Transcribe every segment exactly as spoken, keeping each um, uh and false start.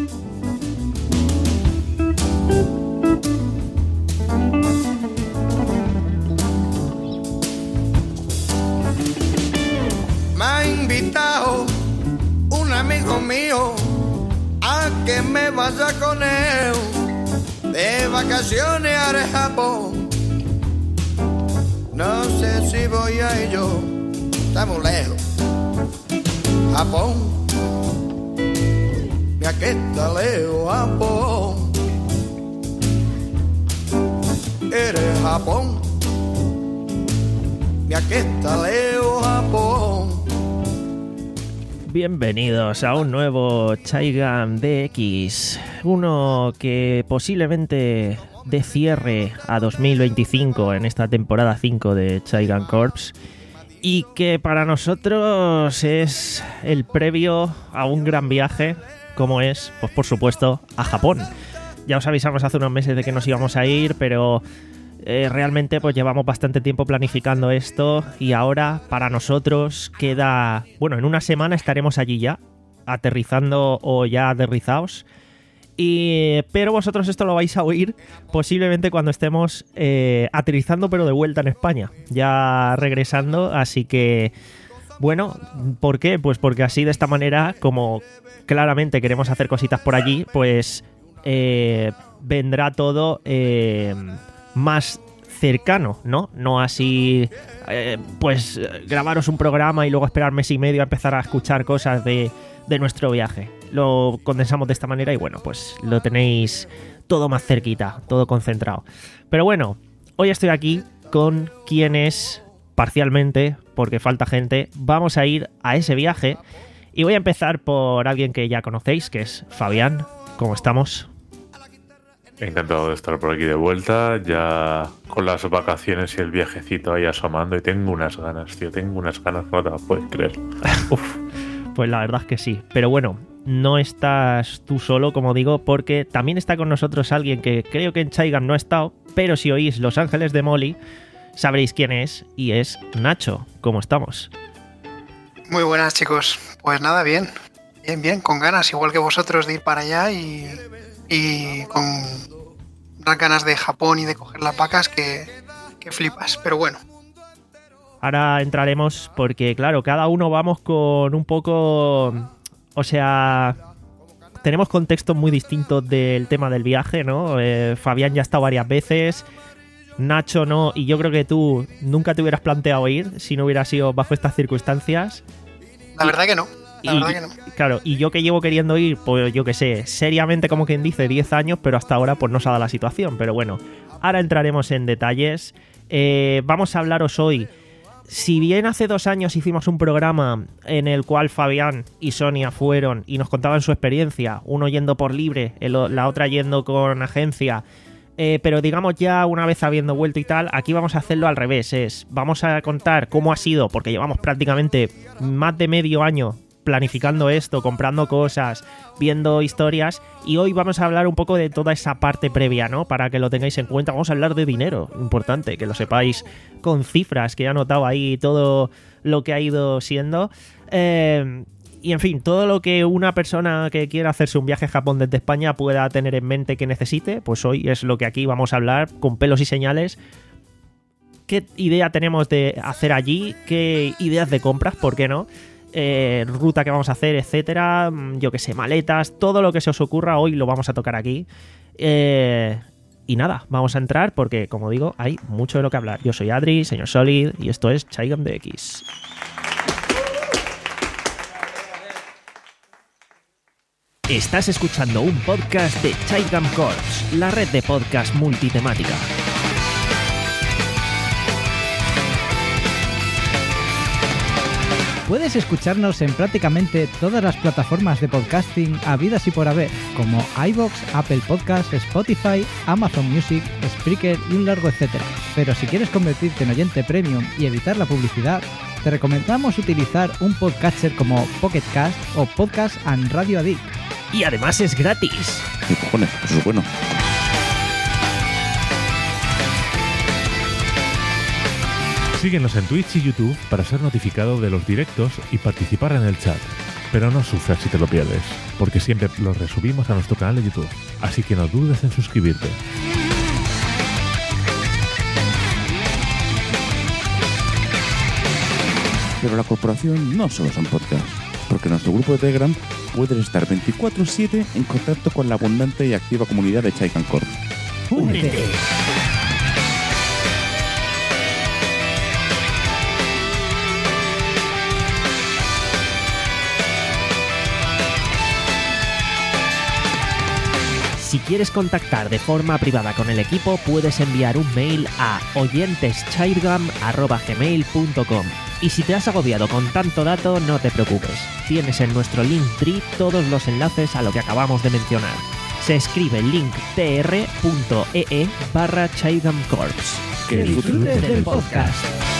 Me ha invitado un amigo mío a que me vaya con él de vacaciones al Japón. No sé si voy a ello, está muy lejos. Japón, mira que está lejos Japón. Eres Japón, mira que está lejos Japón. Bienvenidos a un nuevo Chaigam D X, uno que posiblemente dé cierre a dos mil veinticinco en esta temporada cinco de Chaigam Corps y que para nosotros es el previo a un gran viaje, como es, pues por supuesto, a Japón. Ya os avisamos hace unos meses de que nos íbamos a ir, pero eh, realmente pues llevamos bastante tiempo planificando esto y ahora para nosotros queda... Bueno, en una semana estaremos allí ya, aterrizando o ya aterrizados. Y, pero vosotros esto lo vais a oír posiblemente cuando estemos eh, aterrizando pero de vuelta en España, ya regresando, así que... Bueno, ¿por qué? Pues porque así de esta manera, como claramente queremos hacer cositas por allí, pues eh, vendrá todo... Eh, más cercano, ¿no? No así, eh, pues, grabaros un programa y luego esperar mes y medio a empezar a escuchar cosas de, de nuestro viaje. Lo condensamos de esta manera y, bueno, pues lo tenéis todo más cerquita, todo concentrado. Pero bueno, hoy estoy aquí con quienes, parcialmente, porque falta gente, vamos a ir a ese viaje y voy a empezar por alguien que ya conocéis, que es Fabián. ¿Cómo estamos? Encantado de estar por aquí de vuelta, ya con las vacaciones y el viajecito ahí asomando, y tengo unas ganas, tío, tengo unas ganas, no te lo puedes creer. Uf. Pues la verdad es que sí, pero bueno, no estás tú solo, como digo, porque también está con nosotros alguien que creo que en Chaigam no ha estado, pero si oís Los Ángeles de Molly, sabréis quién es, y es Nacho. ¿Cómo estamos? Muy buenas, chicos. Pues nada, bien, bien, bien, con ganas, igual que vosotros, de ir para allá y... y con unas ganas de Japón y de coger las vacas que, que flipas, pero bueno. Ahora entraremos porque, claro, cada uno vamos con un poco... O sea, tenemos contextos muy distintos del tema del viaje, ¿no? Eh, Fabián ya ha estado varias veces, Nacho no, y yo creo que tú nunca te hubieras planteado ir si no hubiera sido bajo estas circunstancias. La y... verdad que no. La y, verdad que no. Claro, y yo que llevo queriendo ir, pues yo que sé, seriamente como quien dice, diez años, pero hasta ahora pues no se ha dado la situación. Pero bueno, ahora entraremos en detalles. Eh, vamos a hablaros hoy. Si bien hace dos años hicimos un programa en el cual Fabián y Sonia fueron y nos contaban su experiencia, uno yendo por libre, el, la otra yendo con agencia, eh, pero digamos ya una vez habiendo vuelto y tal, aquí vamos a hacerlo al revés. Es, vamos a contar cómo ha sido, porque llevamos prácticamente más de medio año planificando esto, comprando cosas, viendo historias, y hoy vamos a hablar un poco de toda esa parte previa, ¿no? Para que lo tengáis en cuenta. Vamos a hablar de dinero, importante, que lo sepáis con cifras, que he anotado ahí todo lo que ha ido siendo. Eh, y en fin, todo lo que una persona que quiera hacerse un viaje a Japón desde España pueda tener en mente que necesite, pues hoy es lo que aquí vamos a hablar, con pelos y señales. ¿Qué idea tenemos de hacer allí? ¿Qué ideas de compras? ¿Por qué no? Eh, ruta que vamos a hacer, etcétera, yo que sé, maletas, todo lo que se os ocurra hoy lo vamos a tocar aquí. Eh, y nada, vamos a entrar porque, como digo, hay mucho de lo que hablar. Yo soy Adri, señor Solid, y esto es Chaigam D X. Estás escuchando un podcast de Chaigam Corps, la red de podcast multitemática. Puedes escucharnos en prácticamente todas las plataformas de podcasting habidas y por haber, como iVoox, Apple Podcasts, Spotify, Amazon Music, Spreaker y un largo etcétera. Pero si quieres convertirte en oyente premium y evitar la publicidad, te recomendamos utilizar un podcatcher como Pocket Cast o Podcast and Radio Addict. Y además es gratis. ¿Qué cojones? Eso es bueno. Síguenos en Twitch y YouTube para ser notificado de los directos y participar en el chat. Pero no sufras si te lo pierdes, porque siempre los resubimos a nuestro canal de YouTube, así que no dudes en suscribirte. Pero la corporación no solo son podcasts, porque en nuestro grupo de Telegram puedes estar veinticuatro siete en contacto con la abundante y activa comunidad de Chaigan Corp. ¡Únete! Si quieres contactar de forma privada con el equipo, puedes enviar un mail a oyenteschairgam arroba gmail punto com. Y si te has agobiado con tanto dato, no te preocupes. Tienes en nuestro Linktree todos los enlaces a lo que acabamos de mencionar. Se escribe linktr punto ee barra Chairgam Corps. ¡Que disfrutes del podcast!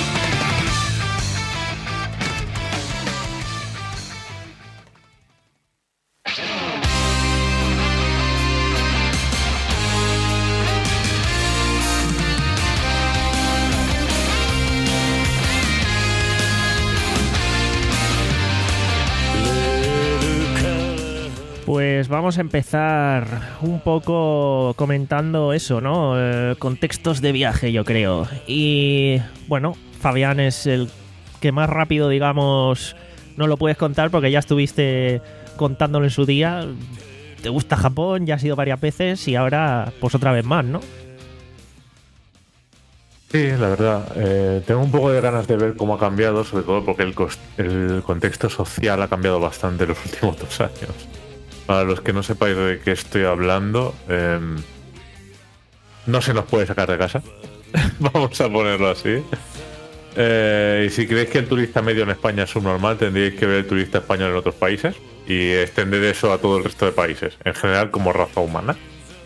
Pues vamos a empezar un poco comentando eso, ¿no? Eh, contextos de viaje, yo creo. Y bueno, Fabián es el que más rápido, digamos, no lo puedes contar porque ya estuviste contándolo en su día. Te gusta Japón, ya has ido varias veces y ahora pues otra vez más, ¿no? Sí, la verdad. Eh, tengo un poco de ganas de ver cómo ha cambiado, sobre todo porque el, el contexto social ha cambiado bastante en los últimos dos años. Para los que no sepáis de qué estoy hablando, eh, no se nos puede sacar de casa. Vamos a ponerlo así. Eh, y si creéis que el turista medio en España es subnormal, tendríais que ver el turista español en otros países y extender eso a todo el resto de países, en general como raza humana.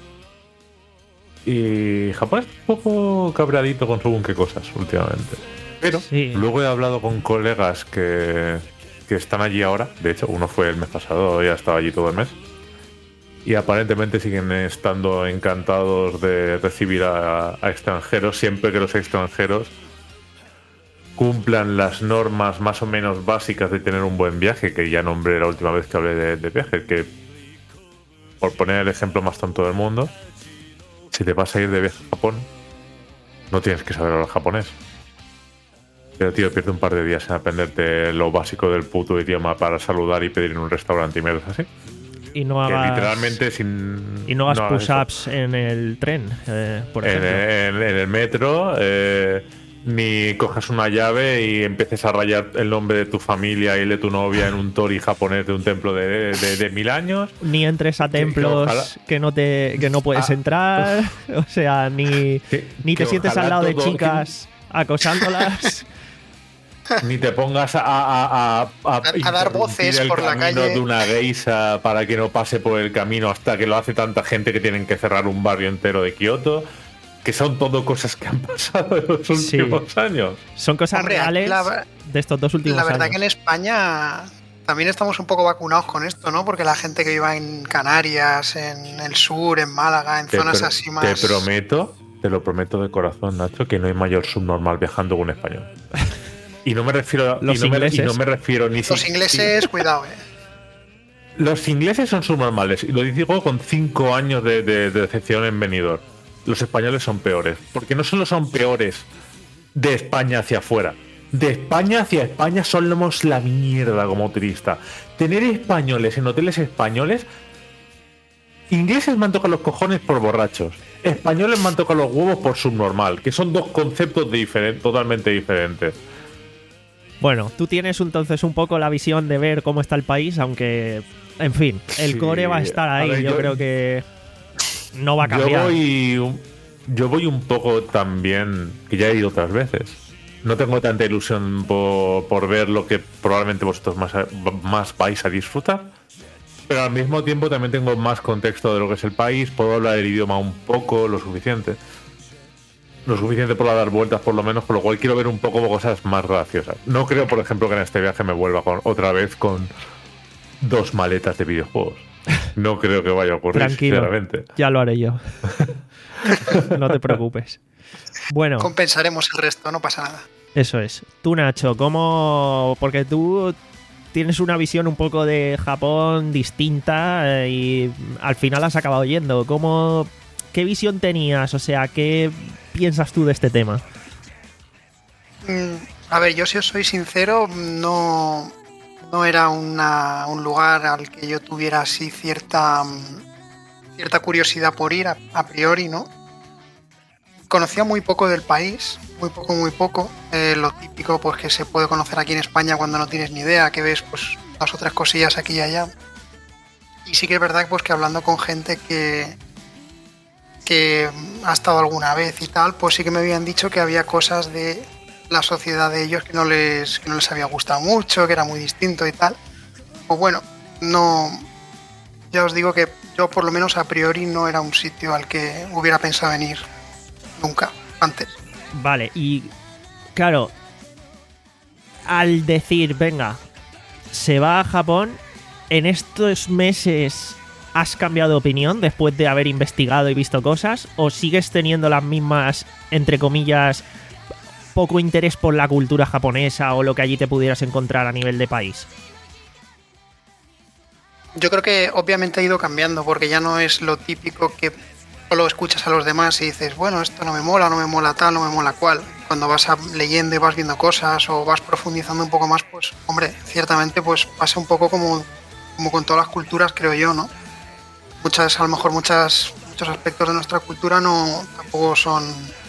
Y Japón es un poco cabreadito con según qué cosas últimamente. Pero sí. Luego he hablado con colegas que... que están allí ahora, de hecho, uno fue el mes pasado, ya estaba allí todo el mes, y aparentemente siguen estando encantados de recibir a, a extranjeros, siempre que los extranjeros cumplan las normas más o menos básicas de tener un buen viaje, que ya nombré la última vez que hablé de, de viaje, que por poner el ejemplo más tonto del mundo, si te vas a ir de viaje a Japón, no tienes que saber hablar japonés. Pero tío, pierde un par de días en aprenderte lo básico del puto idioma para saludar y pedir en un restaurante y mierdas así. Y no Que hagas, literalmente sin... y no hagas no push-ups en el tren, eh, por en, ejemplo. en- en el metro, eh, ni cojas una llave y empieces a rayar el nombre de tu familia y el de tu novia en un tori japonés de un templo de, de, de mil años. Ni entres a que templos ojalá- que no te que no puedes Ah, entrar, o sea, ni, Que- ni te que sientes ojalá al lado de todo- chicas acosándolas. Ni te pongas a, a, a, a, A- a dar voces interrumpir el por la camino calle. de una geisha para que no pase por el camino hasta que lo hace tanta gente que tienen que cerrar un barrio entero de Kioto. Que son todo cosas que han pasado en los Sí. últimos años. Son cosas Hombre, reales la- de estos dos últimos La verdad años. que en España también estamos un poco vacunados con esto, ¿no? Porque la gente que viva en Canarias, en el sur, en Málaga, en Te, zonas pro- así más... te prometo, te lo prometo de corazón, Nacho, que no hay mayor subnormal viajando que un español. Y no me refiero, Los y no me, y ingleses. no me refiero ni Los si- ingleses, cuidado, eh. Los ingleses son subnormales, y lo digo con cinco años de, de, de decepción en venidor. Los españoles son peores, porque no solo son peores de España hacia afuera, de España hacia España somos la mierda como turista. Tener españoles en hoteles españoles, ingleses me han tocado los cojones por borrachos, españoles me han tocado los huevos por subnormal, que son dos conceptos de diferen- totalmente diferentes. Bueno, tú tienes entonces un poco la visión de ver cómo está el país, aunque, en fin, el Sí, core va a estar ahí. a ver, yo, yo- creo que no va a Yo cambiar. voy, un- yo voy un poco también, que ya he ido otras veces. No tengo tanta ilusión por, por ver lo que probablemente vosotros más, más vais a disfrutar. Pero al mismo tiempo también tengo más contexto de lo que es el país. Puedo hablar el idioma un poco, lo suficiente. Lo suficiente para dar vueltas por lo menos, por lo cual quiero ver un poco cosas más graciosas. No creo, por ejemplo, que en este viaje me vuelva con, otra vez con dos maletas de videojuegos. No creo que vaya a ocurrir, Tranquilo, sinceramente. ya lo haré yo. No te preocupes. Bueno, Compensaremos el resto, no pasa nada. eso es. Tú, Nacho, ¿cómo...? Porque tú tienes una visión un poco de Japón distinta eh, y al final has acabado yendo. ¿Cómo, ¿Qué visión tenías? O sea, ¿qué piensas tú de este tema? Mm, a ver, yo si os soy sincero, no, no era una, un lugar al que yo tuviera así cierta, cierta curiosidad por ir a, a priori, ¿no? Conocía muy poco del país, muy poco, muy poco. Eh, lo típico pues que se puede conocer aquí en España cuando no tienes ni idea, que ves pues dos o tres cosillas aquí y allá. Y sí que es verdad pues que hablando con gente que, que ha estado alguna vez y tal, pues sí que me habían dicho que había cosas de la sociedad de ellos que no les, que no les había gustado mucho, que era muy distinto y tal. Pues bueno, no, ya os digo que yo por lo menos a priori no era un sitio al que hubiera pensado venir nunca antes. Vale, y claro, al decir, venga, se va a Japón, en estos meses ¿has cambiado de opinión después de haber investigado y visto cosas? ¿O sigues teniendo las mismas, entre comillas, poco interés por la cultura japonesa o lo que allí te pudieras encontrar a nivel de país? Yo creo que obviamente ha ido cambiando, porque ya no es lo típico que solo escuchas a los demás y dices, bueno, esto no me mola, no me mola tal, no me mola cual. Cuando vas a, leyendo y vas viendo cosas o vas profundizando un poco más, pues, hombre, ciertamente pues pasa un poco como, como con todas las culturas, creo yo, ¿no? Muchas, a lo mejor muchas, muchos aspectos de nuestra cultura no tampoco son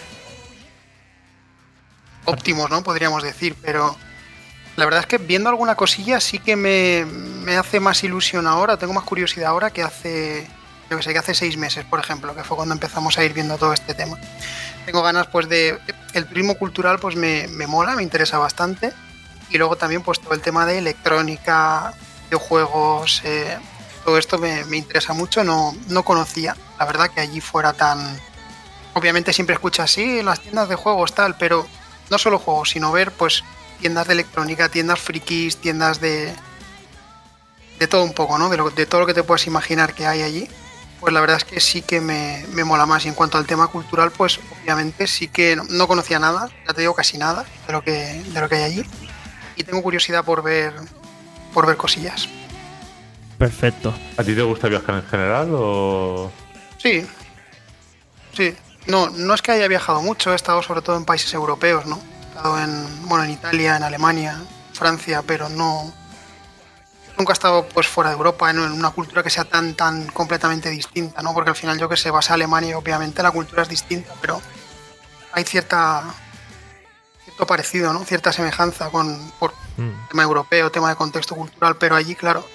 óptimos, ¿no? Podríamos decir, pero la verdad es que viendo alguna cosilla sí que me, me hace más ilusión ahora, tengo más curiosidad ahora que hace, yo que sé, que hace seis meses, por ejemplo, que fue cuando empezamos a ir viendo todo este tema. Tengo ganas, pues, de... El turismo cultural, pues, me, me mola, me interesa bastante. Y luego también, pues, todo el tema de electrónica, videojuegos, eh, todo esto me, me interesa mucho. No, no conocía, la verdad, que allí fuera tan... Obviamente siempre escuchas, sí, las tiendas de juegos, tal, pero no solo juegos, sino ver, pues, tiendas de electrónica, tiendas frikis, tiendas de... de todo un poco, ¿no? De, lo, de todo lo que te puedas imaginar que hay allí. Pues la verdad es que sí que me, me mola más. Y en cuanto al tema cultural, pues obviamente sí que no, no conocía nada, ya te digo casi nada de lo que, de lo que hay allí. Y tengo curiosidad por ver, por ver cosillas. Perfecto. ¿A ti te gusta viajar en general o...? Sí, sí. No, no es que haya viajado mucho, he estado sobre todo en países europeos, ¿no? He estado en, bueno, en Italia, en Alemania, Francia, pero no... Nunca he estado pues fuera de Europa, en una cultura que sea tan tan completamente distinta, ¿no? Porque al final yo que sé, vas a Alemania y obviamente la cultura es distinta, pero hay cierta cierto parecido, ¿no? Cierta semejanza con por mm. tema europeo, tema de contexto cultural, pero allí, claro.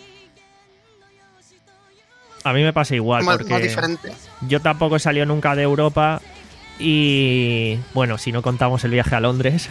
A mí me pasa igual, más, porque más diferente. Yo tampoco he salido nunca de Europa y, bueno, si no contamos el viaje a Londres,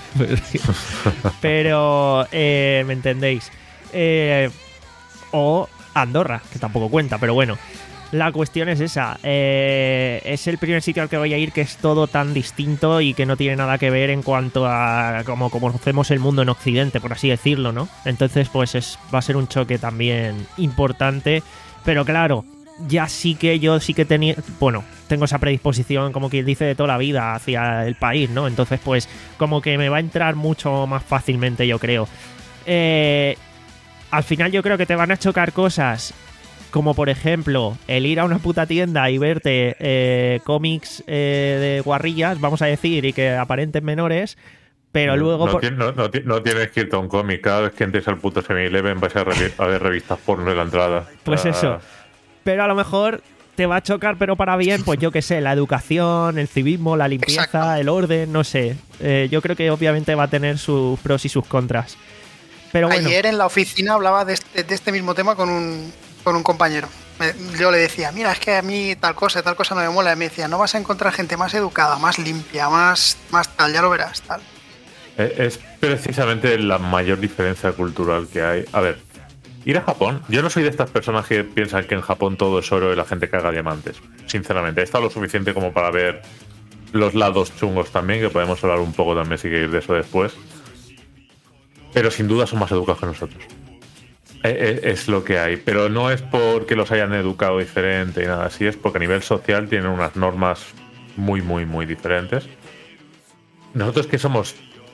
pero eh, ¿me entendéis? Eh, o Andorra, que tampoco cuenta, pero bueno, la cuestión es esa. Eh, es el primer sitio al que voy a ir que es todo tan distinto y que no tiene nada que ver en cuanto a como conocemos el mundo en Occidente, por así decirlo, ¿no? Entonces, pues es, va a ser un choque también importante, pero claro, ya sí que yo sí que tenía, bueno, tengo esa predisposición, como quien dice, de toda la vida hacia el país, ¿no? Entonces, pues como que me va a entrar mucho más fácilmente, yo creo. Eh... Al final yo creo que te van a chocar cosas como, por ejemplo, el ir a una puta tienda y verte eh, cómics eh, de guarrillas, vamos a decir, y que aparenten menores, pero no, luego... No, por... no, no, no tienes que irte a un cómic. Cada vez que entres al puto seven eleven vas a, revi- a ver revistas porno en la entrada. Pues ah. eso. Pero a lo mejor te va a chocar, pero para bien, pues yo qué sé, la educación, el civismo, la limpieza, exacto, el orden, no sé. Eh, yo creo que obviamente va a tener sus pros y sus contras. Pero bueno. Ayer en la oficina hablaba de este, de este mismo tema con un, con un compañero. Me, yo le decía, mira, es que a mí tal cosa, tal cosa no me mola. Y me decía, no vas a encontrar gente más educada, más limpia, más, más tal, ya lo verás, tal. Es precisamente la mayor diferencia cultural que hay. A ver, ir a Japón, yo no soy de estas personas que piensan que en Japón todo es oro y la gente caga diamantes. Sinceramente, he estado lo suficiente como para ver los lados chungos también, que podemos hablar un poco también si queréis de eso después. Pero sin duda son más educados que nosotros. Es, es lo que hay. Pero no es porque los hayan educado diferente y nada así, es porque a nivel social tienen unas normas muy, muy, muy diferentes. Nosotros que somos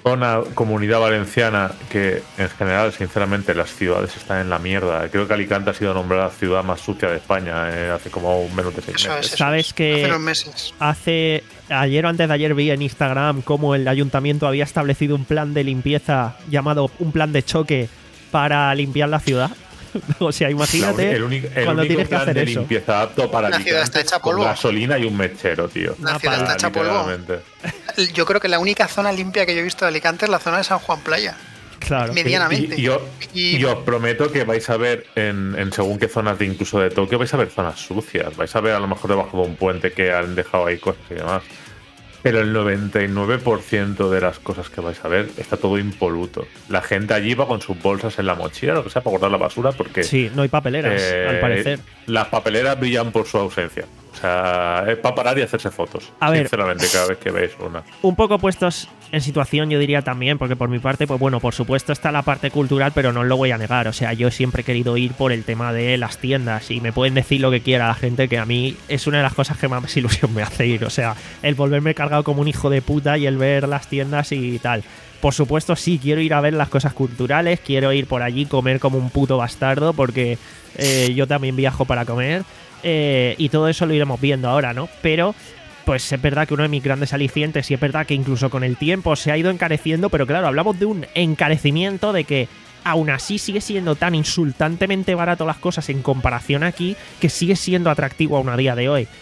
zona, comunidad valenciana, que en general, sinceramente, las ciudades están en la mierda. Creo que Alicante ha sido nombrada ciudad más sucia de España eh, hace como menos de seis Eso meses. es, eso Sabes es. que Hace unos meses. hace ayer o antes de ayer vi en Instagram cómo el ayuntamiento había establecido un plan de limpieza llamado un plan de choque para limpiar la ciudad. O sea, imagínate el único, el cuando único tienes que plan hacer de eso. limpieza apto para La ciudad Alicante está hecha con polvo. gasolina y un mechero, tío. La Una ciudad parada, está hecha polvo. Literalmente. Yo creo que la única zona limpia que yo he visto de Alicante es la zona de San Juan Playa. Claro. Medianamente. Y, y, yo, Y- y os prometo que vais a ver en, en según qué zonas de incluso de Tokio, vais a ver zonas sucias. Vais a ver a lo mejor debajo de un puente que han dejado ahí cosas y demás. Pero el noventa y nueve por ciento de las cosas que vais a ver está todo impoluto. La gente allí va con sus bolsas en la mochila, lo que sea, para guardar la basura, porque Sí, no hay papeleras, eh, al parecer. las papeleras brillan por su ausencia. O sea, es para parar y hacerse fotos. A ver. Sinceramente, cada vez que veis una. Un poco puestos en situación, yo diría también, porque por mi parte, pues bueno, por supuesto está la parte cultural, pero no os lo voy a negar. O sea, yo siempre he querido ir por el tema de las tiendas y me pueden decir lo que quiera la gente, que a mí es una de las cosas que más ilusión me hace ir. O sea, el volverme cargado como un hijo de puta y el ver las tiendas y tal. Por supuesto, sí, quiero ir a ver las cosas culturales, quiero ir por allí, comer como un puto bastardo, porque eh, yo también viajo para comer. Eh, y todo eso lo iremos viendo ahora, ¿no? Pero pues es verdad que uno de mis grandes alicientes, y es verdad que incluso con el tiempo se ha ido encareciendo, pero claro, hablamos de un encarecimiento de que aún así sigue siendo tan insultantemente barato las cosas en comparación aquí, que sigue siendo atractivo aún a día de hoy.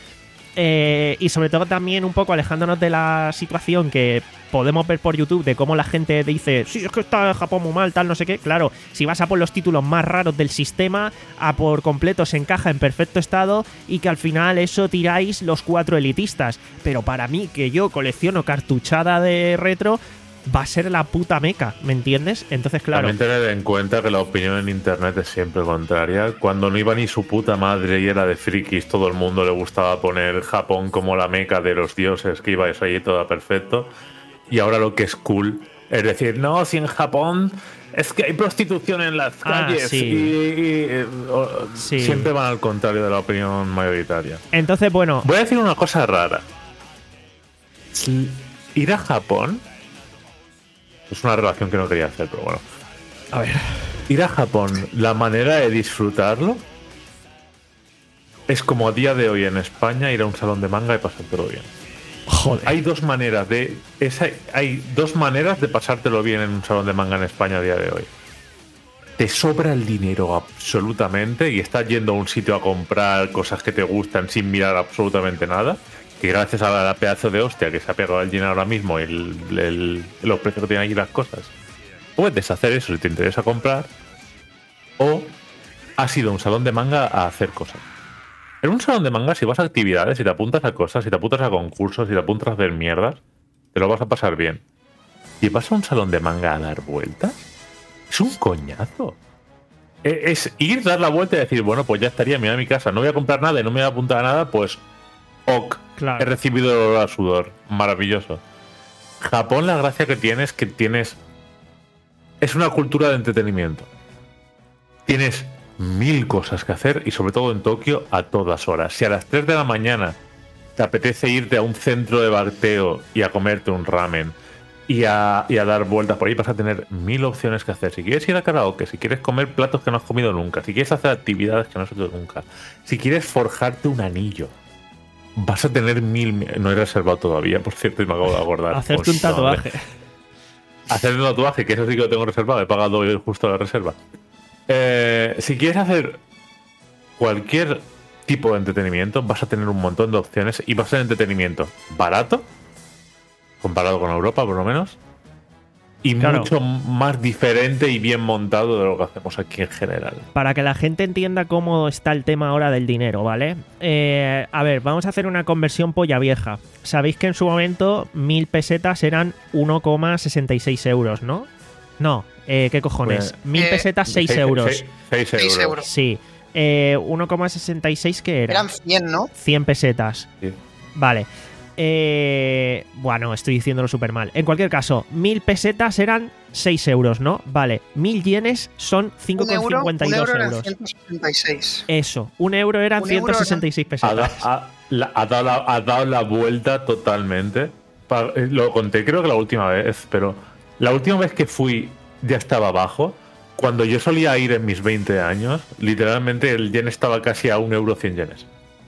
Eh, y sobre todo también un poco alejándonos de la situación que podemos ver por YouTube de cómo la gente dice, sí, es que está Japón muy mal, tal, no sé qué. Claro, si vas a por los títulos más raros del sistema, a por completo se encaja en perfecto estado y que al final eso tiráis los cuatro elitistas. Pero para mí, que yo colecciono cartuchada de retro, va a ser la puta meca, ¿me entiendes? Entonces, claro. También tened en cuenta que la opinión en internet es siempre contraria. Cuando no iba ni su puta madre y era de frikis, todo el mundo le gustaba poner Japón como la meca de los dioses, que ibais allí todo perfecto. Y ahora lo que es cool es decir, no, si en Japón es que hay prostitución en las Ah, calles. sí. y, y- eh, o- Sí. Siempre van al contrario de la opinión mayoritaria. Entonces, bueno, Voy a decir una cosa rara. Si ir a Japón es una relación que no quería hacer, pero bueno. a ver. Ir a Japón, la manera de disfrutarlo es como a día de hoy en España ir a un salón de manga y pasártelo bien. Joder. Hay dos maneras de esa, hay dos maneras de pasártelo bien en un salón de manga en España a día de hoy. Te sobra el dinero absolutamente y estás yendo a un sitio a comprar cosas que te gustan sin mirar absolutamente nada, que gracias a la pedazo de hostia que se ha pegado el dinero ahora mismo y el, el- los precios que tienen aquí las cosas, puedes hacer eso si te interesa comprar, o has ido a un salón de manga a hacer cosas. En un salón de manga, si vas a actividades, si te apuntas a cosas, si te apuntas a concursos, si te apuntas a hacer mierdas, te lo vas a pasar bien. Si vas a un salón de manga a dar vueltas, es un coñazo. E- Es ir, dar la vuelta y decir, bueno, pues ya estaría, me voy a mi casa, no voy a comprar nada y no me voy a apuntar a nada, pues ok, Claro. he recibido el olor a sudor, maravilloso. Japón, la gracia que tiene es que tienes, es una cultura de entretenimiento. Tienes mil cosas que hacer y sobre todo en Tokio a todas horas. Si a las tres de la mañana te apetece irte a un centro de bateo y a comerte un ramen y a, y a dar vueltas por ahí, vas a tener mil opciones que hacer. Si quieres ir a karaoke, si quieres comer platos que no has comido nunca, si quieres hacer actividades que no has hecho nunca, si quieres forjarte un anillo, vas a tener mil... No he reservado todavía, por cierto, y me acabo de acordar. Hacerte un Pues, no, tatuaje. Hacer un tatuaje, que eso sí que lo tengo reservado, he pagado hoy justo la reserva. Eh, si quieres hacer cualquier tipo de entretenimiento, vas a tener un montón de opciones y va a ser entretenimiento barato, comparado con Europa por lo menos, y Claro. mucho más diferente y bien montado de lo que hacemos aquí en general. Para que la gente entienda cómo está el tema ahora del dinero, ¿vale? Eh, a ver, vamos a hacer una conversión polla vieja. Sabéis que en su momento mil pesetas eran uno coma sesenta y seis euros, ¿no? No, eh, ¿qué cojones? Pues, mil eh, pesetas, seis Seis- euros. seis- seis Seis euros. euros. Sí. Eh, uno coma sesenta y seis, ¿qué era? Eran cien, ¿no? cien pesetas. Sí. Vale. Eh, bueno, estoy diciéndolo súper mal. En cualquier caso, mil pesetas eran seis euros, ¿no? Vale. mil yenes son cinco Un coma euro, cincuenta y un dos euro eran euros. ciento sesenta y seis. Eso. Un euro eran Un euro ciento sesenta y seis Ha, da- pesetas. ha- la- ha dado la, ha dado la vuelta totalmente. Pa- eh, Lo conté creo que la última vez, pero La última vez que fui ya estaba abajo. Cuando yo solía ir en mis veinte años, literalmente el yen estaba casi a un euro cien yenes.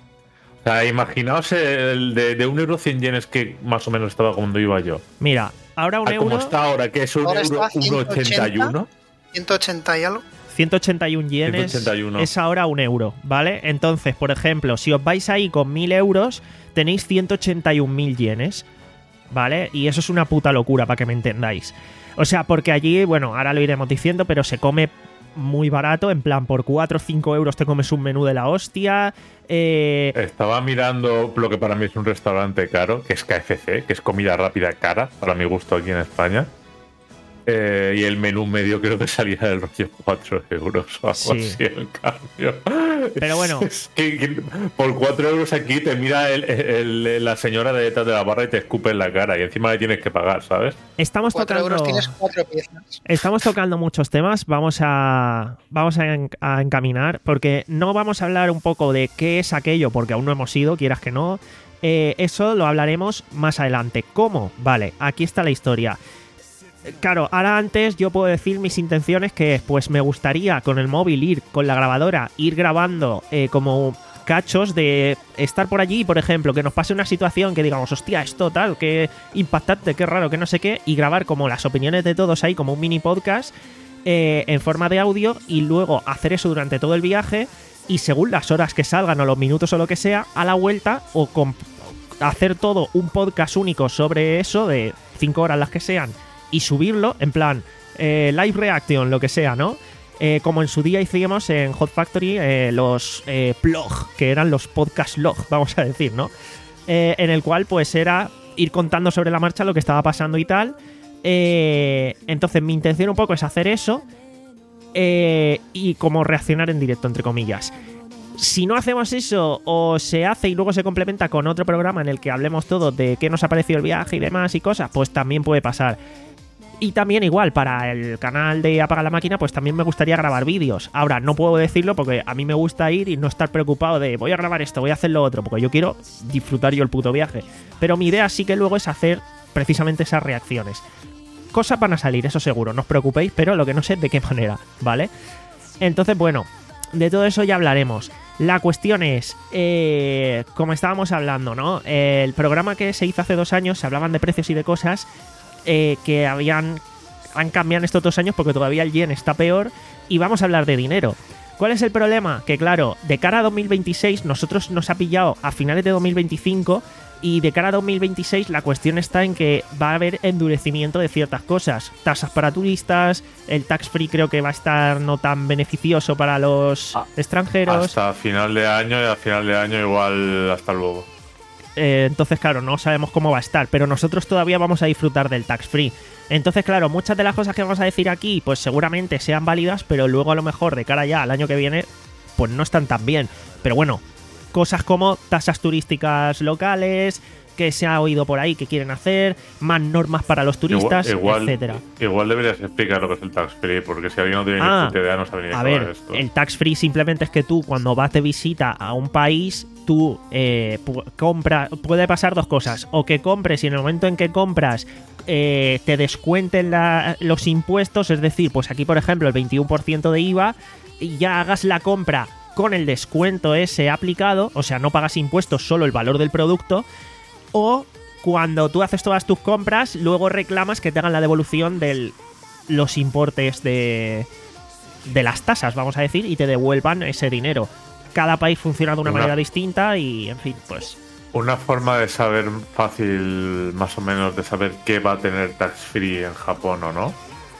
O sea, imaginaos el de, de un euro cien yenes que más o menos estaba cuando iba yo. Mira, ahora un a euro... como está ahora, que es un Ahora euro está uno ochenta y uno. ciento ochenta y algo. ciento ochenta y uno yenes ciento ochenta y uno. es ahora un euro, ¿vale? Entonces, por ejemplo, si os vais ahí con mil euros, tenéis ciento ochenta y un mil yenes, ¿vale? Y eso es una puta locura, para que me entendáis. O sea, porque allí, bueno, ahora lo iremos diciendo, pero se come muy barato, en plan, por cuatro o cinco euros te comes un menú de la hostia. Eh... Estaba mirando lo que para mí es un restaurante caro, que es K F C, que es comida rápida cara, para mi gusto aquí en España. Eh, y el menú medio creo que salía del rollo cuatro euros o algo Sí. así el cambio. Pero bueno. Es que, que por cuatro euros aquí te mira el, el, el- la señora de detrás de la barra y te escupe en la cara y encima le tienes que pagar, ¿sabes? Estamos cuatro tocando... euros tienes cuatro piezas. Estamos tocando muchos temas, vamos a vamos a, en- a encaminar, porque no vamos a hablar un poco de qué es aquello, porque aún no hemos ido, quieras que no. Eh, eso lo hablaremos más adelante. ¿Cómo? Vale, aquí está la historia. Eh, Claro, ahora antes yo puedo decir mis intenciones, que es, pues me gustaría con el móvil ir, con la grabadora, ir grabando eh, como cachos de estar por allí, por ejemplo, que nos pase una situación que digamos, hostia, esto tal, qué impactante, qué raro, que no sé qué, y grabar como las opiniones de todos ahí, como un mini podcast eh, en forma de audio, y luego hacer eso durante todo el viaje, y según las horas que salgan o los minutos o lo que sea, a la vuelta, o con- hacer todo un podcast único sobre eso, de cinco horas las que sean, y subirlo, en plan, eh, live reaction, lo que sea, ¿no? Eh, como en su día hicimos en Hot Factory eh, los eh, blog, que eran los podcast log, vamos a decir, ¿no? Eh, en el cual pues era ir contando sobre la marcha lo que estaba pasando y tal. Eh, entonces mi intención un poco es hacer eso eh, y como reaccionar en directo, entre comillas. Si no hacemos eso o se hace y luego se complementa con otro programa en el que hablemos todo de qué nos ha parecido el viaje y demás y cosas, pues también puede pasar. Y también igual, para el canal de Apaga la Máquina, pues también me gustaría grabar vídeos. Ahora, no puedo decirlo porque a mí me gusta ir y no estar preocupado de voy a grabar esto, voy a hacer lo otro, porque yo quiero disfrutar yo el puto viaje. Pero mi idea sí que luego es hacer precisamente esas reacciones. Cosas van a salir, eso seguro, no os preocupéis, pero lo que no sé es de qué manera, ¿vale? Entonces, bueno, de todo eso ya hablaremos. La cuestión es, eh, como estábamos hablando, ¿no? El programa que se hizo hace dos años, se hablaban de precios y de cosas eh, que habían han cambiado estos dos años porque todavía el yen está peor y vamos a hablar de dinero. ¿Cuál es el problema? Que claro, de cara a dos mil veintiséis nosotros nos ha pillado a finales de dos mil veinticinco y de cara a dos mil veintiséis la cuestión está en que va a haber endurecimiento de ciertas cosas. Tasas para turistas, el tax free creo que va a estar no tan beneficioso para los Ah, extranjeros. Hasta final de año y a final de año igual hasta luego. Eh, entonces, claro, no sabemos cómo va a estar, pero nosotros todavía vamos a disfrutar del tax free. Entonces, claro, muchas de las cosas que vamos a decir aquí, pues seguramente sean válidas, pero luego a lo mejor de cara ya al año que viene, pues no están tan bien. Pero bueno, cosas como tasas turísticas locales, que se ha oído por ahí que quieren hacer, más normas para los turistas, igual, etcétera. Igual deberías explicar lo que es el tax free, porque si alguien no tiene Ah, ni puta idea no sabe ni A qué ver, es esto. el tax free simplemente es que tú cuando vas de visita a un país, tú eh, pu- compra, puede pasar dos cosas, o que compres y en el momento en que compras eh, te descuenten la- los impuestos, es decir, pues aquí por ejemplo el veintiuno por ciento de I V A, y ya hagas la compra con el descuento ese aplicado, o sea, no pagas impuestos, solo el valor del producto, o cuando tú haces todas tus compras, luego reclamas que te hagan la devolución de los importes de, de las tasas, vamos a decir, y te devuelvan ese dinero. Cada país funciona de una Una- manera distinta y, en fin, pues... Una forma de saber fácil, más o menos, de saber qué va a tener tax free en Japón o no,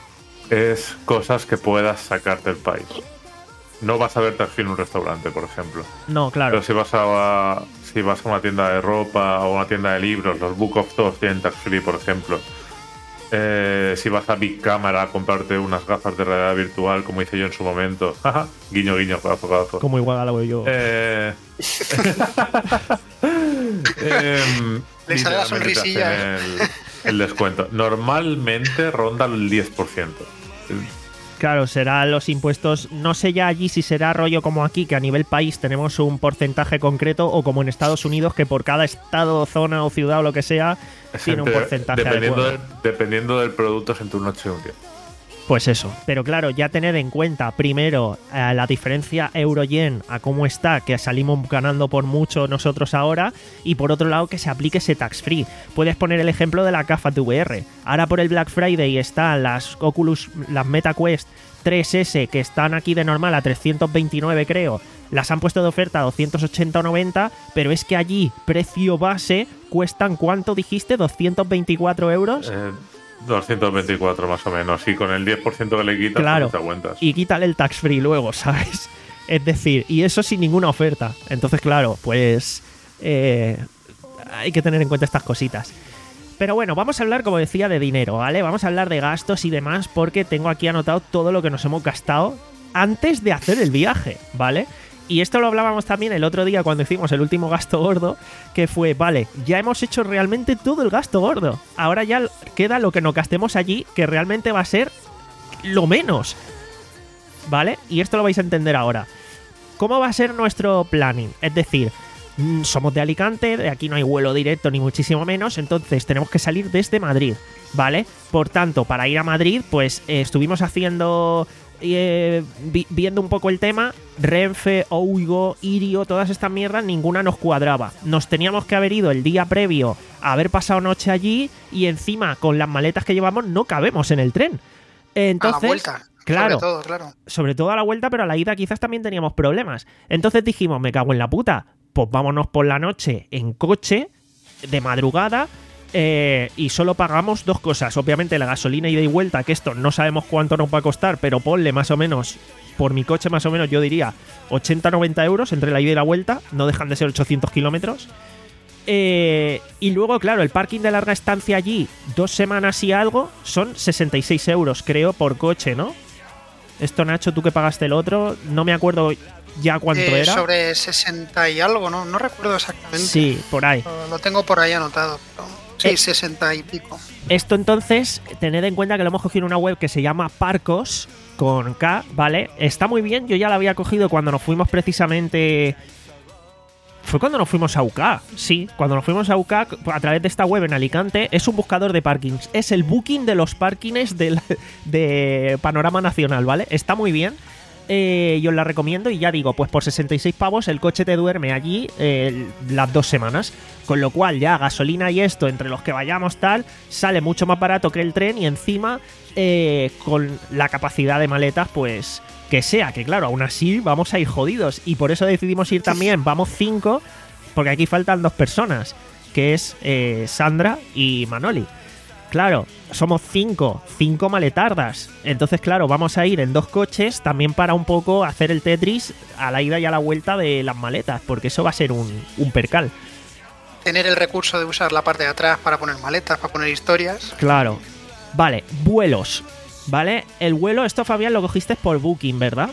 es cosas que puedas sacarte del país. No vas a ver tax free en un restaurante, por ejemplo. No, claro. Pero si vas a si vas a una tienda de ropa o una tienda de libros, los Book of Tours tienen tax free, por ejemplo. Eh, si vas a Big Camera a comprarte unas gafas de realidad virtual, como hice yo en su momento. Jaja, guiño, guiño, gazo, gazo. Como igual a lo veo yo. Eh... em, Le sale la literalmente te sonrisilla, hacen El, el descuento. Normalmente ronda el diez por ciento. Claro, serán los impuestos, no sé ya allí si será rollo como aquí, que a nivel país tenemos un porcentaje concreto, o como en Estados Unidos, que por cada estado, zona o ciudad o lo que sea, tiene un porcentaje dependiendo adecuado. del, dependiendo del producto es entre un ocho y un diez. Pues eso, pero claro, ya tener en cuenta primero eh, la diferencia euro-yen a cómo está, que salimos ganando por mucho nosotros ahora, y por otro lado que se aplique ese tax free. Puedes poner el ejemplo de la K F A T V R. Ahora por el Black Friday están las Oculus, las MetaQuest tres ese, que están aquí de normal a trescientos veintinueve creo, las han puesto de oferta a doscientos ochenta o noventa, pero es que allí, precio base, cuestan, ¿cuánto dijiste? ¿doscientos veinticuatro euros? Eh, doscientos veinticuatro más o menos, y con el diez por ciento que le quitas, claro, no te aguantas. Y quítale el tax free luego, ¿sabes? Es decir, y eso sin ninguna oferta. Entonces, claro, pues eh, hay que tener en cuenta estas cositas. Pero bueno, vamos a hablar, como decía, de dinero, ¿vale? Vamos a hablar de gastos y demás, porque tengo aquí anotado todo lo que nos hemos gastado antes de hacer el viaje, ¿vale? Y esto lo hablábamos también el otro día cuando hicimos el último gasto gordo, que fue, vale, ya hemos hecho realmente todo el gasto gordo. Ahora ya queda lo que nos gastemos allí, que realmente va a ser lo menos, ¿vale? Y esto lo vais a entender ahora. ¿Cómo va a ser nuestro planning? Es decir, somos de Alicante, de aquí no hay vuelo directo ni muchísimo menos, entonces tenemos que salir desde Madrid, ¿vale? Por tanto, para ir a Madrid, pues eh, estuvimos haciendo... Eh, vi, viendo un poco el tema, Renfe, Ouigo, Irio, todas estas mierdas, ninguna nos cuadraba. Nos teníamos que haber ido el día previo, a haber pasado noche allí, y encima con las maletas que llevamos no cabemos en el tren. Entonces, a la vuelta, claro, sobre todo, claro. Sobre todo a la vuelta, pero a la ida quizás también teníamos problemas. Entonces dijimos, me cago en la puta, pues vámonos por la noche en coche, de madrugada. Eh, y solo pagamos dos cosas. Obviamente la gasolina ida y vuelta, que esto no sabemos cuánto nos va a costar, pero ponle más o menos, por mi coche más o menos yo diría ochenta a noventa euros entre la ida y la vuelta. No dejan de ser ochocientos kilómetros. eh, Y luego, claro, el parking de larga estancia allí, dos semanas y algo, son sesenta y seis euros creo por coche, ¿no? Esto, Nacho, tú que pagaste el otro, no me acuerdo ya cuánto eh, era. Sobre sesenta y algo, ¿no? No recuerdo exactamente. Sí, por ahí. Lo, lo tengo por ahí anotado, pero... Sí, eh, sesenta y pico. Esto entonces, tened en cuenta que lo hemos cogido en una web que se llama Parcos, con K, ¿vale? Está muy bien, yo ya la había cogido cuando nos fuimos precisamente... Fue cuando nos fuimos a U C A, sí, cuando nos fuimos a U C A a través de esta web en Alicante. Es un buscador de parkings, es el booking de los parkings de, de Panorama Nacional, ¿vale? Está muy bien. Eh, yo os la recomiendo, y ya digo, pues por sesenta y seis pavos el coche te duerme allí eh, las dos semanas, con lo cual ya gasolina y esto, entre los que vayamos tal, sale mucho más barato que el tren, y encima eh, con la capacidad de maletas, pues que sea, que claro, aún así vamos a ir jodidos, y por eso decidimos ir también, vamos cinco, porque aquí faltan dos personas, que es eh, Sandra y Manoli. Claro, somos cinco, cinco maletardas. Entonces, claro, vamos a ir en dos coches también para un poco hacer el Tetris a la ida y a la vuelta de las maletas, porque eso va a ser un, un percal. Tener el recurso de usar la parte de atrás para poner maletas, para poner historias. Claro. Vale, vuelos. ¿Vale? El vuelo, esto, Fabián, lo cogiste por Booking, ¿verdad?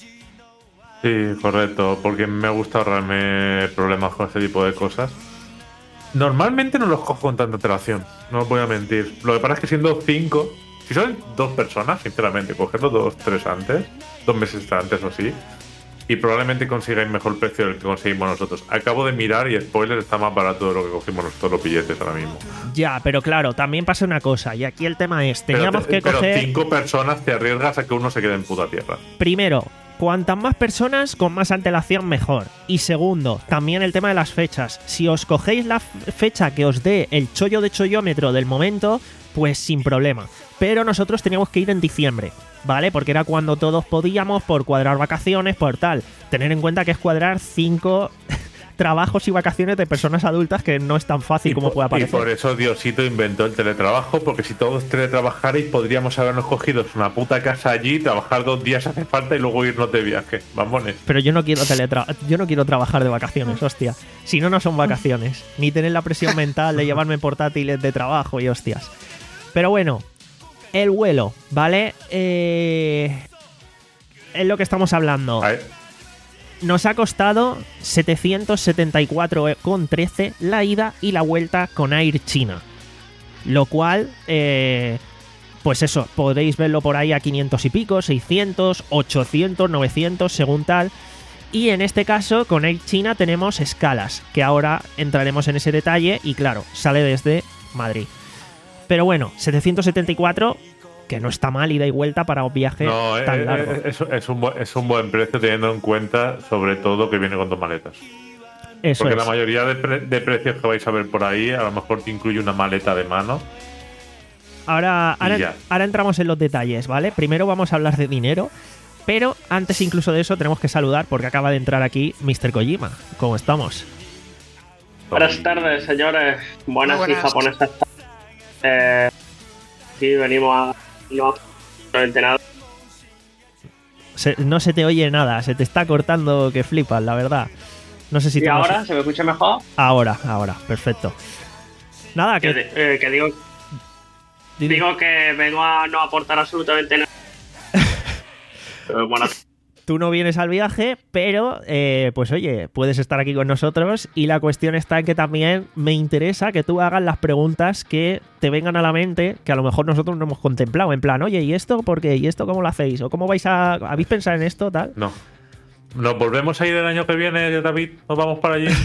Sí, correcto, porque me gusta ahorrarme problemas con este tipo de cosas. Normalmente no los cojo con tanta antelación, no os voy a mentir. Lo que pasa es que siendo cinco, si son dos personas, sinceramente, cogerlo dos, tres antes, dos meses antes o así, y probablemente consigáis mejor precio del que conseguimos nosotros. Acabo de mirar y spoiler, está más barato de lo que cogimos nosotros los billetes ahora mismo. Ya, pero claro, también pasa una cosa, y aquí el tema es, teníamos pero, que coger... Pero cinco personas te arriesgas a que uno se quede en puta tierra. Primero, cuantas más personas, con más antelación mejor. Y segundo, también el tema de las fechas. Si os cogéis la fecha que os dé el chollo de chollómetro del momento, pues sin problema. Pero nosotros teníamos que ir en diciembre, ¿vale? Porque era cuando todos podíamos, por cuadrar vacaciones, por tal. Tener en cuenta que es cuadrar cinco trabajos y vacaciones de personas adultas, que no es tan fácil como pueda parecer. Y por eso Diosito inventó el teletrabajo, porque si todos teletrabajarais podríamos habernos cogido una puta casa allí, trabajar dos días hace falta y luego irnos de viaje. Mamones. Pero yo no quiero teletra yo no quiero trabajar de vacaciones, hostia. Si no, no son vacaciones. Ni tener la presión mental de llevarme portátiles de trabajo y hostias. Pero bueno, el vuelo, ¿vale? Eh... Es lo que estamos hablando. A ver. Nos ha costado setecientos setenta y cuatro con trece la ida y la vuelta con Air China. Lo cual, eh, pues eso, podréis verlo por ahí a quinientos y pico, seiscientos, ochocientos, novecientos, según tal. Y en este caso, con Air China tenemos escalas, que ahora entraremos en ese detalle y claro, sale desde Madrid. Pero bueno, setecientos setenta y cuatro, que no está mal ida y vuelta para un viaje no, tan eh, largo. Es, es, un, bu- es un buen precio teniendo en cuenta sobre todo que viene con dos maletas. Eso Porque es. la mayoría de, pre- de precios que vais a ver por ahí a lo mejor te incluye una maleta de mano. Ahora, ahora, ya. ahora entramos en los detalles, ¿vale? Primero vamos a hablar de dinero, pero antes incluso de eso tenemos que saludar porque acaba de entrar aquí míster Kojima. ¿Cómo estamos? Buenas tardes, señores. Buenas, Muy y buenas. japonesas. Eh, sí, venimos a... No absolutamente nada. Se- no se te oye nada, se te está cortando que flipas, la verdad. No sé si ¿Y tú nos- ahora se me escucha mejor? Ahora, ahora, perfecto. Nada, Que, que... eh, que digo, di- digo que vengo a no aportar absolutamente nada. Pero bueno, Tú no vienes al viaje, pero eh, pues oye, puedes estar aquí con nosotros y la cuestión está en que también me interesa que tú hagas las preguntas que te vengan a la mente, que a lo mejor nosotros no hemos contemplado, en plan, oye, ¿y esto por qué? ¿Y esto cómo lo hacéis? ¿O cómo vais a... ¿Habéis pensado en esto, tal? No. ¿Nos volvemos a ir el año que viene, David? ¿Nos vamos para allí?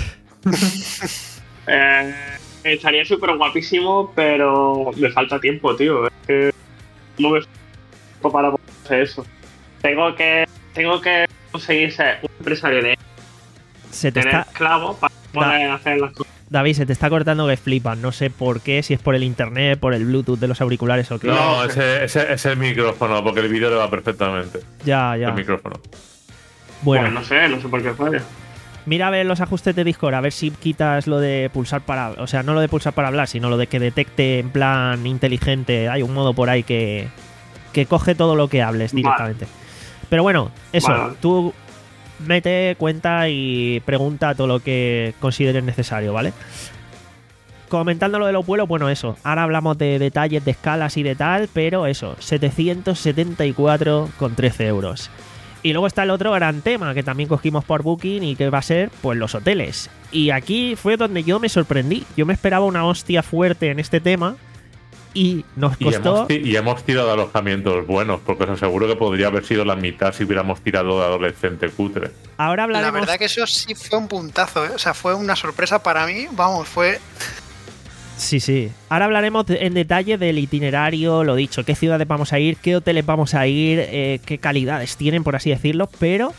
eh, estaría súper guapísimo, pero me falta tiempo, tío. Es que no me falta tiempo para poder hacer eso. Tengo que, tengo que conseguir ser un empresario de Se te tener está... esclavos para poder hacer las cosas. David, se te está cortando que flipas. No sé por qué, si es por el internet, por el Bluetooth de los auriculares o qué. No, No, ese, ese es el micrófono, porque el vídeo le va perfectamente. Ya, ya. El micrófono. Bueno, Pues no sé, no sé por qué falla. mira a ver los ajustes de Discord, a ver si quitas lo de pulsar para... O sea, no lo de pulsar para hablar, sino lo de que detecte en plan inteligente. Hay un modo por ahí que, que coge todo lo que hables Vale. directamente. Pero bueno, eso, Vale. tú mete, cuenta y pregunta todo lo que consideres necesario, ¿vale? Comentando lo de los vuelos, bueno, eso. Ahora hablamos de detalles, de escalas y de tal, pero eso, setecientos setenta y cuatro con trece euros. Y luego está el otro gran tema que también cogimos por Booking y que va a ser, pues, los hoteles. Y aquí fue donde yo me sorprendí. Yo me esperaba una hostia fuerte en este tema y nos Y costó... hemos, ti- y hemos tirado alojamientos buenos, porque os aseguro que podría haber sido la mitad si hubiéramos tirado de adolescente cutre. Ahora La hablaremos... verdad que eso sí fue un puntazo, ¿eh? O sea, fue una sorpresa para mí. Vamos, fue... Sí, sí. Ahora hablaremos de- en detalle del itinerario, lo dicho, qué ciudades vamos a ir, qué hoteles vamos a ir, eh, qué calidades tienen, por así decirlo, pero...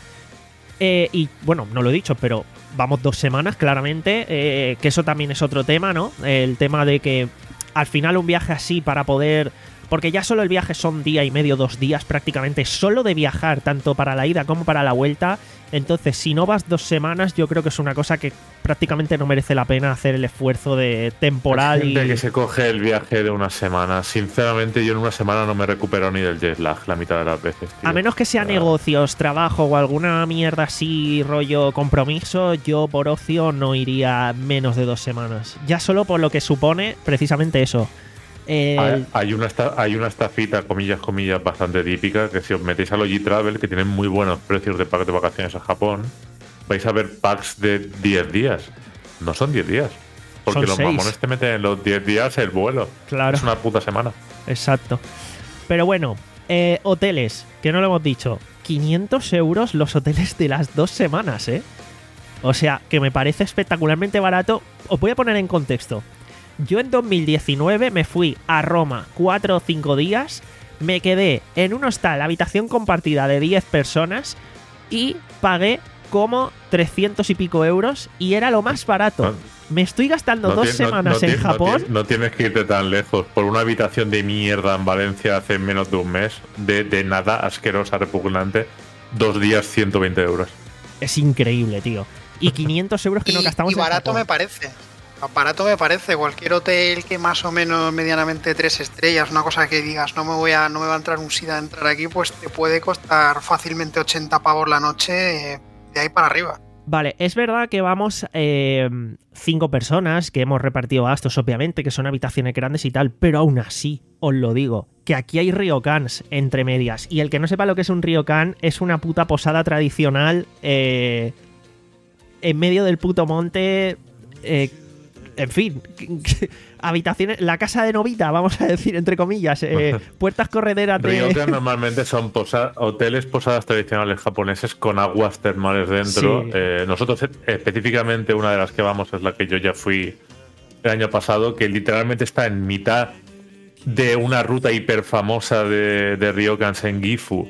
eh, y bueno, no lo he dicho, pero vamos dos semanas, claramente, eh, que eso también es otro tema, ¿no? El tema de que al final un viaje así para poder... Porque ya solo el viaje son día y medio, dos días prácticamente, solo de viajar, tanto para la ida como para la vuelta. Entonces, si no vas dos semanas, yo creo que es una cosa que prácticamente no merece la pena hacer el esfuerzo de temporal Hay y... gente que se coge el viaje de una semana. Sinceramente, yo en una semana no me recupero ni del jet lag la mitad de las veces, tío. A menos que sea Ah. negocios, trabajo o alguna mierda así, rollo compromiso, yo por ocio no iría menos de dos semanas. Ya solo por lo que supone precisamente eso. El- Hay, hay una esta- hay una estafita, comillas, comillas, bastante típica, que si os metéis a Logi Travel, que tienen muy buenos precios de pack de vacaciones a Japón, vais a ver packs de diez días. No son diez días. Porque Son los seis. mamones te meten en los diez días el vuelo. Claro. Es una puta semana. Exacto. Pero bueno, eh, hoteles, que no lo hemos dicho. quinientos euros los hoteles de las dos semanas, ¿eh? O sea, que me parece espectacularmente barato. Os voy a poner en contexto. Yo en dos mil diecinueve me fui a Roma cuatro o cinco días, me quedé en un hostal, habitación compartida de diez personas y pagué como trescientos y pico euros y era lo más barato. No. Me estoy gastando No dos ti- no- semanas no en ti- no Japón. ti- No, tienes que irte tan lejos. Por una habitación de mierda en Valencia hace menos de un mes, de, de nada asquerosa, repugnante, dos días ciento veinte euros. Es increíble, tío. Y quinientos euros que no y, gastamos y en barato Japón. me parece. Barato me parece. Cualquier hotel que más o menos medianamente tres estrellas, una cosa que digas, no me voy a, no me va a entrar un SIDA a entrar aquí, pues te puede costar fácilmente ochenta pavos la noche, eh, de ahí para arriba. Vale, es verdad que vamos eh, cinco personas, que hemos repartido gastos, obviamente, que son habitaciones grandes y tal, pero aún así, os lo digo, que aquí hay ryokans entre medias. Y el que no sepa lo que es un ryokan, es una puta posada tradicional eh, en medio del puto monte, eh, en fin, habitaciones, la casa de Novita, vamos a decir, entre comillas, eh, puertas correderas de... Ryokan normalmente son posa hoteles, posadas tradicionales japoneses con aguas termales dentro. Sí. Eh, nosotros, específicamente, una de las que vamos es la que yo ya fui el año pasado, que literalmente está en mitad de una ruta hiper famosa de, de Ryokan en Gifu,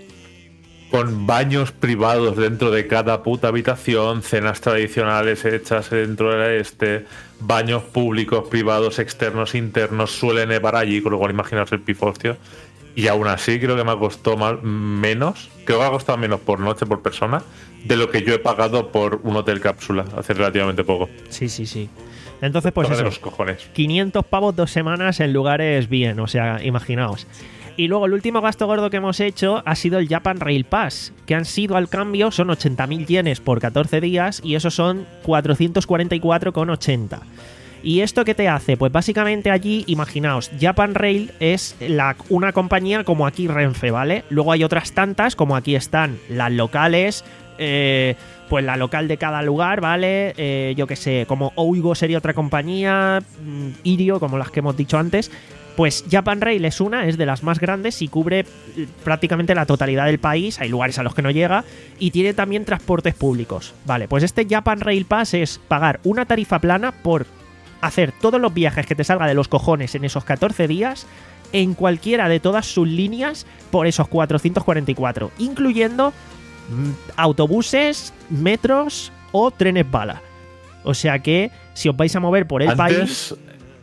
con baños privados dentro de cada puta habitación, cenas tradicionales hechas dentro del este, baños públicos, privados, externos, internos, suele nevar allí, con lo cual imaginaos el pifostio. Y aún así creo que me ha costado más, menos, creo que me ha costado menos por noche, por persona, de lo que yo he pagado por un hotel cápsula hace relativamente poco. Sí, sí, sí. Entonces, pues Toca eso, de los cojones. quinientos pavos dos semanas en lugares bien, o sea, imaginaos. Y luego el último gasto gordo que hemos hecho ha sido el Japan Rail Pass, que han sido al cambio, son ochenta mil yenes por catorce días y eso son cuatrocientos cuarenta y cuatro con ochenta. ¿Y esto qué te hace? Pues básicamente allí, imaginaos, Japan Rail es la, una compañía como aquí Renfe, ¿vale? Luego hay otras tantas, como aquí están las locales, eh, pues la local de cada lugar, ¿vale? Eh, yo qué sé, como Ouigo sería otra compañía, Irio, como las que hemos dicho antes. Pues Japan Rail es una, es de las más grandes y cubre prácticamente la totalidad del país, hay lugares a los que no llega, y tiene también transportes públicos. Vale, pues este Japan Rail Pass es pagar una tarifa plana por hacer todos los viajes que te salga de los cojones en esos catorce días, en cualquiera de todas sus líneas, por esos cuatrocientos cuarenta y cuatro, incluyendo mm, autobuses, metros o trenes bala. O sea que si os vais a mover por el Antes... país...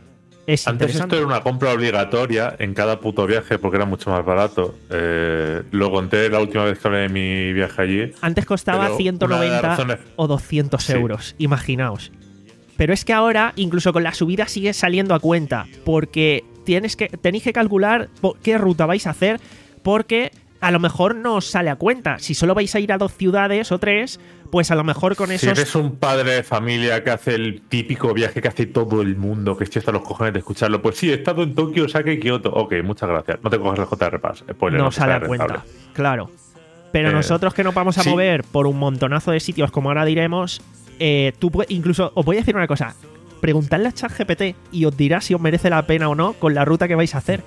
Es Antes esto era una compra obligatoria en cada puto viaje porque era mucho más barato. Eh, lo conté la última vez que hablé de mi viaje allí. Antes costaba Pero ciento noventa razones... o doscientos Sí. euros, imaginaos. Pero es que ahora, incluso con la subida, sigue saliendo a cuenta, porque tienes que, tenéis que calcular qué ruta vais a hacer, porque a lo mejor no os sale a cuenta. Si solo vais a ir a dos ciudades o tres, pues a lo mejor con esos... Si eres un padre de familia que hace el típico viaje que hace todo el mundo, que estoy hasta los cojones de escucharlo, pues sí, he estado en Tokio, Osaka y Kioto. Ok, muchas gracias. No te cojas el J R Pass. Spoiler, no no sale a sale cuenta, rentable. claro. Pero Eh, nosotros que nos vamos a sí. mover por un montonazo de sitios, como ahora diremos, eh, tú pu- incluso os voy a decir una cosa. Preguntadle a ChatGPT y os dirá si os merece la pena o no con la ruta que vais a hacer.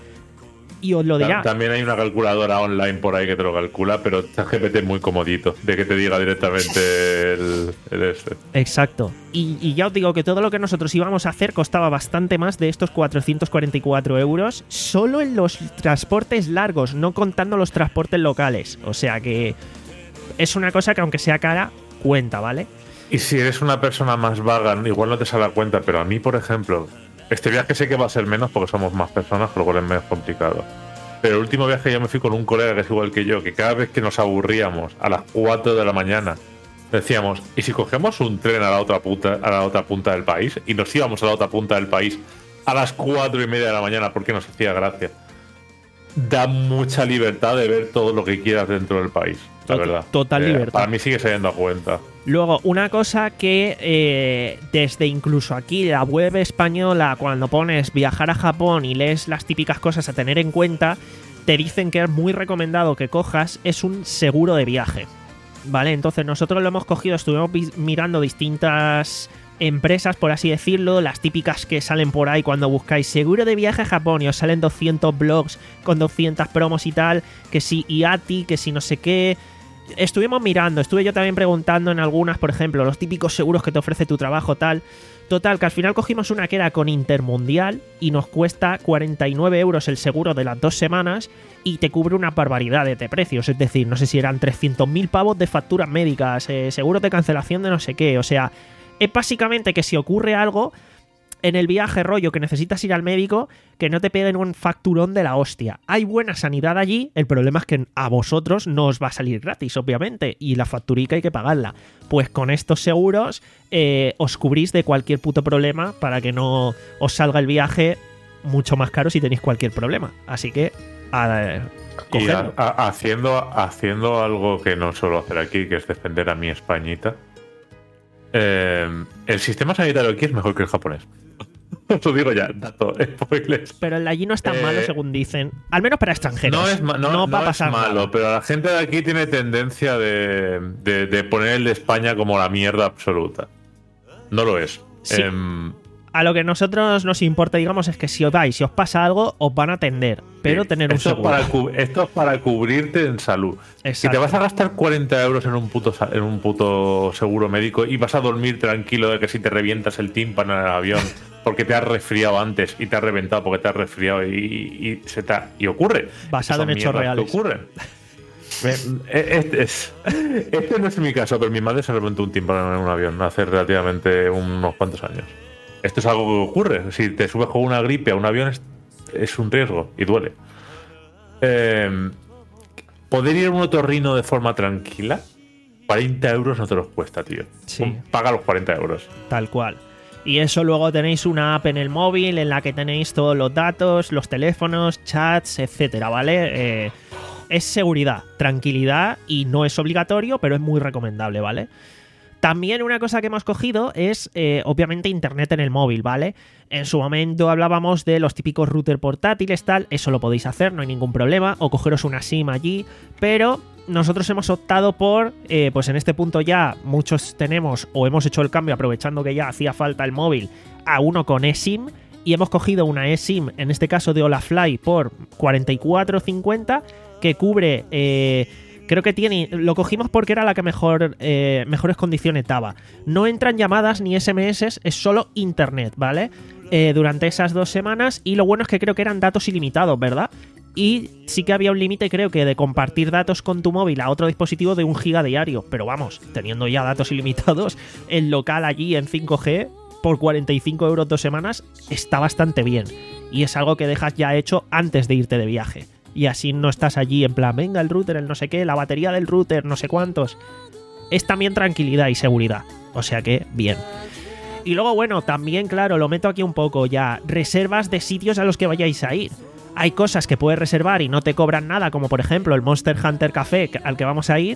Y os lo dirá. Ta- También hay una calculadora online por ahí que te lo calcula, pero ChatGPT es muy comodito de que te diga directamente el, el este. Exacto. Y, y ya os digo que todo lo que nosotros íbamos a hacer costaba bastante más de estos cuatrocientos cuarenta y cuatro euros solo en los transportes largos, no contando los transportes locales. O sea que es una cosa que aunque sea cara, cuenta, ¿vale? Y si eres una persona más vaga, igual no te sale a cuenta, pero a mí, por ejemplo, este viaje sé que va a ser menos porque somos más personas, con lo cual es menos complicado. Pero el último viaje yo me fui con un colega que es igual que yo, que cada vez que nos aburríamos a las cuatro de la mañana decíamos, ¿y si cogemos un tren a la otra punta, a la otra punta del país? Y nos íbamos a la otra punta del país a las cuatro y media de la mañana porque nos hacía gracia. Da mucha libertad de ver todo lo que quieras dentro del país, la Tot- verdad. total Eh, libertad. Para mí sigue saliendo a cuenta. Luego, una cosa que eh, desde incluso aquí la web española, cuando pones viajar a Japón y lees las típicas cosas a tener en cuenta, te dicen que es muy recomendado que cojas es un seguro de viaje. ¿Vale? Entonces nosotros lo hemos cogido, estuvimos vi- mirando distintas empresas, por así decirlo, las típicas que salen por ahí cuando buscáis seguro de viaje a Japón y os salen doscientos blogs con doscientas promos y tal, que si I A T I, que si no sé qué. Estuvimos mirando, estuve yo también preguntando en algunas, por ejemplo, los típicos seguros que te ofrece tu trabajo, tal. Total, que al final cogimos una que era con Intermundial y nos cuesta cuarenta y nueve euros el seguro de las dos semanas y te cubre una barbaridad de precios. Es decir, no sé si eran trescientos mil pavos de facturas médicas, eh, seguros de cancelación de no sé qué. O sea, es básicamente que si ocurre algo en el viaje, rollo, que necesitas ir al médico, que no te peguen un facturón de la hostia. Hay buena sanidad allí, el problema es que a vosotros no os va a salir gratis, obviamente, y la facturica hay que pagarla. Pues con estos seguros eh, os cubrís de cualquier puto problema para que no os salga el viaje mucho más caro si tenéis cualquier problema. Así que, a, Y cogedlo. a- a- haciendo, haciendo algo que no suelo hacer aquí, que es defender a mi Españita, eh, el sistema sanitario aquí es mejor que el japonés. Os lo digo ya, dato, spoilers. Pero el de allí no es tan eh, malo, según dicen. Al menos para extranjeros. No es, ma- no, va a no es pasar malo, nada. pero la gente de aquí tiene tendencia de, de- de poner el de España como la mierda absoluta. No lo es. Sí. Em, A lo que nosotros nos importa, digamos, es que si os vais, si os pasa algo, os van a atender. Pero Sí, tener un esto es seguro. para cu- esto es para cubrirte en salud. Si Exacto. te vas a gastar cuarenta euros en un puto sa- en un puto seguro médico y vas a dormir tranquilo de que si te revientas el tímpano en el avión porque te has resfriado antes y te has reventado porque te has resfriado y, y se te ha- y ocurre. Basado Son en hechos mierdas que reales. ocurren. Me- e- Este, es, este no es mi caso, pero mi madre se reventó un tímpano en un avión hace relativamente unos cuantos años. Esto es algo que ocurre. Si te subes con una gripe a un avión es, es un riesgo y duele. Eh, poder ir a un otorrino de forma tranquila, cuarenta euros no te los cuesta, tío. Sí. Paga los cuarenta euros. Tal cual. Y eso luego tenéis una app en el móvil en la que tenéis todos los datos, los teléfonos, chats, etcétera, ¿vale? Eh, es seguridad, tranquilidad y no es obligatorio, pero es muy recomendable, ¿vale? También una cosa que hemos cogido es, eh, obviamente, internet en el móvil, ¿vale? En su momento hablábamos de los típicos router portátiles, tal, eso lo podéis hacer, no hay ningún problema, o cogeros una SIM allí, pero nosotros hemos optado por, eh, pues en este punto ya muchos tenemos o hemos hecho el cambio aprovechando que ya hacía falta el móvil a uno con eSIM y hemos cogido una eSIM, en este caso de Olafly, por cuarenta y cuatro cincuenta que cubre... Eh, Creo que tiene. Lo cogimos porque era la que mejor eh, mejores condiciones daba. No entran llamadas ni ese eme ese, es solo internet, ¿vale? Eh, durante esas dos semanas. Y lo bueno es que creo que eran datos ilimitados, ¿verdad? Y sí que había un límite, creo que, de compartir datos con tu móvil a otro dispositivo de un giga diario. Pero vamos, teniendo ya datos ilimitados, el local allí en cinco G por cuarenta y cinco euros dos semanas está bastante bien. Y es algo que dejas ya hecho antes de irte de viaje. Y así no estás allí en plan, venga el router, el no sé qué, la batería del router, no sé cuántos. Es también tranquilidad y seguridad. O sea que, bien. Y luego, bueno, también, claro, lo meto aquí un poco ya. Reservas de sitios a los que vayáis a ir. Hay cosas que puedes reservar y no te cobran nada, como por ejemplo el Monster Hunter Café al que vamos a ir,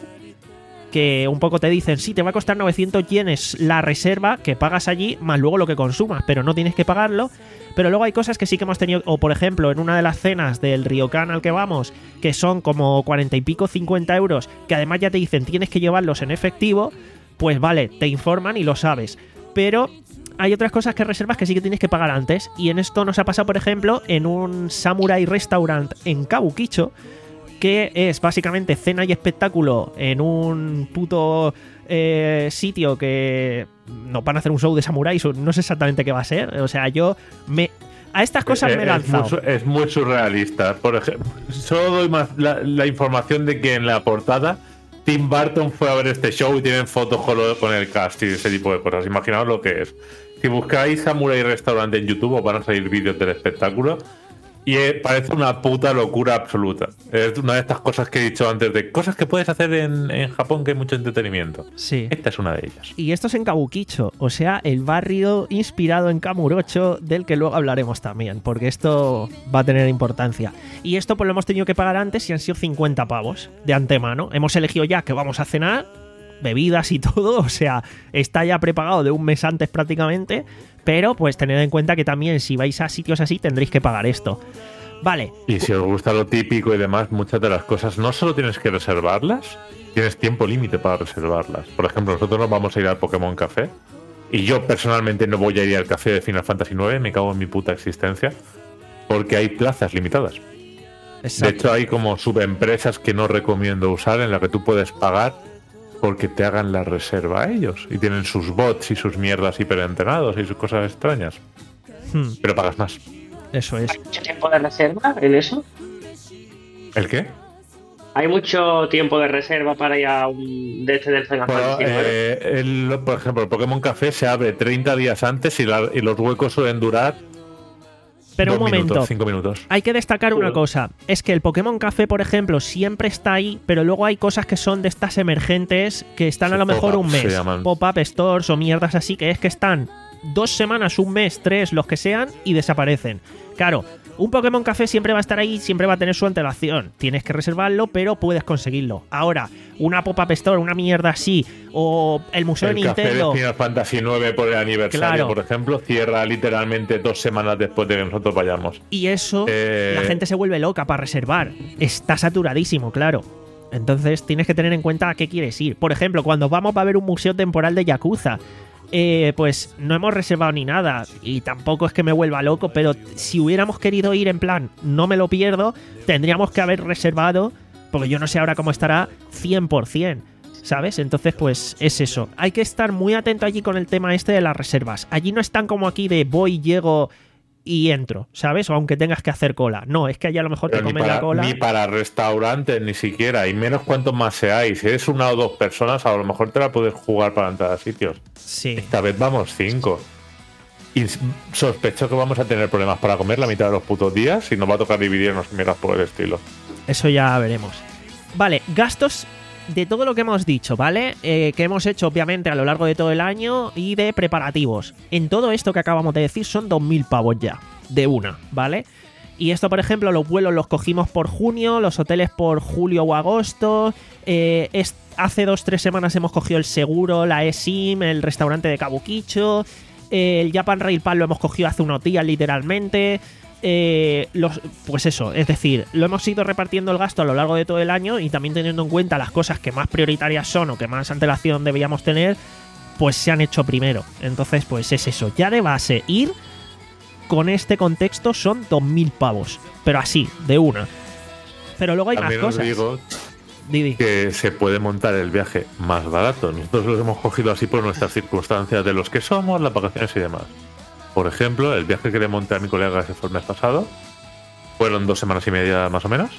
que un poco te dicen, sí, te va a costar novecientos yenes la reserva que pagas allí, más luego lo que consumas, pero no tienes que pagarlo. Pero luego hay cosas que sí que hemos tenido, o por ejemplo, en una de las cenas del Ryokan al que vamos, que son como cuarenta y pico, cincuenta euros, que además ya te dicen tienes que llevarlos en efectivo, pues vale, te informan y lo sabes. Pero hay otras cosas que reservas que sí que tienes que pagar antes, y en esto nos ha pasado, por ejemplo, en un Samurai Restaurant en Kabukicho, que es básicamente cena y espectáculo en un puto eh, sitio que nos van a hacer un show de samuráis, no sé exactamente qué va a ser. O sea, yo me a estas cosas me he lanzado. Es muy, su- es muy surrealista. Por ejemplo, solo doy más la, la información de que en la portada Tim Burton fue a ver este show y tienen fotos con, lo- con el cast y ese tipo de cosas. Imaginaos lo que es. Si buscáis Samurai Restaurant en YouTube os van a salir vídeos del espectáculo. Y eh, parece una puta locura absoluta. Es una de estas cosas que he dicho antes, de cosas que puedes hacer en, en Japón que hay mucho entretenimiento. Sí. Esta es una de ellas. Y esto es en Kabukicho, o sea, el barrio inspirado en Kamurocho, del que luego hablaremos también, porque esto va a tener importancia. Y esto pues lo hemos tenido que pagar antes y han sido cincuenta pavos de antemano. Hemos elegido ya que vamos a cenar, bebidas y todo, o sea, está ya prepagado de un mes antes prácticamente, pero pues tened en cuenta que también si vais a sitios así tendréis que pagar esto. Vale. Y si os gusta lo típico y demás, muchas de las cosas no solo tienes que reservarlas, tienes tiempo límite para reservarlas. Por ejemplo, nosotros nos vamos a ir al Pokémon Café y yo personalmente no voy a ir al café de Final Fantasy nueve, me cago en mi puta existencia, porque hay plazas limitadas. Exacto. De hecho, hay como subempresas que no recomiendo usar en la que tú puedes pagar porque te hagan la reserva a ellos. Y tienen sus bots y sus mierdas hiperentrenados y sus cosas extrañas. Hmm, Pero pagas más. eso es. ¿Hay mucho tiempo de reserva en eso? ¿El qué? ¿Hay mucho tiempo de reserva para ir a un de este del Final Bueno, Fantasy nueve? eh, el- por ejemplo, el Pokémon Café se abre treinta días antes y, la- y los huecos suelen durar Pero dos un momento. minutos, cinco minutos. Hay que destacar una Joder. cosa, es que el Pokémon Café, por ejemplo, siempre está ahí, pero luego hay cosas que son de estas emergentes que están Sí, a lo mejor un pop-up se mes. llaman. Pop-up stores o mierdas así, que es que están dos semanas, un mes, tres, los que sean, y desaparecen. Claro, un Pokémon Café siempre va a estar ahí, siempre va a tener su antelación. Tienes que reservarlo, pero puedes conseguirlo. Ahora, una Pop-up Store, una mierda así, o el Museo El de café de Nintendo... Final Fantasy nueve por el aniversario, Claro. por ejemplo, cierra literalmente dos semanas después de que nosotros vayamos. Y eso, Eh, la gente se vuelve loca para reservar. Está saturadísimo, claro. Entonces tienes que tener en cuenta a qué quieres ir. Por ejemplo, cuando vamos va a ver un museo temporal de Yakuza. eh, pues no hemos reservado ni nada y tampoco es que me vuelva loco, pero si hubiéramos querido ir en plan no me lo pierdo, tendríamos que haber reservado, porque yo no sé ahora cómo estará, cien por ciento, ¿sabes? Entonces pues es eso, hay que estar muy atento allí con el tema este de las reservas. Allí no están como aquí de voy, llego y entro, ¿sabes? O aunque tengas que hacer cola. No, es que allá a lo mejor Pero te comes para, la cola. Ni para restaurantes, ni siquiera. Y menos cuanto más seáis. Si eres una o dos personas, a lo mejor te la puedes jugar para entrar a sitios. Sí. Esta vez vamos cinco. Y sospecho que vamos a tener problemas para comer la mitad de los putos días y nos va a tocar dividirnos miras por el estilo. Eso ya veremos. Vale, gastos de todo lo que hemos dicho, ¿vale? Eh, que hemos hecho obviamente a lo largo de todo el año y de preparativos. En todo esto que acabamos de decir son dos mil pavos ya, de una, ¿vale? Y esto, por ejemplo, los vuelos los cogimos por junio, los hoteles por julio o agosto. Eh, es, hace dos tres semanas hemos cogido el seguro, la eSIM, el restaurante de Kabukicho. Eh, el Japan Rail Pass lo hemos cogido hace unos días, literalmente. Eh, los, pues eso, es decir, lo hemos ido repartiendo el gasto a lo largo de todo el año y también teniendo en cuenta las cosas que más prioritarias son o que más antelación debíamos tener, pues se han hecho primero. Entonces, pues es eso. Ya de base, ir con este contexto son dos mil pavos, pero así, de una. Pero luego hay También más os cosas. digo Didi. que se puede montar el viaje más barato. Nosotros los hemos cogido así por nuestras circunstancias de los que somos, las vacaciones y demás. Por ejemplo, el viaje que le monté a mi colega ese fue el mes pasado. Fueron dos semanas y media más o menos.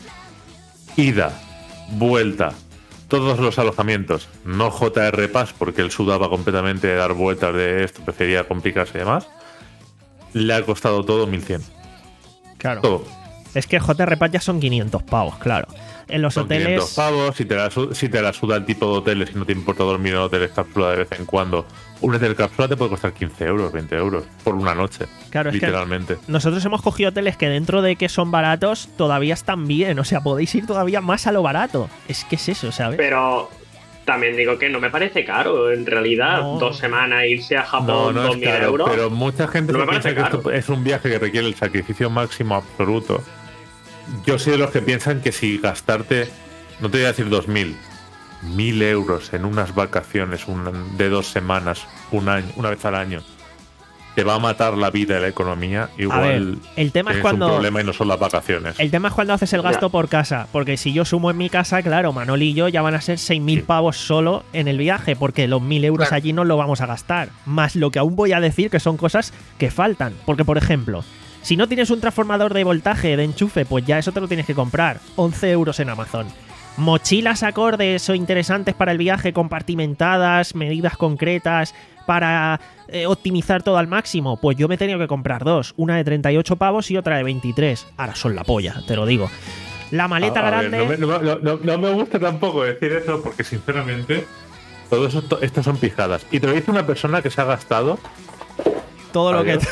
Ida, vuelta, todos los alojamientos. No J R Pass porque él sudaba completamente de dar vueltas de esto, prefería complicarse y demás. Le ha costado todo mil cien. Claro. Todo. Es que J R Pass ya son quinientos pavos, claro. En los Son hoteles. quinientos pavos, si te, la, su- si te la suda el tipo de hoteles y no te importa dormir en hoteles cápsula de vez en cuando, un hotel cápsula te puede costar quince euros, veinte euros por una noche. Claro, es que literalmente. nosotros hemos cogido hoteles que dentro de que son baratos, todavía están bien. O sea, podéis ir todavía más a lo barato. Es que es eso, ¿sabes? Pero también digo que no me parece caro. En realidad, No. dos semanas irse a No, Japón, no dos es mil caro, euros. pero mucha gente no se me piensa parece que esto caro. es un viaje que requiere el sacrificio máximo absoluto. Yo soy de los que piensan que si gastarte, no te voy a decir dos mil, mil euros en unas vacaciones un- de dos semanas, un año, una vez al año, te va a matar la vida y la economía, igual A ver, el tema es tienes cuando- un problema y no son las vacaciones. El tema es cuando haces el gasto Ya. por casa. Porque si yo sumo en mi casa, claro, Manoli y yo ya van a ser seis mil Sí. pavos solo en el viaje. Porque los mil euros Claro. allí no lo vamos a gastar. Más lo que aún voy a decir que son cosas que faltan. Porque, por ejemplo, si no tienes un transformador de voltaje, de enchufe, pues ya eso te lo tienes que comprar. once euros en Amazon. Mochilas acordes o interesantes para el viaje, compartimentadas, medidas concretas para eh, optimizar todo al máximo. Pues yo me he tenido que comprar dos, una de treinta y ocho pavos y otra de veintitrés. Ahora son la polla, te lo digo. La maleta A- a ver, grande... no, me, no me- no- no me gusta tampoco decir eso porque sinceramente todo eso, to- estas son pijadas. Y te lo dice una persona que se ha gastado todo lo que... Adiós.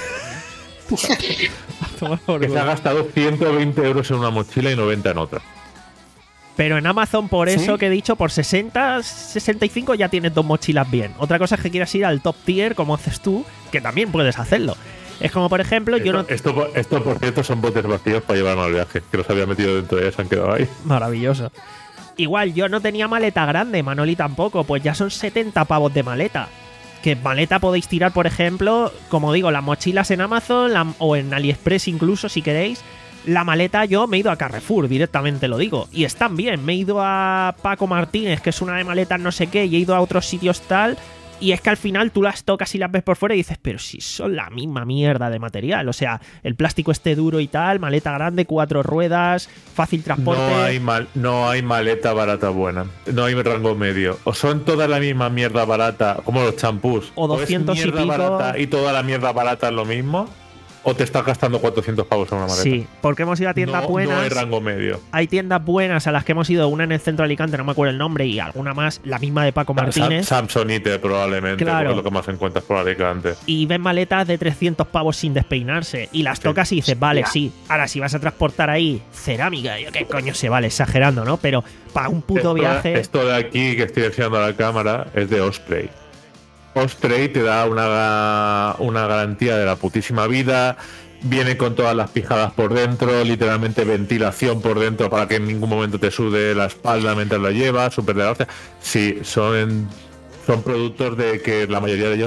Toma por que se culo. ha gastado ciento veinte euros en una mochila y noventa en otra. Pero en Amazon, por ¿Sí? eso que he dicho, por sesenta, sesenta y cinco ya tienes dos mochilas bien. Otra cosa es que quieras ir al top tier, como haces tú, que también puedes hacerlo. Es como, por ejemplo, yo Esto, no... esto, por- esto, por cierto, son botes vacíos para llevarme al viaje, que los había metido dentro de ellas, se han quedado ahí. Maravilloso. Igual, yo no tenía maleta grande, Manoli tampoco, pues ya son setenta pavos de maleta. Que maleta podéis tirar, por ejemplo, como digo, las mochilas en Amazon la- o en AliExpress incluso, si queréis. La maleta yo me he ido a Carrefour, directamente lo digo. Y están bien, me he ido a Paco Martínez, que es una de maletas no sé qué, y he ido a otros sitios tal... Y es que al final tú las tocas y las ves por fuera y dices, pero si son la misma mierda de material. O sea, el plástico esté duro y tal, maleta grande, cuatro ruedas, fácil transporte. No hay, mal, no hay maleta barata buena. No hay rango medio. O son toda la misma mierda barata, como los champús. O doscientos es y mierda pico. barata y toda la mierda barata es lo mismo. O te estás gastando cuatrocientos pavos en una maleta. Sí, porque hemos ido a tiendas no, buenas. no hay rango medio. Hay tiendas buenas a las que hemos ido, una en el centro de Alicante, no me acuerdo el nombre, y alguna más, la misma de Paco Martínez. Sam- Samsonite probablemente, Claro. porque es lo que más encuentras por Alicante. Y ven maletas de trescientos pavos sin despeinarse. Y las Sí. tocas y dices, vale, Ya. sí. Ahora, si vas a transportar ahí cerámica, yo qué coño se vale, exagerando, ¿no? Pero para un puto esto, viaje. Esto de aquí que estoy enseñando a la cámara es de Osprey. Osprey te da una, una garantía de la putísima vida. Viene con todas las pijadas por dentro, literalmente ventilación por dentro para que en ningún momento te sude la espalda mientras la llevas, súper de la hostia. Sí, son, son productos de que la mayoría de ellos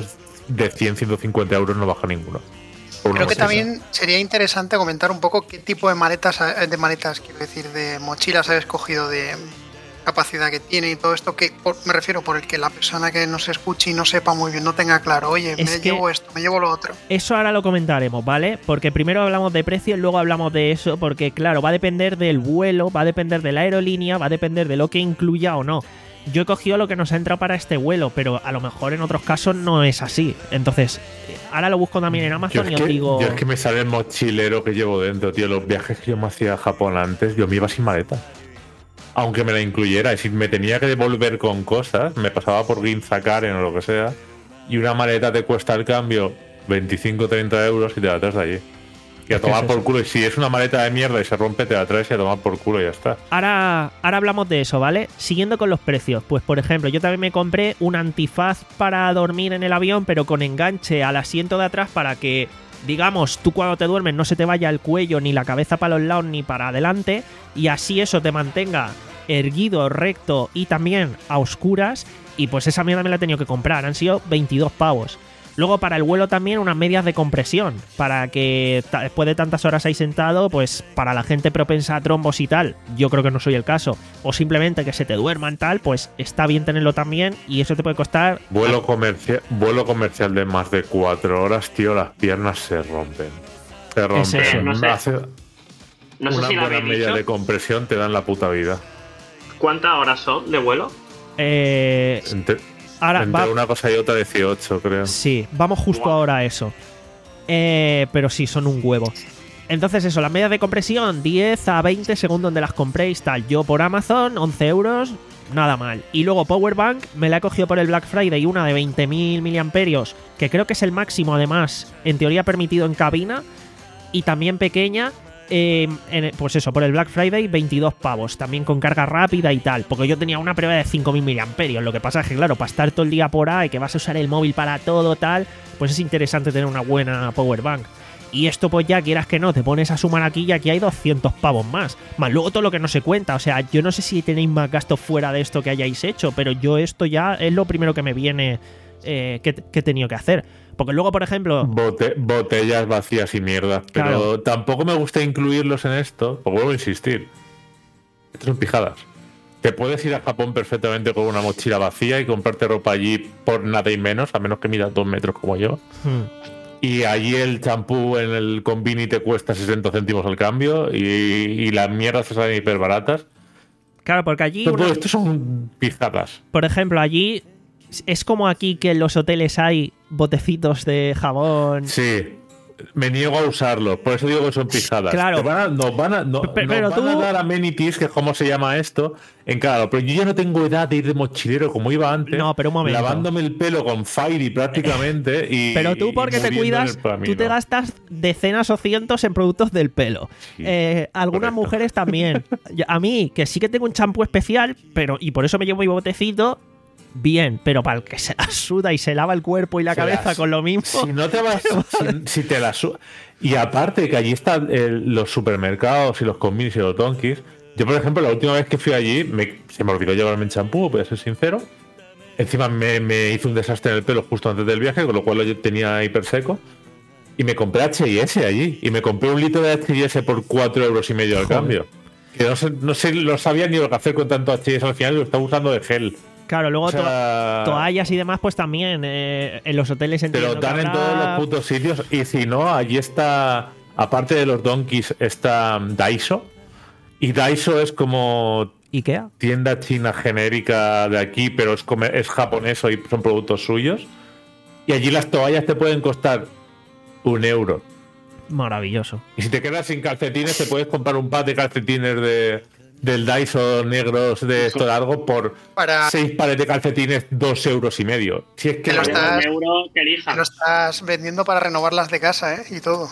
de cien a ciento cincuenta euros no baja ninguno. Por Creo una que bolsa. también sería interesante comentar un poco qué tipo de maletas, eh, de maletas, quiero decir, de mochilas has escogido, de capacidad que tiene y todo esto, que por- me refiero por el que la persona que nos escuche y no sepa muy bien, no tenga claro, oye, Es me que- llevo esto, me llevo lo otro. Eso ahora lo comentaremos, ¿vale? Porque primero hablamos de precio y luego hablamos de eso, porque claro, va a depender del vuelo, va a depender de la aerolínea, va a depender de lo que incluya o no. Yo he cogido lo que nos ha entrado para este vuelo, pero a lo mejor en otros casos no es así. Entonces, ahora lo busco también en Yo Amazon es, y os que, digo... yo es que me sale el mochilero que llevo dentro, tío. Los viajes que yo me hacía a Japón antes, yo me iba sin maleta. Aunque me la incluyera. Y si me tenía que devolver con cosas, me pasaba por Ginza Karen o lo que sea. Y una maleta te cuesta al cambio veinticinco a treinta euros y te la traes de allí. Y a Es que tomar es por eso. culo. Y si es una maleta de mierda y se rompe, te la traes y a tomar por culo y ya está. Ahora, ahora hablamos de eso, ¿vale? Siguiendo con los precios. Pues, por ejemplo, yo también me compré un antifaz para dormir en el avión, pero con enganche al asiento de atrás para que, digamos, tú cuando te duermes no se te vaya el cuello ni la cabeza para los lados ni para adelante, y así eso te mantenga erguido, recto y también a oscuras. Y pues esa mierda me la he tenido que comprar. Han sido veintidós pavos. Luego para el vuelo también unas medias de compresión, para que ta- después de tantas horas ahí sentado, pues para la gente propensa a trombos y tal, yo creo que no soy el caso, o simplemente que se te duerman tal, pues está bien tenerlo también y eso te puede costar... Vuelo, comercial vuelo comercial de más de cuatro horas, tío, las piernas se rompen. Se rompen. Es eso. No sé. Hace No sé una si lo buena habéis media dicho. de compresión te dan la puta vida. ¿Cuántas horas son de vuelo? Eh, Entre, ahora entre va- una cosa y otra, dieciocho, creo. Sí, vamos justo Guau. ahora a eso. Eh, pero sí, son un huevo. Entonces eso, las medias de compresión, diez a veinte según donde las compréis, tal. Yo por Amazon, once euros, nada mal. Y luego Powerbank, me la he cogido por el Black Friday, una de veinte mil miliamperios, que creo que es el máximo además, en teoría permitido en cabina, y también pequeña, eh, en- pues eso, por el Black Friday, veintidós pavos, también con carga rápida y tal, porque yo tenía una prueba de cinco mil miliamperios. Lo que pasa es que, claro, para estar todo el día por ahí, que vas a usar el móvil para todo, tal, pues es interesante tener una buena Powerbank. Y esto, pues ya quieras que no, te pones a sumar aquí y aquí hay doscientos pavos más. Más luego todo lo que no se cuenta. O sea, yo no sé si tenéis más gastos fuera de esto que hayáis hecho, pero yo esto ya es lo primero que me viene eh, que, que he tenido que hacer. Porque luego, por ejemplo... Bote- botellas vacías y mierdas. Pero Claro. tampoco me gusta incluirlos en esto, porque vuelvo a insistir. Estas son pijadas. Te puedes ir a Japón perfectamente con una mochila vacía y comprarte ropa allí por nada y menos, a menos que midas dos metros como yo. hmm, Y allí el champú en el Convini te cuesta sesenta céntimos al cambio y, y las mierdas se salen hiper baratas. Claro, porque allí... Todo una- esto son pijadas. Por ejemplo, allí es como aquí que en los hoteles hay botecitos de jabón. Sí. Me niego a usarlos, por eso digo que son pijadas. Claro. Te van a- nos van a, no- Pe- nos pero van a tú- dar amenities, que es como se llama esto, en cada lado. Pero yo ya no tengo edad de ir de mochilero como iba antes. No, pero un momento. Lavándome el pelo con Fairy prácticamente. Y, Pero tú, porque y te muriendo en cuidas, el camino. tú te gastas decenas o cientos en productos del pelo. Sí, Eh, algunas correcto. mujeres también. Ya- A mí, que sí que tengo un champú especial, pero y por eso me llevo mi botecito, bien. Pero para el que se la suda y se lava el cuerpo y la Se cabeza las- con lo mismo. Si no te vas, si, si te la su- Y aparte que allí están eh, los supermercados y los convinis y los donkis. Yo, por ejemplo, la última vez que fui allí, me- se me olvidó llevarme el champú, voy a ser sincero. Encima me, me hizo un desastre en el pelo justo antes del viaje, con lo cual lo tenía hiper seco. Y me compré H y S allí. Y me compré un litro de H y S por cuatro euros y medio al Joder. cambio. Que no sé, no sé, no sabía ni lo que hacer con tanto H y S al final, lo estaba usando de gel. Claro, luego O sea, to- toallas y demás, pues también eh, en los hoteles te entiendo lo que dan en habrá- todos los putos sitios. Y si no, allí está, aparte de los donkeys, está Daiso. Y Daiso es como Ikea. tienda china genérica de aquí, pero es, come- es japonés y son productos suyos. Y allí las toallas te pueden costar un euro. Maravilloso. Y si te quedas sin calcetines, te puedes comprar un par de calcetines de, del Daiso negros de esto largo por Para- seis pares de calcetines, dos euros y medio. Si es que Que lo no- está- Un euro que elija. Que lo estás vendiendo para renovarlas de casa, ¿eh? Y todo.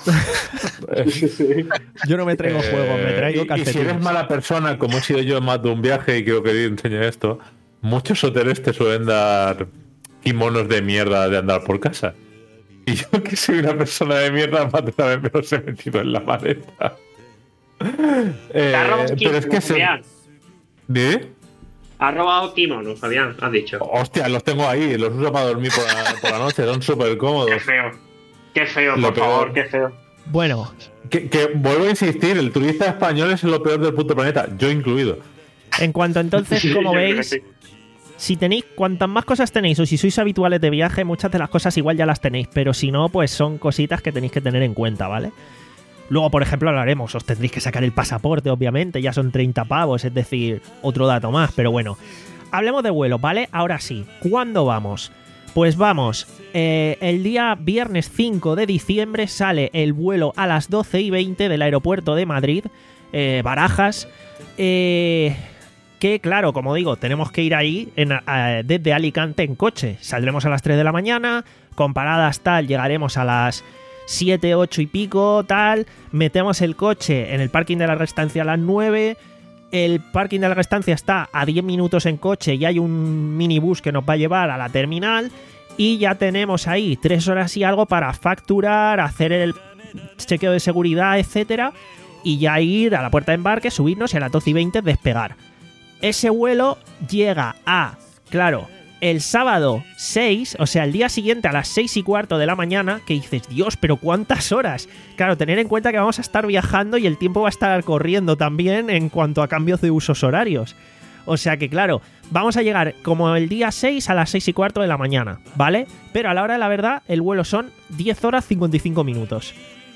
Yo no me traigo Eh, juegos, me traigo y- y, calcetines. si eres mala persona, como he sido yo más de un viaje, y creo que enseño esto, muchos hoteles te suelen dar kimonos de mierda de andar por casa. Y yo, que soy una persona de mierda, más de una vez me los he metido en la maleta. Eh, Te has robado un pero es que kimono, se... Adrián. ¿De? Has robado kimonos, Fabián, has dicho. Hostia, los tengo ahí, los uso para dormir por la, por la noche, son súper Qué cómodos. feo. Qué feo, Lo por peor. favor, qué feo. Bueno, Que, que vuelvo a insistir, el turista español es lo peor del puto planeta, yo incluido. en cuanto entonces, Sí, como yo creo que veis, sí. si tenéis, cuantas más cosas tenéis o si sois habituales de viaje, muchas de las cosas igual ya las tenéis, pero si no, pues son cositas que tenéis que tener en cuenta, ¿vale? Luego, por ejemplo, hablaremos, os tendréis que sacar el pasaporte, obviamente, ya son treinta pavos, es decir, otro dato más, pero bueno. Hablemos de vuelo, ¿vale? Ahora sí, ¿cuándo vamos? Pues vamos, eh, el día viernes cinco de diciembre sale el vuelo a las doce y veinte del aeropuerto de Madrid, eh, Barajas, eh, que claro, como digo, tenemos que ir ahí en, a, desde Alicante en coche. Saldremos a las tres de la mañana, con paradas tal, llegaremos a las siete, ocho y pico, tal, metemos el coche en el parking de la Restancia a las nueve. El parking de la Restancia está a diez minutos en coche y hay un minibús que nos va a llevar a la terminal y ya tenemos ahí tres horas y algo para facturar, hacer el chequeo de seguridad, etcétera, y ya ir a la puerta de embarque, subirnos y a las doce y veinte despegar. Ese vuelo llega a, claro, el sábado seis, o sea, el día siguiente a las seis y cuarto de la mañana, que dices, Dios, pero ¿cuántas horas? Claro, tener en cuenta que vamos a estar viajando y el tiempo va a estar corriendo también en cuanto a cambios de usos horarios. O sea que, claro, vamos a llegar como el día seis a las seis y cuarto de la mañana, ¿vale? Pero a la hora de la verdad, el vuelo son diez horas cincuenta y cinco minutos.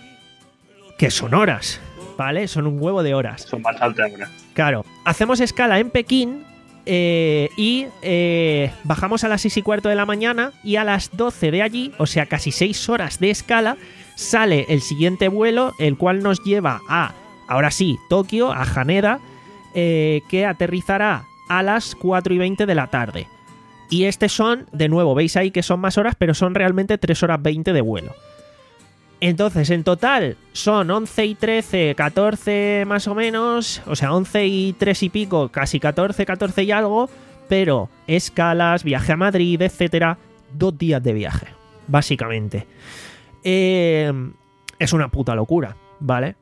Que son horas, ¿vale? Son un huevo de horas. Son bastante horas. Claro, hacemos escala en Pekín eh, y eh, bajamos a las seis y cuarto de la mañana y a las doce de allí, o sea, casi seis horas de escala, sale el siguiente vuelo, el cual nos lleva a, ahora sí, Tokio, a Haneda, eh, que aterrizará a las cuatro y veinte de la tarde. Y este son, de nuevo, veis ahí que son más horas, pero son realmente tres horas veinte de vuelo. Entonces, en total, son once y trece, catorce más o menos, o sea, once y tres y pico, casi catorce, catorce y algo, pero escalas, viaje a Madrid, etcétera, dos días de viaje, básicamente. Eh, es una puta locura, ¿vale?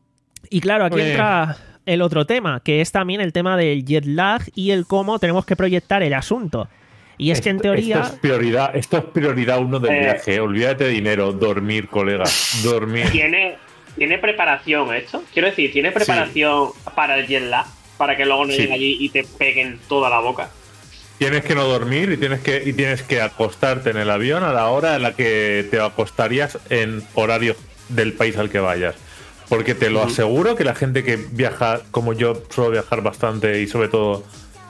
Y claro, aquí Oye. entra el otro tema, que es también el tema del jet lag y el cómo tenemos que proyectar el asunto. Y es que en Esto- teoría... Esto es prioridad, esto es prioridad uno del Eh. viaje. Olvídate de dinero, dormir, colega. Dormir. ¿Tiene, ¿Tiene preparación esto? Quiero decir, ¿tiene preparación para el jet lag? Para que luego no Sí. lleguen allí y te peguen toda la boca. Tienes que no dormir y tienes que, y tienes que acostarte en el avión a la hora en la que te acostarías en horario del país al que vayas. Porque te lo Ujú. aseguro que la gente que viaja, como yo suelo viajar bastante y sobre todo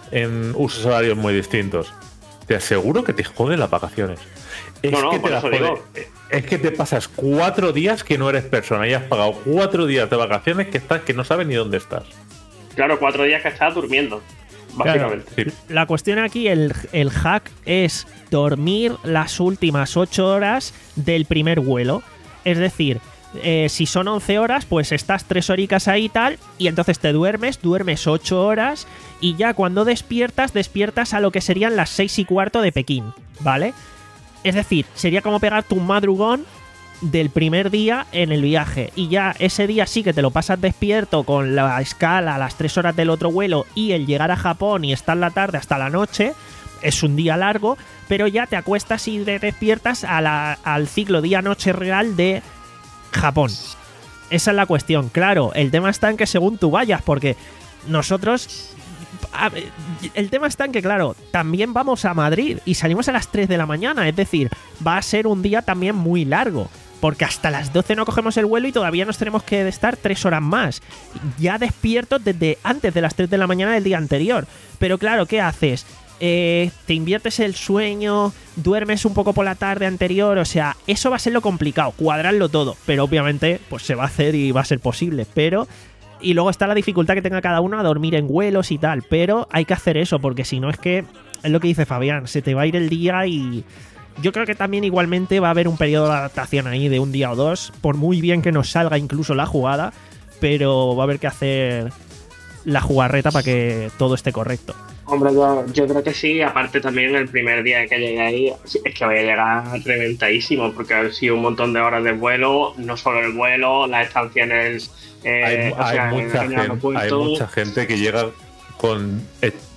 en usos horarios muy distintos, te aseguro que te jode las vacaciones. Es, No, no, que te por las eso jode. digo. Es que te pasas cuatro días que no eres persona y has pagado cuatro días de vacaciones que estás que no sabes ni dónde estás. Claro, cuatro días que estás durmiendo, básicamente. Sí. La cuestión aquí, el, el hack es dormir las últimas ocho horas del primer vuelo. Es decir, eh, si son once horas, pues estás tres horicas ahí y tal, y entonces te duermes, duermes ocho horas, y ya cuando despiertas, despiertas a lo que serían las seis y cuarto de Pekín, ¿vale? Es decir, sería como pegarte un madrugón del primer día en el viaje, y ya ese día sí que te lo pasas despierto con la escala, las tres horas del otro vuelo y el llegar a Japón y estar la tarde hasta la noche. Es un día largo, pero ya te acuestas y te despiertas a la- al ciclo día-noche real de Japón. Esa es la cuestión. Claro, el tema está en que según tú vayas, porque nosotros... a ver, el tema está en que, claro, también vamos a Madrid y salimos a las tres de la mañana, es decir, va a ser un día también muy largo, porque hasta las doce no cogemos el vuelo y todavía nos tenemos que estar tres horas más, ya despiertos desde antes de las tres de la mañana del día anterior. Pero claro, ¿qué haces? Eh, te inviertes el sueño, duermes un poco por la tarde anterior, o sea, eso va a ser lo complicado, cuadrarlo todo, pero obviamente pues se va a hacer y va a ser posible, pero... Y luego está la dificultad que tenga cada uno a dormir en vuelos y tal, pero hay que hacer eso, porque si no es que, es lo que dice Fabián, se te va a ir el día y... Yo creo que también igualmente va a haber un periodo de adaptación ahí de un día o dos, por muy bien que nos salga incluso la jugada, pero va a haber que hacer la jugarreta para que todo esté correcto. Hombre, yo, yo creo que sí. Aparte también el primer día que llegue ahí es que voy a llegar reventadísimo, porque ha sido un montón de horas de vuelo, no solo el vuelo, la estancia en el... eh, hay, o hay sea, en mucha el gente, hay aeropuerto. mucha gente que llega con eh,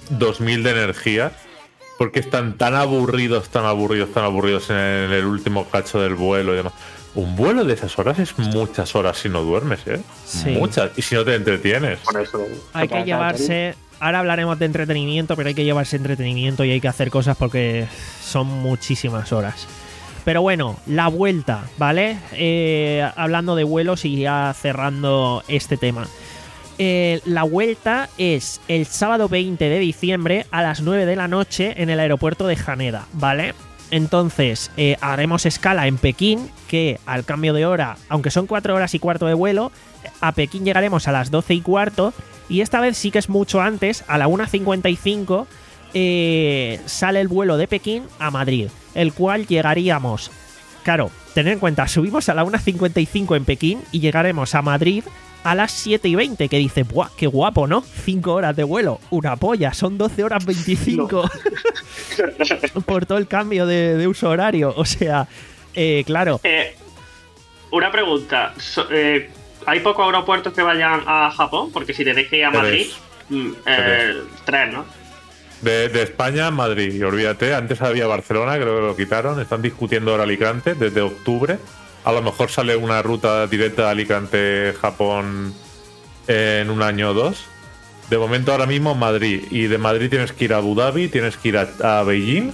dos mil de energía, porque están tan aburridos, tan aburridos, tan aburridos en el, en el último cacho del vuelo y demás. Un vuelo de esas horas es muchas horas si no duermes, ¿eh? Sí. Muchas. Y si no te entretienes. Por eso. Hay que llevarse... Ahora hablaremos de entretenimiento, pero hay que llevarse entretenimiento y hay que hacer cosas porque son muchísimas horas. Pero bueno, la vuelta, ¿vale? Eh, hablando de vuelos y ya cerrando este tema. Eh, la vuelta es el sábado veinte de diciembre a las nueve de la noche en el aeropuerto de Haneda, ¿vale? Entonces, eh, haremos escala en Pekín, que al cambio de hora, aunque son cuatro horas y cuarto de vuelo, a Pekín llegaremos a las doce y cuarto, y esta vez sí que es mucho antes, a la una cincuenta y cinco eh, sale el vuelo de Pekín a Madrid, el cual llegaríamos, claro, tened en cuenta, subimos a la una cincuenta y cinco en Pekín y llegaremos a Madrid a las siete y veinte, que dice, ¡buah, qué guapo!, ¿no? cinco horas de vuelo, una polla, son doce horas veinticinco no. Por todo el cambio de, de uso horario, o sea, eh, claro. Eh, una pregunta, so, eh, ¿hay pocos aeropuertos que vayan a Japón? Porque si tenéis que ir a Madrid, mm, eh, tres, ¿no? De, de España a Madrid, y olvídate, antes había Barcelona, creo que lo quitaron, están discutiendo ahora Alicante desde octubre. A lo mejor sale una ruta directa de Alicante-Japón en un año o dos. De momento ahora mismo Madrid. Y de Madrid tienes que ir a Abu Dhabi, tienes que ir a, a Beijing.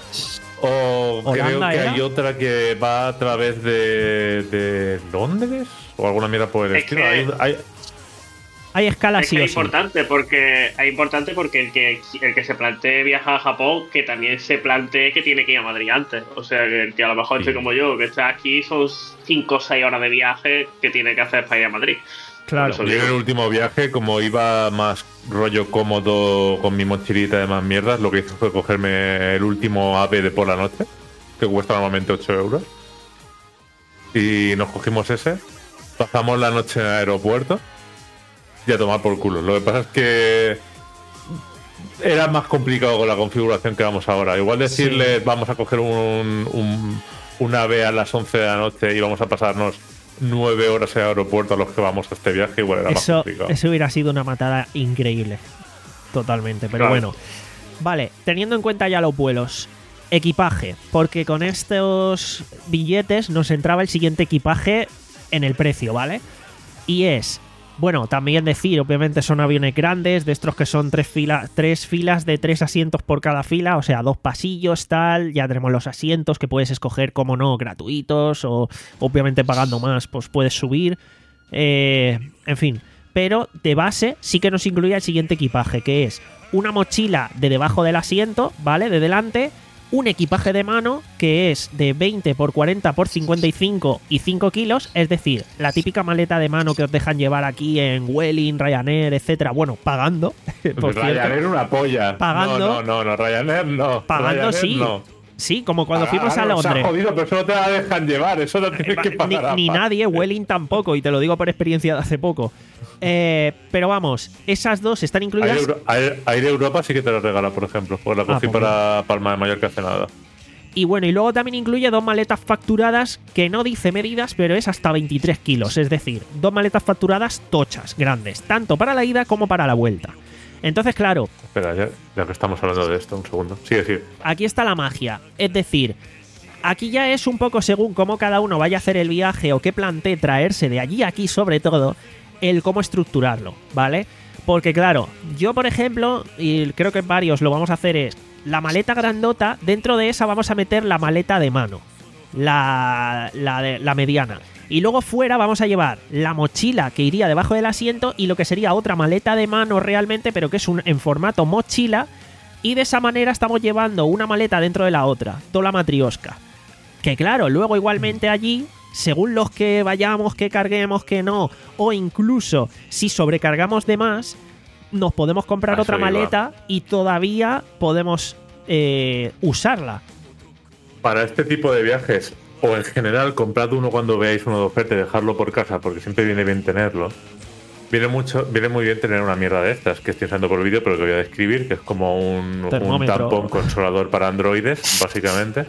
O Holanda, creo que ¿era? hay otra que va a través de, de Londres o alguna mierda por el Es estilo. que- Hay, hay- Hay escala Es sí que o es sí. importante porque es importante porque el que el que se plantee viajar a Japón, que también se plantee que tiene que ir a Madrid antes. O sea, que, el que a lo mejor esté Sí. como yo, que está aquí, son cinco o seis horas de viaje que tiene que hacer para ir a Madrid. Claro. Por Yo eso en el digo. último viaje, como iba más rollo cómodo con mi mochilita de más mierdas, lo que hice fue cogerme el último AVE de por la noche, que cuesta normalmente ocho euros. Y nos cogimos ese, pasamos la noche en el aeropuerto y a tomar por culo. Lo que pasa es que era más complicado con la configuración que vamos ahora. Igual decirles vamos a coger un, un, un AVE a las once de la noche y vamos a pasarnos nueve horas en el aeropuerto a los que vamos a este viaje, igual era más Eso, complicado. eso hubiera sido una matada increíble. Totalmente. Pero Claro. bueno. Vale, teniendo en cuenta ya los vuelos. Equipaje. Porque con estos billetes nos entraba el siguiente equipaje en el precio, ¿vale? Y es... Bueno, también decir, obviamente son aviones grandes, de estos que son tres, fila, tres filas de tres asientos por cada fila, o sea, dos pasillos, tal, ya tenemos los asientos que puedes escoger, como no, gratuitos, o obviamente pagando más, pues puedes subir, eh, en fin. Pero de base sí que nos incluye el siguiente equipaje, que es una mochila de debajo del asiento, ¿vale?, de delante, un equipaje de mano que es de veinte por cuarenta por cincuenta y cinco y cinco kilos, es decir, la típica maleta de mano que os dejan llevar aquí en Vueling, Ryanair, etcétera. Bueno, pagando, por Ryanair cierto. una polla. Pagando. No, no, no, no, Ryanair no. Pagando Ryanair sí. no. Sí, como cuando Pagar, fuimos a nos ha Londres. jodido, pero eso no te la dejan llevar, eso no tienes que Ni, pagar. ni aparte. nadie, Vueling tampoco, y te lo digo por experiencia de hace poco. Eh, pero vamos, esas dos están incluidas. Air, Euro- Air- Air Europa sí que te lo regala, por ejemplo. Pues la Ah, cogí pues para Palma de Mallorca hace nada. Y bueno, y luego también incluye dos maletas facturadas que no dice medidas, pero es hasta veintitrés kilos. Es decir, dos maletas facturadas tochas, grandes, tanto para la ida como para la vuelta. Entonces, claro, Espera, ya, ya que estamos hablando de esto, un segundo. Sigue, sigue. aquí está la magia. Es decir, aquí ya es un poco según cómo cada uno vaya a hacer el viaje o qué plantee traerse de allí a aquí, sobre todo, el cómo estructurarlo, ¿vale? Porque claro, yo por ejemplo, y creo que varios lo vamos a hacer es, la maleta grandota, dentro de esa vamos a meter la maleta de mano, la, la, de- la mediana. Y luego fuera vamos a llevar la mochila que iría debajo del asiento y lo que sería otra maleta de mano realmente, pero que es un, en formato mochila. Y de esa manera estamos llevando una maleta dentro de la otra, toda la matriosca. Que claro, luego igualmente allí, según los que vayamos, que carguemos, que no, o incluso si sobrecargamos de más, nos podemos comprar A otra eso iba. maleta y todavía podemos eh, usarla. Para este tipo de viajes, o en general, comprad uno cuando veáis uno de oferta y dejarlo por casa, porque siempre viene bien tenerlo. Viene mucho, viene muy bien tener una mierda de estas que estoy usando por vídeo, pero que voy a describir, que es como un, un Termómetro. tampón consolador para androides, básicamente.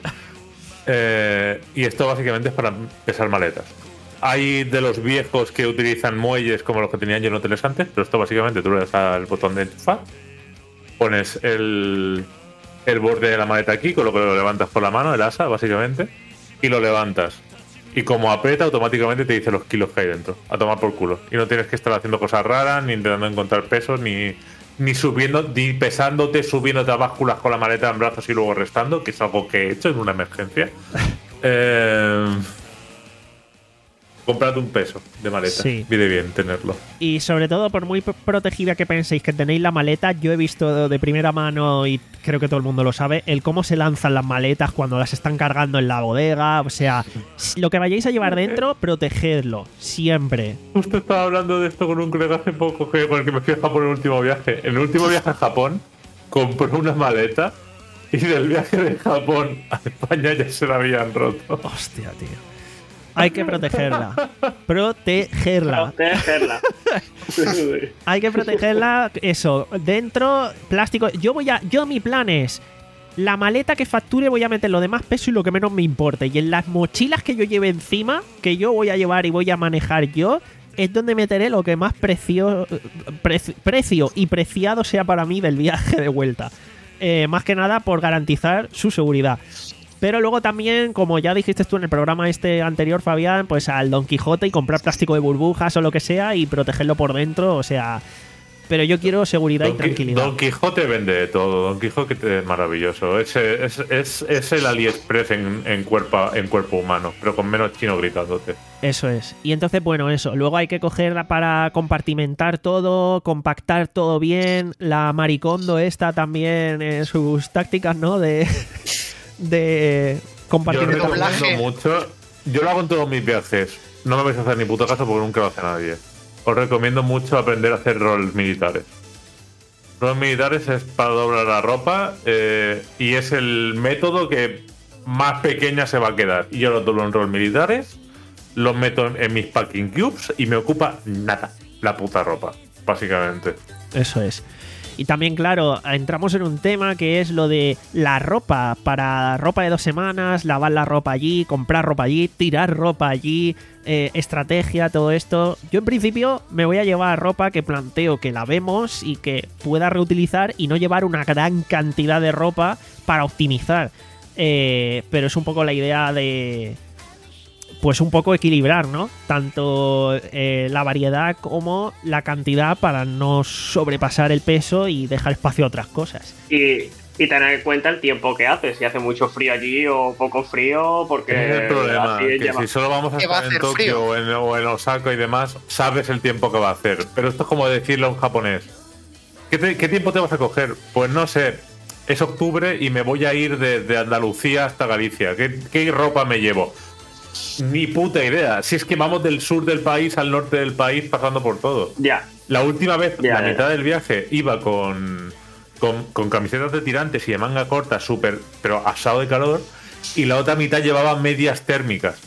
Eh, y esto básicamente es para pesar maletas. Hay de los viejos que utilizan muelles como los que tenían yo en hoteles antes, pero esto básicamente tú le das al botón de enchufar pones el, el borde de la maleta aquí, con lo que lo levantas por la mano, el asa, básicamente, y lo levantas. Y como aprieta, automáticamente te dice los kilos que hay dentro. A tomar por culo. Y no tienes que estar haciendo cosas raras, ni intentando encontrar pesos, ni, ni subiendo, ni pesándote, subiéndote a básculas con la maleta en brazos y luego restando, que es algo que he hecho en una emergencia. Eh... Comprad un peso de maleta. Sí. Viene bien tenerlo. Y sobre todo, por muy protegida que penséis que tenéis la maleta, yo he visto de primera mano, y creo que todo el mundo lo sabe, el cómo se lanzan las maletas cuando las están cargando en la bodega. O sea, lo que vayáis a llevar dentro, protegedlo. Siempre. Justo estaba hablando de esto con un colega hace poco, que, con el que me fui a Japón en el último viaje. En el último viaje a Japón, compró una maleta y del viaje de Japón a España ya se la habían roto. Hostia, tío. Hay que protegerla. Protegerla. Protegerla. Hay que protegerla. Eso. Dentro, plástico. Yo voy a. Yo, mi plan es. La maleta que facture voy a meter lo de más peso y lo que menos me importe. Y en las mochilas que yo lleve encima, que yo voy a llevar y voy a manejar yo, es donde meteré lo que más precio, precio, precio y preciado sea para mí del viaje de vuelta. Eh, más que nada por garantizar su seguridad. Pero luego también, como ya dijiste tú en el programa este anterior, Fabián, pues al Don Quijote y comprar plástico de burbujas o lo que sea y protegerlo por dentro, o sea... Pero yo quiero seguridad Don y tranquilidad. Don Quijote vende de todo. Don Quijote es maravilloso. Es, es, es, es el AliExpress en, en, cuerpo, en cuerpo humano, pero con menos chino gritándote. Eso es. Y entonces, bueno, eso. Luego hay que cogerla para compartimentar todo, compactar todo bien. La Maricondo esta también, en sus tácticas, ¿no? De... de compartimentar. Yo recomiendo mucho. Yo lo hago en todos mis viajes. No me vais a hacer ni puto caso porque nunca lo hace nadie. Os recomiendo mucho aprender a hacer roles militares. Roles militares es para doblar la ropa eh, y es el método que más pequeña se va a quedar. Y yo los doblo en roles militares, los meto en, en mis packing cubes y me ocupa nada la puta ropa, básicamente. Eso es. Y también, claro, entramos en un tema que es lo de la ropa. Para ropa de dos semanas, lavar la ropa allí, comprar ropa allí, tirar ropa allí, eh, estrategia, todo esto. Yo en principio me voy a llevar ropa que planteo que lavemos y que pueda reutilizar y no llevar una gran cantidad de ropa para optimizar. Eh, pero es un poco la idea de... pues un poco equilibrar, ¿no? Tanto eh, la variedad como la cantidad para no sobrepasar el peso y dejar espacio a otras cosas. Y, y tener en cuenta el tiempo que hace, si hace mucho frío allí o poco frío, porque... Es el problema, que lleva... si solo vamos a estar a en Tokio o en, o en Osaka y demás, sabes el tiempo que va a hacer. Pero esto es como decirle a un japonés, ¿qué, te, ¿qué tiempo te vas a coger? Pues no sé, es octubre y me voy a ir de, de Andalucía hasta Galicia. ¿Qué, qué ropa me llevo? Ni puta idea. Si es que vamos del sur del país al norte del país pasando por todo. Ya. La última vez, Ya, la ya. mitad del viaje iba con, con, con camisetas de tirantes y de manga corta, súper, pero asado de calor. Y la otra mitad llevaba medias térmicas.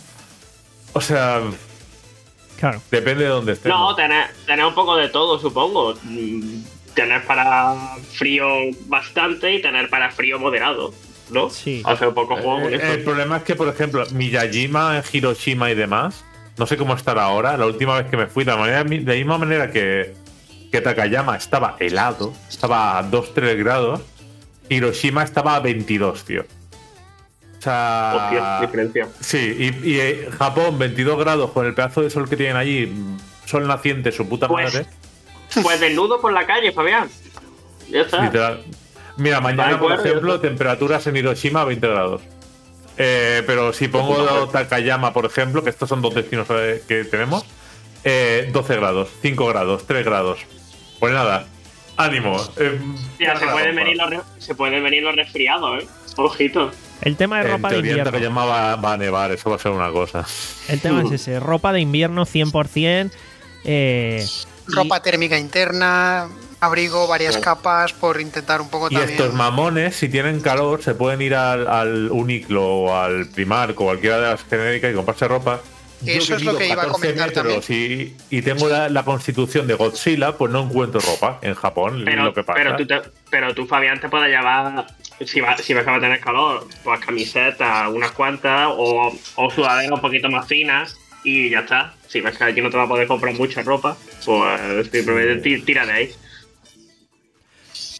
O sea, Claro. depende de dónde estemos. No, tener, tener un poco de todo, supongo. Mm, Tener para frío bastante y tener para frío moderado, ¿no? Sí. Hace un poco juego con Eh, eso. el problema es que, por ejemplo, Miyajima, en Hiroshima y demás, no sé cómo estará ahora. La última vez que me fui, de la, manera, de la misma manera que, que Takayama estaba helado, estaba a dos tres grados, Hiroshima estaba a veintidós, tío. O sea... Hostia, diferencia. Sí, y, y eh, Japón, veintidós grados, con el pedazo de sol que tienen allí, sol naciente, su puta Pues- madre. Pues desnudo por la calle, Fabián. Ya está. Literal. Mira, mañana, Vale, por pues, ejemplo, eso. temperaturas en Hiroshima veinte grados. Eh, pero si pongo Takayama, por ejemplo, que estos son dos destinos eh, que tenemos, eh, doce grados, cinco grados, tres grados. Pues nada, ánimo. Eh, Ya, se, carga la pueden ropa. venir los re- se pueden venir los resfriados, ¿eh? Ojito. El tema de En ropa de teoría en invierno. Takayama va, va a nevar, eso va a ser una cosa. El tema es ese. Ropa de invierno cien por ciento. Eh, y- Ropa térmica interna, abrigo, varias Sí. capas por intentar un poco Y también. estos mamones, si tienen calor, se pueden ir al, al Uniqlo o al Primark o cualquiera de las genéricas y comprarse ropa. Yo Eso es lo mido que iba a catorce comentar metros y, y tengo la, la constitución de Godzilla, pues no encuentro ropa en Japón. Pero, lo que pasa. pero, tú, te- pero tú, Fabián, te puedes llevar, si, va, si ves que va a tener calor, pues camisetas, unas cuantas, o, o sudaderas un poquito más finas, y ya está. Si ves que aquí no te va a poder comprar mucha ropa, pues simplemente ti- tira de ahí.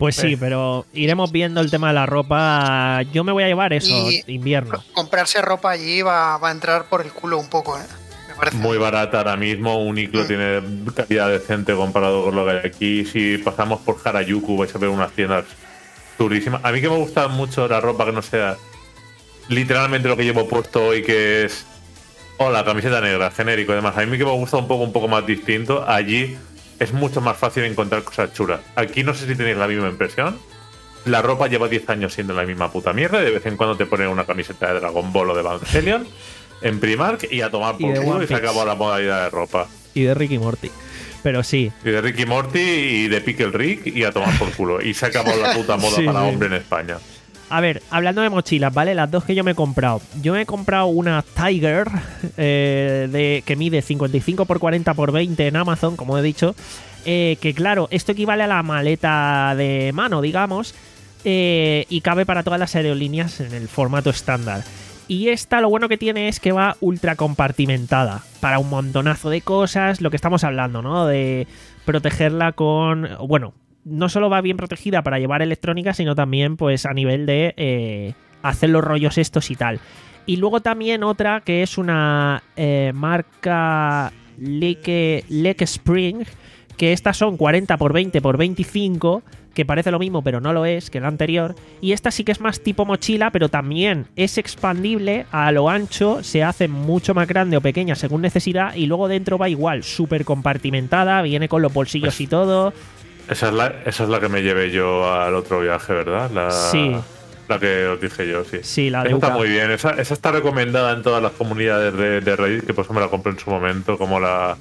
Pues sí, pero iremos viendo el tema de la ropa. Yo me voy a llevar eso, Y invierno. Comprarse ropa allí va, va a entrar por el culo un poco, ¿eh? Me parece. Muy barata ahora mismo. Uniqlo Mm. tiene calidad decente comparado con lo que hay aquí. Si pasamos por Harajuku vais a ver unas tiendas durísimas. A mí que me gusta mucho la ropa que no sea literalmente lo que llevo puesto hoy, que es hola, camiseta negra, genérico y demás. A mí que me gusta un poco un poco más distinto. Allí es mucho más fácil encontrar cosas chulas. Aquí no sé si tenéis la misma impresión. La ropa lleva diez años siendo la misma puta mierda. De vez en cuando te ponen una camiseta de Dragon Ball o de Evangelion en Primark y a tomar Y por de culo One y se Piece. acabó la modalidad de ropa. Y de Ricky Morty. Pero sí. Y de Ricky Morty y de Pickle Rick y a tomar por culo. Y se acabó la puta moda Sí, para sí. hombre en España. A ver, hablando de mochilas, ¿vale? Las dos que yo me he comprado. Yo me he comprado una Tiger eh, de, que mide cincuenta y cinco por cuarenta por veinte en Amazon, como he dicho. Eh, que claro, esto equivale a la maleta de mano, digamos. Eh, y cabe para todas las aerolíneas en el formato estándar. Y esta lo bueno que tiene es que va ultra compartimentada para un montonazo de cosas, lo que estamos hablando, ¿no? De protegerla con... Bueno, no solo va bien protegida para llevar electrónica, sino también pues a nivel de eh, hacer los rollos estos y tal. Y luego también otra que es una eh, marca Leke, Leke Spring, que estas son cuarenta por veinte por veinticinco, que parece lo mismo pero no lo es que la anterior, y esta sí que es más tipo mochila, pero también es expandible a lo ancho, se hace mucho más grande o pequeña según necesidad, y luego dentro va igual, súper compartimentada, viene con los bolsillos y todo. Esa es la, esa es la que me llevé yo al otro viaje, ¿verdad? La, Sí. La que os dije yo, sí. Sí, la de Esa está Uca. muy bien. Esa, esa está recomendada en todas las comunidades de, de Reddit, que por eso me la compré en su momento, como la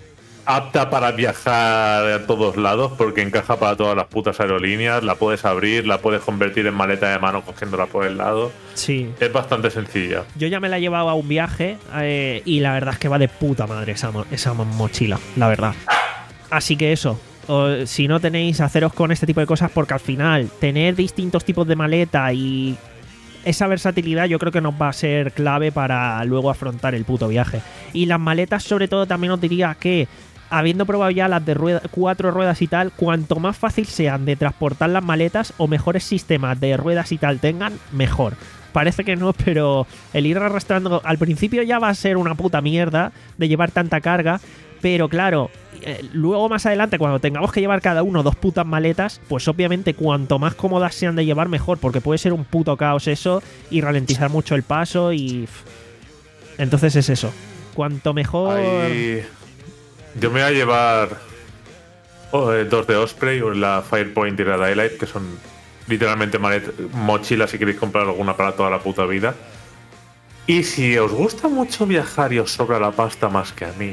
apta para viajar a todos lados, porque encaja para todas las putas aerolíneas. La puedes abrir, la puedes convertir en maleta de mano cogiéndola por el lado. Sí. Es bastante sencilla. Yo ya me la he llevado a un viaje eh, y la verdad es que va de puta madre esa, mo- esa mo- mochila, la verdad. Así que eso, o, si no tenéis, haceros con este tipo de cosas, porque al final tener distintos tipos de maleta y esa versatilidad yo creo que nos va a ser clave para luego afrontar el puto viaje. Y las maletas, sobre todo, también os diría que, habiendo probado ya las de rueda, cuatro ruedas y tal, cuanto más fácil sean de transportar las maletas o mejores sistemas de ruedas y tal tengan, mejor. Parece que no, pero el ir arrastrando al principio ya va a ser una puta mierda de llevar tanta carga, pero claro, eh, luego más adelante cuando tengamos que llevar cada uno dos putas maletas, pues obviamente cuanto más cómodas sean de llevar mejor, porque puede ser un puto caos eso y ralentizar mucho el paso y... Entonces es eso. Cuanto mejor... Ahí- Yo me voy a llevar oh, eh, dos de Osprey, la Firepoint y la Daylight, que son literalmente malet- mochilas si queréis comprar alguna para toda la puta vida. Y si os gusta mucho viajar y os sobra la pasta más que a mí,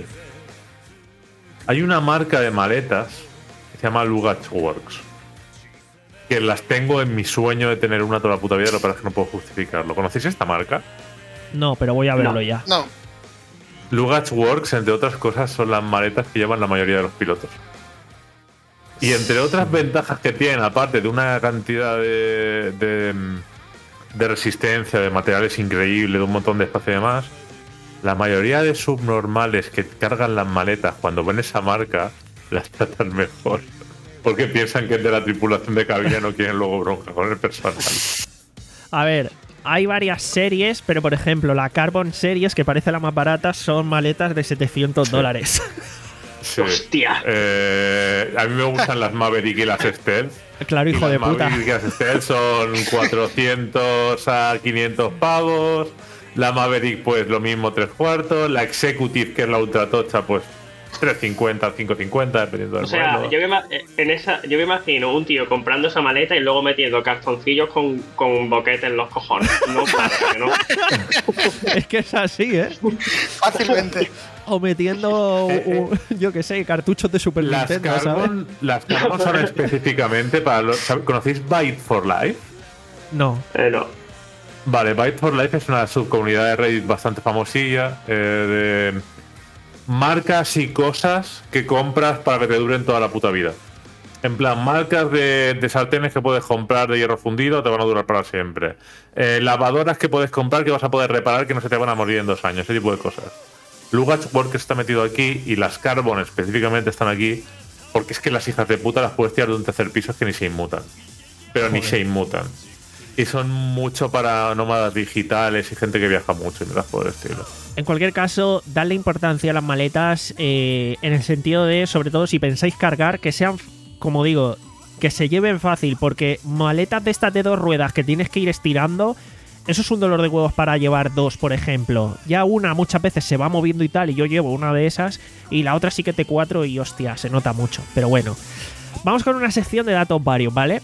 hay una marca de maletas que se llama Luggage Works, que las tengo en mi sueño de tener una toda la puta vida, lo que pasa es que no puedo justificarlo. ¿Conocéis esta marca? No, pero voy a verlo No. ya. No, Luggage Works, entre otras cosas, son las maletas que llevan la mayoría de los pilotos. Y entre otras ventajas que tienen, aparte de una cantidad de, de, de resistencia, de materiales increíble, de un montón de espacio y demás, la mayoría de subnormales que cargan las maletas cuando ven esa marca las tratan mejor. Porque piensan que es de la tripulación de cabina y no quieren luego bronca con el personal. A ver, hay varias series, pero por ejemplo, la Carbon Series, que parece la más barata, son maletas de setecientos dólares. Sí. Hostia. Eh, a mí me gustan las Maverick y las Stealth. Claro, hijo Y de las puta. Maverick y las Stealth son cuatrocientos a quinientos pavos. La Maverick, pues lo mismo, tres cuartos. La Executive, que es la ultra tocha, pues tres cincuenta, cinco cincuenta, dependiendo del O sea, modelo. yo me, ima- en esa, yo me imagino un tío comprando esa maleta y luego metiendo cartoncillos con, con boquete en los cojones. No pasa, que no. Es que es así, ¿eh? fácilmente. O metiendo, un- yo qué sé, cartuchos de Super Las Nintendo, ¿sabes? Carbon, las Carbon son específicamente para los... ¿sab- ¿Conocéis Byte for Life? No. Eh, no. Vale, Byte for Life es una subcomunidad de Reddit bastante famosilla, eh, de marcas y cosas que compras para que te duren toda la puta vida. En plan, marcas de, de sartenes que puedes comprar de hierro fundido te van a durar para siempre. Eh, lavadoras que puedes comprar que vas a poder reparar que no se te van a morir en dos años, ese tipo de cosas. Luggage Works está metido aquí y las Carbon específicamente están aquí porque es que las hijas de puta las puedes tirar de un tercer piso que ni se inmutan. Pero Joder. ni se inmutan. Y son mucho para nómadas digitales y gente que viaja mucho y me das por el estilo. En cualquier caso, darle importancia a las maletas eh, en el sentido de, sobre todo si pensáis cargar, que sean, como digo, que se lleven fácil, porque maletas de estas de dos ruedas que tienes que ir estirando, eso es un dolor de huevos para llevar dos, por ejemplo. Ya una muchas veces se va moviendo y tal, y yo llevo una de esas, y la otra sí que te cuatro y hostia, se nota mucho. Pero bueno, vamos con una sección de datos varios, ¿vale?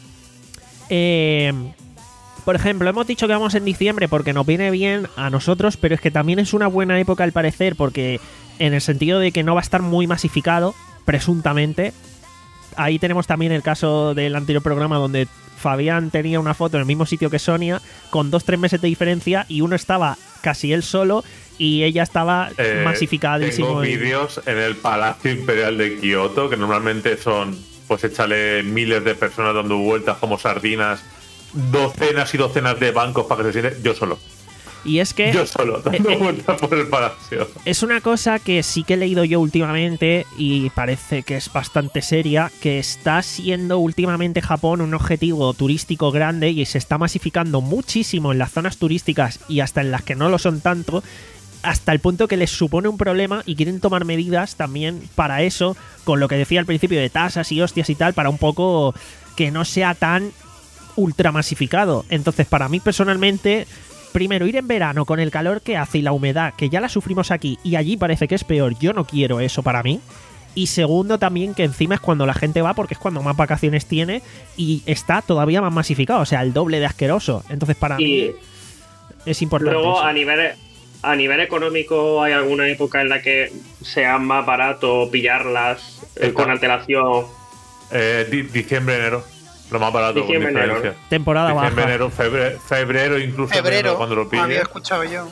Eh... Por ejemplo, hemos dicho que vamos en diciembre porque nos viene bien a nosotros, pero es que también es una buena época al parecer, porque en el sentido de que no va a estar muy masificado, presuntamente. Ahí tenemos también el caso del anterior programa donde Fabián tenía una foto en el mismo sitio que Sonia, con dos, tres meses de diferencia, y uno estaba casi él solo y ella estaba eh, masificadísimo. Tengo vídeos en el Palacio Imperial de Kioto, que normalmente son, pues échale miles de personas dando vueltas como sardinas, docenas y docenas de bancos para que se siente yo solo. Y es que yo solo dando eh, vueltas por el palacio. Es una cosa que sí que he leído yo últimamente y parece que es bastante seria, que está siendo últimamente Japón un objetivo turístico grande y se está masificando muchísimo en las zonas turísticas y hasta en las que no lo son tanto, hasta el punto que les supone un problema y quieren tomar medidas también para eso, con lo que decía al principio de tasas y hostias y tal, para un poco que no sea tan ultra masificado. Entonces, para mí personalmente, primero, ir en verano con el calor que hace y la humedad, que ya la sufrimos aquí y allí parece que es peor, yo no quiero eso para mí. Y segundo, también que encima es cuando la gente va, porque es cuando más vacaciones tiene y está todavía más masificado, o sea, el doble de asqueroso. Entonces, para y mí es importante. Luego, eso. a nivel a nivel económico, ¿hay alguna época en la que sea más barato pillarlas eh, con antelación? Eh, di- diciembre, enero. Lo más barato, diciembre, con diferencia. enero. Temporada diciembre, baja. enero, febrero, febrero incluso Febrero, enero, cuando lo pilles. había escuchado yo.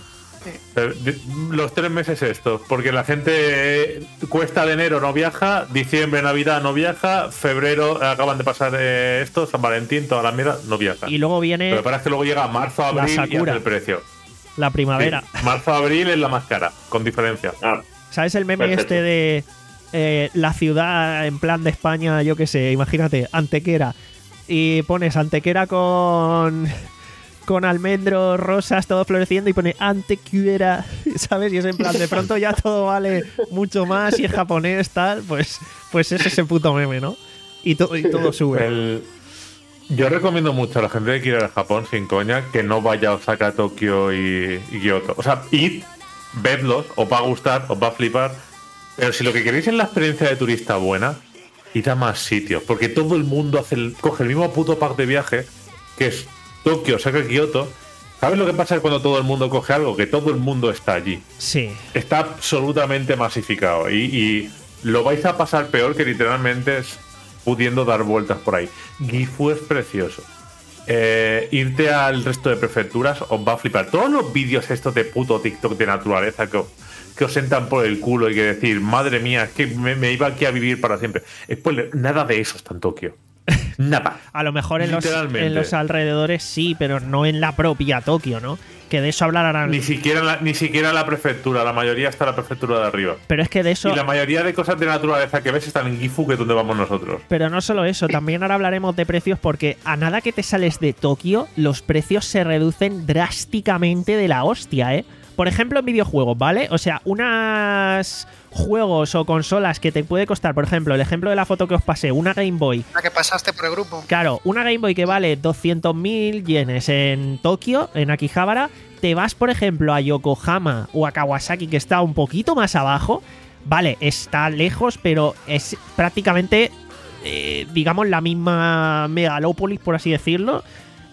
Sí. Los tres meses estos, porque la gente cuesta de enero no viaja, diciembre, Navidad no viaja, febrero acaban de pasar eh, esto, San Valentín, toda la mierda, no viaja. Y luego viene Pero parece que luego llega marzo, abril y hace el precio. La primavera. Sí, marzo, abril es la más cara, con diferencia. Ah, ¿Sabes el meme perfecto. este de eh, la ciudad en plan de España, yo qué sé, imagínate, Antequera, y pones Antequera con con almendros rosas, todo floreciendo, y pone Antequera, ¿sabes? Y es en plan, de pronto ya todo vale mucho más y es japonés, tal, pues, pues es ese puto meme, ¿no? Y, to- y todo sube. El... Yo recomiendo mucho a la gente que quiere ir a Japón, sin coña, que no vaya a Osaka, Tokio y, y Kioto. O sea, id, vedlos, os va a gustar, os va a flipar. Pero si lo que queréis es la experiencia de turista buena, id a más sitios. Porque todo el mundo hace el, coge el mismo puto pack de viaje, que es Tokio, Osaka, Kioto. ¿Sabes lo que pasa cuando todo el mundo coge algo? Que todo el mundo está allí. Sí. Está absolutamente masificado. Y, y lo vais a pasar peor que literalmente es pudiendo dar vueltas por ahí. Gifu es precioso. Eh, irte al resto de prefecturas os va a flipar. Todos los vídeos estos de puto TikTok de naturaleza que os, que os sentan por el culo y que decir, madre mía, es que me, me iba aquí a vivir para siempre. Spoiler, nada de eso está en Tokio. Nada. A lo mejor en los, en los alrededores sí, pero no en la propia Tokio, ¿no? Que de eso hablarán. Ni siquiera la, ni siquiera la prefectura, la mayoría está en la prefectura de arriba. Pero es que de eso. Y la mayoría de cosas de naturaleza que ves están en Gifu, que es donde vamos nosotros. Pero no solo eso, también ahora hablaremos de precios, porque a nada que te sales de Tokio, los precios se reducen drásticamente de la hostia, ¿eh? Por ejemplo, en videojuegos, ¿vale? O sea, unos juegos o consolas que te puede costar, por ejemplo, el ejemplo de la foto que os pasé, una Game Boy. La que pasaste por el grupo. Claro, una Game Boy que vale doscientos mil yenes en Tokio, en Akihabara, te vas, por ejemplo, a Yokohama o a Kawasaki, que está un poquito más abajo. Vale, está lejos, pero es prácticamente, eh, digamos, la misma megalópolis, por así decirlo.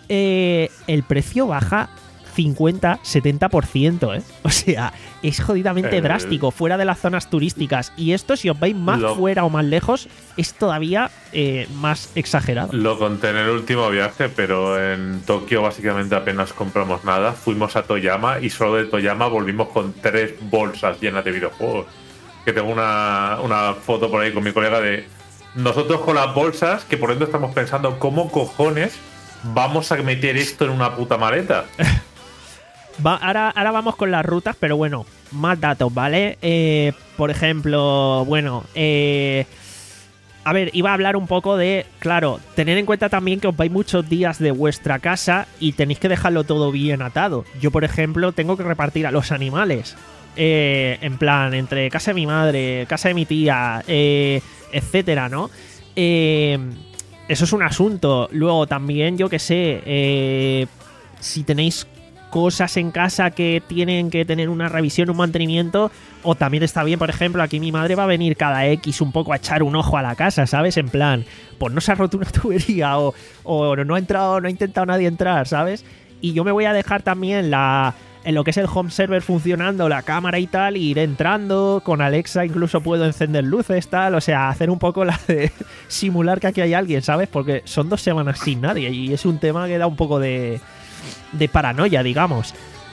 Eh, el precio baja cincuenta, setenta por ciento, ¿eh? O sea, es jodidamente eh, drástico, fuera de las zonas turísticas. Y esto, si os vais más lo, fuera o más lejos, es todavía eh, más exagerado. Lo conté en el último viaje, pero en Tokio básicamente apenas compramos nada. Fuimos a Toyama y solo de Toyama volvimos con tres bolsas llenas de videojuegos. Que tengo una, una foto por ahí con mi colega de nosotros con las bolsas, que por dentro estamos pensando cómo cojones vamos a meter esto en una puta maleta. Va, ahora, ahora vamos con las rutas, pero bueno, más datos, ¿vale? Eh, por ejemplo, bueno, eh, a ver, iba a hablar un poco de, claro, tener en cuenta también que os vais muchos días de vuestra casa y tenéis que dejarlo todo bien atado. Yo, por ejemplo, tengo que repartir a los animales. Eh, en plan, entre casa de mi madre, casa de mi tía, eh, etcétera, ¿no? Eh, eso es un asunto. Luego también, yo que sé, eh, si tenéis cosas en casa que tienen que tener una revisión, un mantenimiento, o también está bien, por ejemplo, aquí mi madre va a venir cada X un poco a echar un ojo a la casa, ¿sabes? En plan, pues no se ha roto una tubería o, o no ha entrado, no ha intentado nadie entrar, ¿sabes? Y yo me voy a dejar también la... en lo que es el home server funcionando, la cámara y tal, y ir entrando, con Alexa incluso puedo encender luces, tal, o sea, hacer un poco la de simular que aquí hay alguien, ¿sabes? Porque son dos semanas sin nadie y es un tema que da un poco de, de paranoia, digamos.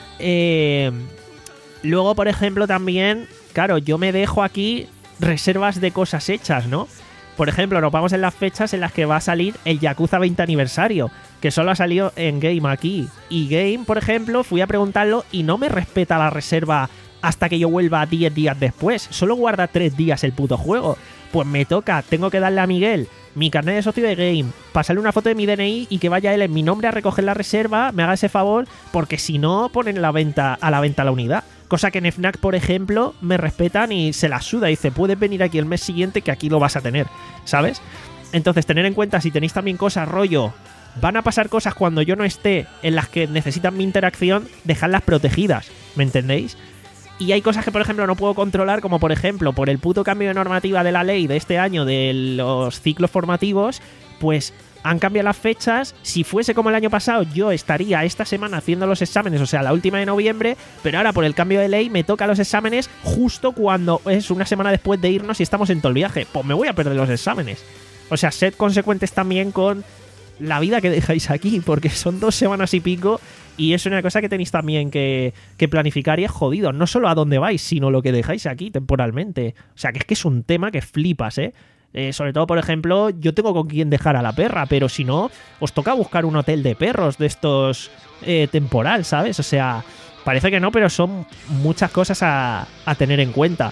Eh, luego, por ejemplo, también, claro, yo me dejo aquí reservas de cosas hechas, ¿no? Por ejemplo, nos vamos en las fechas en las que va a salir el Yakuza veinte aniversario, que solo ha salido en Game aquí. Y Game, por ejemplo, fui a preguntarlo y no me respeta la reserva hasta que yo vuelva diez días después. Solo guarda tres días el puto juego. Pues me toca, tengo que darle a Miguel mi carnet de socio de Game, pasarle una foto de mi D N I y que vaya él en mi nombre a recoger la reserva, me haga ese favor, porque si no ponen la venta, a la venta la unidad. Cosa que en Fnac, por ejemplo, me respetan y se la suda. Dice, puedes venir aquí el mes siguiente que aquí lo vas a tener, ¿sabes? Entonces, tener en cuenta si tenéis también cosas, rollo, van a pasar cosas cuando yo no esté en las que necesitan mi interacción, dejadlas protegidas, ¿me entendéis? Y hay cosas que, por ejemplo, no puedo controlar, como por ejemplo, por el puto cambio de normativa de la ley de este año de los ciclos formativos, pues han cambiado las fechas. Si fuese como el año pasado, yo estaría esta semana haciendo los exámenes, o sea, la última de noviembre, pero ahora por el cambio de ley me toca los exámenes justo cuando es una semana después de irnos y estamos en todo el viaje. Pues me voy a perder los exámenes. O sea, sed consecuentes también con la vida que dejáis aquí, porque son dos semanas y pico y es una cosa que tenéis también que, que planificar y es jodido. No solo a dónde vais, sino lo que dejáis aquí temporalmente. O sea, que es que es un tema que flipas, ¿eh? Eh, sobre todo, por ejemplo, yo tengo con quién dejar a la perra, pero si no, os toca buscar un hotel de perros de estos eh, temporal, ¿sabes? O sea, parece que no, pero son muchas cosas a, a tener en cuenta.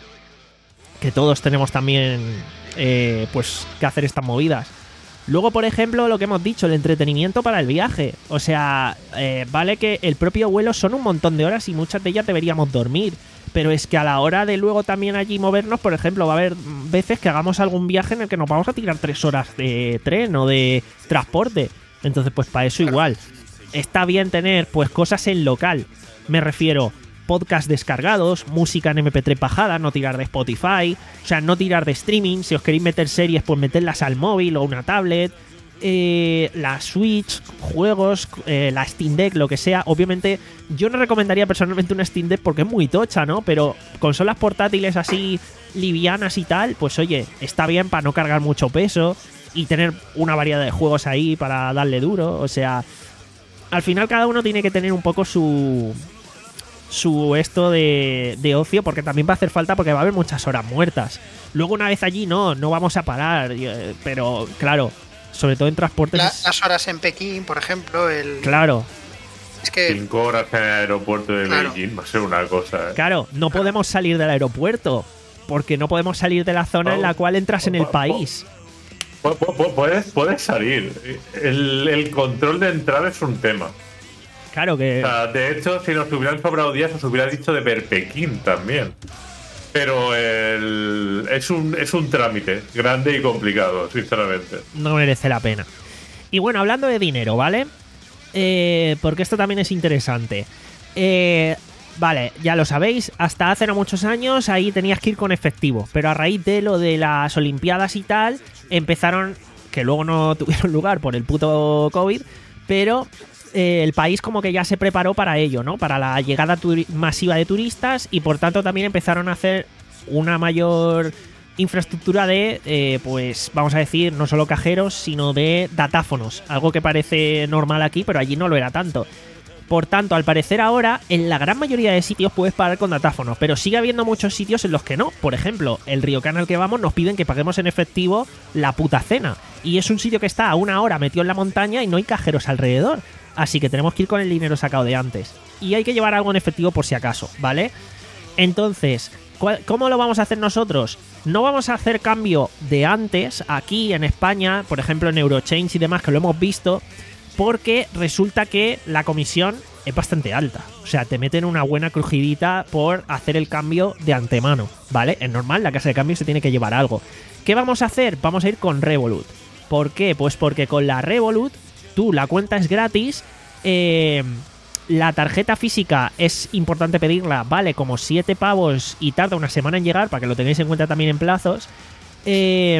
Que todos tenemos también, eh, pues, que hacer estas movidas. Luego, por ejemplo, lo que hemos dicho, el entretenimiento para el viaje. O sea, eh, vale que el propio vuelo son un montón de horas y muchas de ellas deberíamos dormir. Pero es que a la hora de luego también allí movernos, por ejemplo, va a haber veces que hagamos algún viaje en el que nos vamos a tirar tres horas de tren o de transporte. Entonces, pues para eso igual. Está bien tener, pues, cosas en local. Me refiero, podcast descargados, música en eme pe tres bajada, no tirar de Spotify, o sea, no tirar de streaming. Si os queréis meter series, pues meterlas al móvil o una tablet. Eh, la Switch, juegos, eh, la Steam Deck, lo que sea. Obviamente yo no recomendaría personalmente una Steam Deck porque es muy tocha, ¿no? Pero consolas portátiles así livianas y tal, pues oye, está bien para no cargar mucho peso y tener una variedad de juegos ahí para darle duro. O sea, al final cada uno tiene que tener un poco su su esto de, de ocio, porque también va a hacer falta, porque va a haber muchas horas muertas. Luego una vez allí no, no vamos a parar, pero claro, sobre todo en transportes. La, las horas en Pekín, por ejemplo, el... Claro. Es que... Cinco horas en el aeropuerto de claro. Beijing va a ser una cosa, ¿eh? Claro, no podemos salir del aeropuerto, porque no podemos salir de la zona oh, en la cual entras en el país. Puedes, puedes salir. El, el control de entrada es un tema. Claro que... O sea, de hecho, si nos hubieran sobrado días, os hubiera dicho de ver Pekín también. Pero el, es, un, es un trámite grande y complicado, sinceramente. No merece la pena. Y bueno, hablando de dinero, ¿vale? Eh, porque esto también es interesante. Eh, vale, ya lo sabéis, hasta hace no muchos años ahí tenías que ir con efectivo. Pero a raíz de lo de las Olimpiadas y tal, empezaron, que luego no tuvieron lugar por el puto COVID, pero... Eh, el país como que ya se preparó para ello, ¿no? Para la llegada masiva de turistas y por tanto también empezaron a hacer una mayor infraestructura de, eh, pues vamos a decir, no solo cajeros, sino de datáfonos. Algo que parece normal aquí, pero allí no lo era tanto. Por tanto, al parecer ahora, en la gran mayoría de sitios puedes pagar con datáfonos, pero sigue habiendo muchos sitios en los que no. Por ejemplo, el Ryokan al que vamos nos piden que paguemos en efectivo la puta cena. Y es un sitio que está a una hora metido en la montaña y no hay cajeros alrededor. Así que tenemos que ir con el dinero sacado de antes. Y hay que llevar algo en efectivo por si acaso, ¿vale? Entonces, ¿cómo lo vamos a hacer nosotros? no vamos a hacer cambio de antes aquí en España, por ejemplo en Eurochange y demás, que lo hemos visto, porque resulta que la comisión es bastante alta. O sea, te meten una buena crujidita por hacer el cambio de antemano, ¿vale? Es normal, la casa de cambio se tiene que llevar algo. ¿Qué vamos a hacer? Vamos a ir con Revolut. ¿Por qué? Pues porque con la Revolut, tú, la cuenta es gratis, eh, la tarjeta física es importante pedirla, vale como siete pavos y tarda una semana en llegar, para que lo tengáis en cuenta también en plazos. Eh,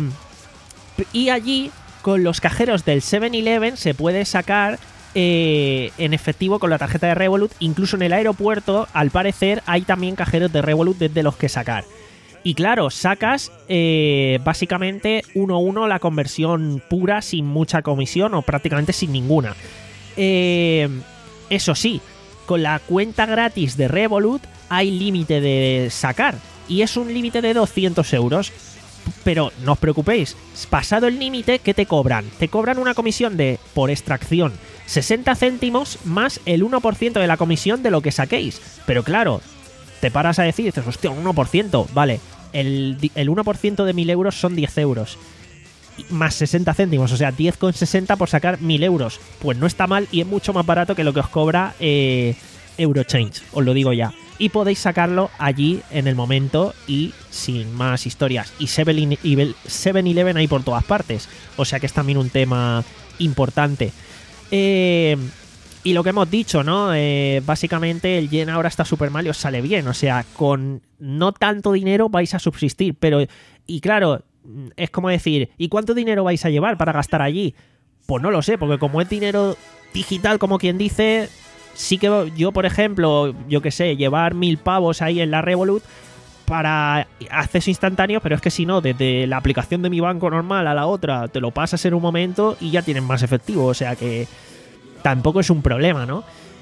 y allí, con los cajeros del seven eleven, se puede sacar eh, en efectivo con la tarjeta de Revolut. Incluso en el aeropuerto, al parecer, hay también cajeros de Revolut desde los que sacar. Y claro, sacas eh, básicamente uno a uno la conversión pura, sin mucha comisión o prácticamente sin ninguna. Eh, eso sí, con la cuenta gratis de Revolut hay límite de sacar. Y es un límite de doscientos euros. Pero no os preocupéis, pasado el límite, ¿qué te cobran? Te cobran una comisión de, por extracción, sesenta céntimos más el uno por ciento de la comisión de lo que saquéis. Pero claro, te paras a decir, dices, hostia, un uno por ciento, vale, el, el uno por ciento de mil euros son diez euros. Más sesenta céntimos, o sea, diez con sesenta por sacar mil euros. Pues no está mal y es mucho más barato que lo que os cobra eh, Eurochange, os lo digo ya. Y podéis sacarlo allí en el momento y sin más historias. Y seven eleven hay por todas partes, o sea que es también un tema importante. Eh, y lo que hemos dicho, ¿no? Eh, básicamente el yen ahora está súper mal y os sale bien. O sea, con no tanto dinero vais a subsistir. Pero, y claro, es como decir, ¿y cuánto dinero vais a llevar para gastar allí? Pues no lo sé, porque como es dinero digital, como quien dice, sí que yo, por ejemplo, yo que sé, llevar mil pavos ahí en la Revolut para acceso instantáneo, pero es que si no, desde la aplicación de mi banco normal a la otra, te lo pasas en un momento y ya tienes más efectivo, o sea que tampoco es un problema, ¿no?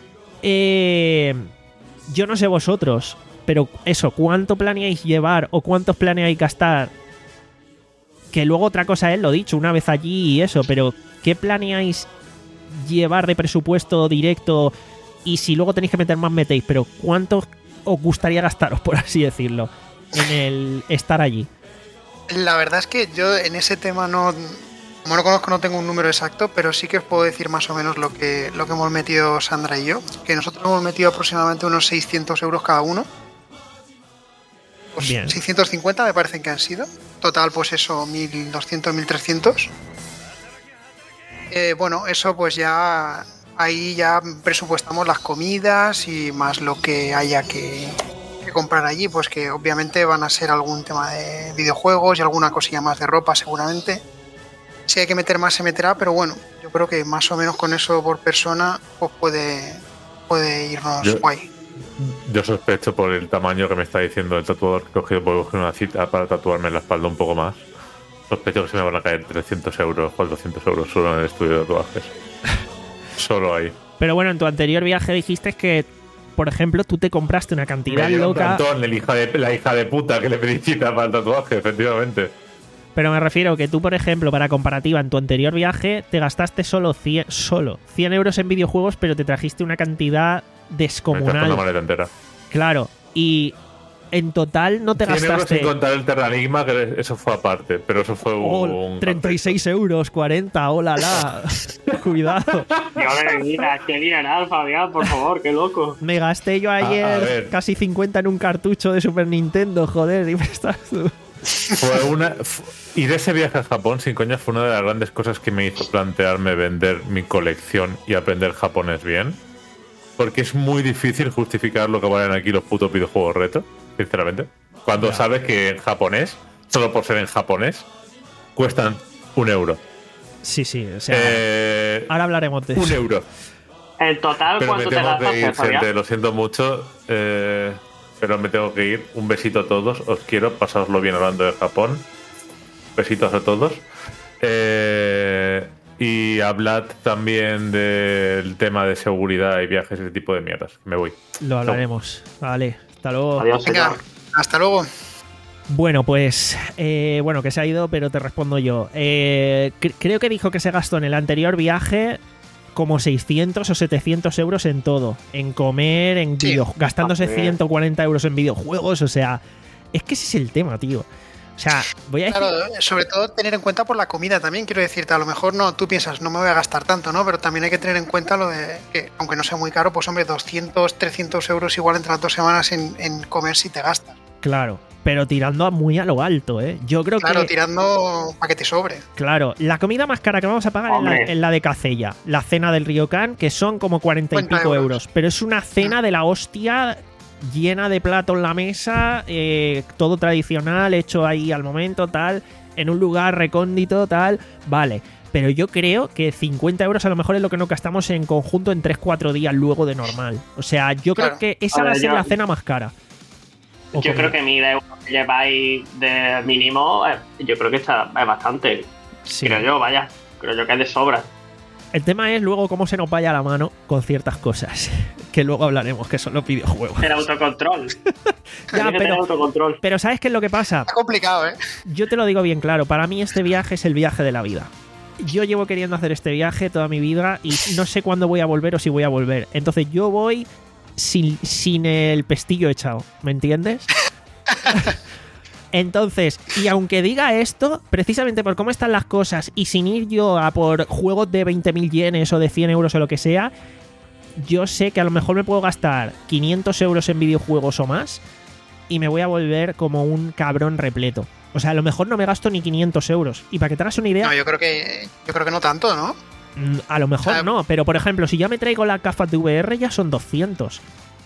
Eh, yo no sé vosotros, pero eso, ¿cuánto planeáis llevar o cuántos planeáis gastar? Que luego otra cosa es lo dicho, una vez allí y eso, pero ¿qué planeáis llevar de presupuesto directo? Y si luego tenéis que meter más, metéis, pero ¿cuánto os gustaría gastaros, por así decirlo, en el estar allí? La verdad es que yo en ese tema no, como no conozco, no tengo un número exacto, pero sí que os puedo decir más o menos lo que, lo que hemos metido Sandra y yo, que nosotros hemos metido aproximadamente unos seiscientos euros cada uno. Pues Bien. seiscientos cincuenta me parecen que han sido. Total, pues eso, mil doscientos, mil trescientos. Eh, bueno, eso pues ya... Ahí ya presupuestamos las comidas y más lo que haya que, que comprar allí, pues que obviamente van a ser algún tema de videojuegos y alguna cosilla más de ropa seguramente. Si hay que meter más se meterá, pero bueno, yo creo que más o menos con eso por persona pues puede, puede irnos yo, guay. Yo sospecho por el tamaño que me está diciendo el tatuador que he cogido por coger una cita para tatuarme la espalda un poco más. Sospecho que se me van a caer trescientos euros, cuatrocientos euros solo en el estudio de tatuajes. Solo ahí. Pero bueno, en tu anterior viaje dijiste que, por ejemplo, tú te compraste una cantidad me loca. Antón, el hija de, la hija de puta que le pedí cita para el tatuaje, efectivamente. Pero me refiero que tú, por ejemplo, para comparativa, en tu anterior viaje te gastaste solo cien, solo cien euros en videojuegos, pero te trajiste una cantidad descomunal. Me una maleta entera. Claro, y en total no te cien euros gastaste... sin contar el Terranigma, que eso fue aparte, pero eso fue oh, un... treinta y seis euros, cuarenta, hola, la. Cuidado. Dios de vida, qué dineral, Fabián, por favor, qué loco. Me gasté yo ayer a, a ver. casi cincuenta en un cartucho de Super Nintendo, joder, y me estás tú. Fue una... Ir ese viaje a Japón, sin coña, fue una de las grandes cosas que me hizo plantearme vender mi colección y aprender japonés bien. Porque es muy difícil justificar lo que valen aquí los putos videojuegos retro, sinceramente. Cuando Ya. sabes que en japonés, solo por ser en japonés, cuestan un euro. Sí, sí, o sea, Eh, ahora hablaremos de un eso. euro. En total, Pero me ¿cuánto te tengo que gastaste, ir, Fabián? gente, lo siento mucho. Eh, pero me tengo que ir. Un besito a todos. Os quiero. Pasároslo bien hablando de Japón. Besitos a todos. Eh, y hablad también del tema de seguridad y viajes y ese tipo de mierdas. Me voy. Lo hablaremos. Vale, hasta luego. Adiós, Venga, señor. hasta luego. Bueno, pues, eh, bueno, que se ha ido, pero te respondo yo. Eh, cre- creo que dijo que se gastó en el anterior viaje como seiscientos o setecientos euros en todo. En comer, en Sí. video, gastándose Ah, bien. ciento cuarenta euros en videojuegos, o sea, es que ese es el tema, tío. O sea, voy a decir... Claro, sobre todo tener en cuenta por la comida también, quiero decirte, a lo mejor no, tú piensas, no me voy a gastar tanto, ¿no? Pero también hay que tener en cuenta lo de que, aunque no sea muy caro, pues hombre, doscientos, trescientos euros igual entre las dos semanas en, en comer si te gastas. Claro, pero tirando a muy a lo alto, ¿eh? Yo creo Claro, que... tirando para que te sobre. Claro, la comida más cara que vamos a pagar es la, es la de Cacella, la cena del Ryokan, que son como cuarenta y pico euros. euros, pero es una cena de la hostia... llena de plato en la mesa, eh, todo tradicional, hecho ahí al momento, tal, en un lugar recóndito, tal, vale. Pero yo creo que cincuenta euros a lo mejor es lo que nos gastamos en conjunto en tres cuatro días luego de normal. O sea, yo Claro. creo que esa A va a ver, ser yo- la cena más cara. O Yo como- creo que mil euros que lleváis de mínimo, eh, yo creo que está es bastante. Sí. Creo yo, vaya. Creo yo que es de sobra. El tema es luego cómo se nos vaya la mano con ciertas cosas, que luego hablaremos, que son los videojuegos. El autocontrol. Ya, Tienes que tener pero, autocontrol. pero ¿sabes qué es lo que pasa? Está complicado, ¿eh? Yo te lo digo bien claro, para mí este viaje es el viaje de la vida. Yo llevo queriendo hacer este viaje toda mi vida y no sé cuándo voy a volver o si voy a volver. Entonces yo voy sin, sin el pestillo echado, ¿me entiendes? Entonces, y aunque diga esto, precisamente por cómo están las cosas y sin ir yo a por juegos de veinte mil yenes o de cien euros o lo que sea, yo sé que a lo mejor me puedo gastar quinientos euros en videojuegos o más y me voy a volver como un cabrón repleto. O sea, a lo mejor no me gasto ni quinientos euros. Y para que te hagas una idea, No, yo creo que yo creo que no tanto, ¿no? mm, a lo mejor Ah. no, pero por ejemplo, si ya me traigo las gafas de V R ya son doscientos.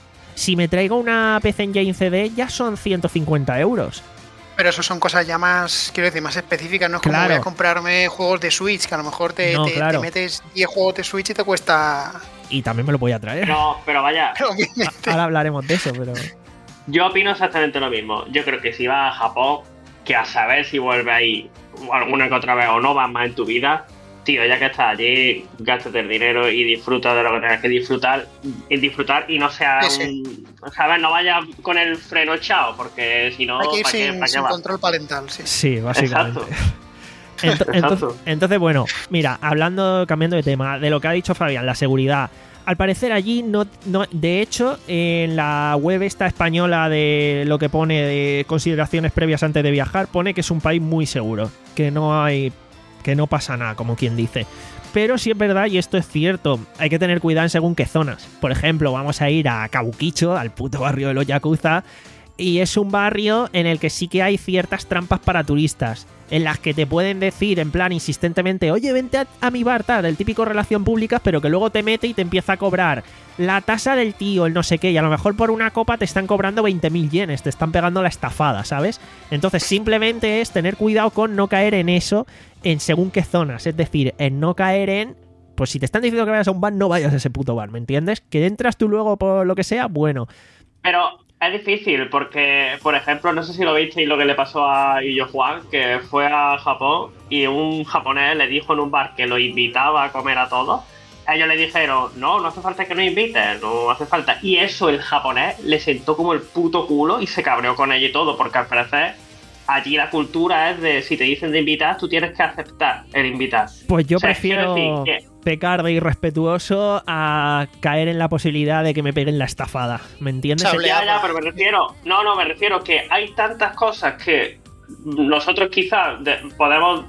Si me traigo una P C Engine C D ya son ciento cincuenta euros. Pero eso son cosas ya más, quiero decir, más específicas, no es como Claro. voy a comprarme juegos de Switch, que a lo mejor te, No, te- claro. te metes diez juegos de Switch y te cuesta... Y también me lo voy a traer. No, pero vaya, Obviamente. Ahora hablaremos de eso, pero... yo opino exactamente lo mismo. Yo creo que si vas a Japón, que a saber si vuelves ahí alguna que otra vez o no vas más en tu vida, tío, ya que estás allí, gástate el dinero y disfruta de lo que tengas que disfrutar y disfrutar y no sea Sí, un... ¿Sabes? No vayas con el freno echado, porque si no, Hay que ir ¿para qué, sin, para qué sin vas? control parental, sí. Sí, básicamente. Exacto. Ento- Exacto. entonces, entonces, bueno, mira, hablando, cambiando de tema, de lo que ha dicho Fabián, la seguridad. Al parecer allí no, no, de hecho, en la web esta española de lo que pone de consideraciones previas antes de viajar, pone que es un país muy seguro, que no hay, que no pasa nada, como quien dice. Pero sí es verdad, y esto es cierto, hay que tener cuidado en según qué zonas. Por ejemplo, vamos a ir a Kabukicho, al puto barrio de los Yakuza, y es un barrio en el que sí que hay ciertas trampas para turistas, en las que te pueden decir en plan insistentemente, oye, vente a, a mi bar, tal, el típico relación pública, pero que luego te mete y te empieza a cobrar la tasa del tío, el no sé qué, y a lo mejor por una copa te están cobrando veinte mil yenes, te están pegando la estafada, ¿sabes? Entonces simplemente es tener cuidado con no caer en eso en según qué zonas, es decir, en no caer en... Pues si te están diciendo que vayas a un bar, no vayas a ese puto bar, ¿me entiendes? Que entras tú luego por lo que sea, bueno... Pero es difícil porque, por ejemplo, no sé si lo visteis lo que le pasó a Illo Juan, que fue a Japón y un japonés le dijo en un bar que lo invitaba a comer a todos. Ellos le dijeron, no, no hace falta que nos invites, no hace falta. Y eso el japonés le sentó como el puto culo y se cabreó con ella y todo, porque al parecer allí la cultura es de si te dicen de invitar, tú tienes que aceptar el invitar. Pues yo O sea, prefiero quiero decir que- pecar de irrespetuoso a caer en la posibilidad de que me peguen la estafada, ¿me entiendes? Chable. Ya, ya, pero me refiero, no, no, me refiero que hay tantas cosas que nosotros quizás de- podemos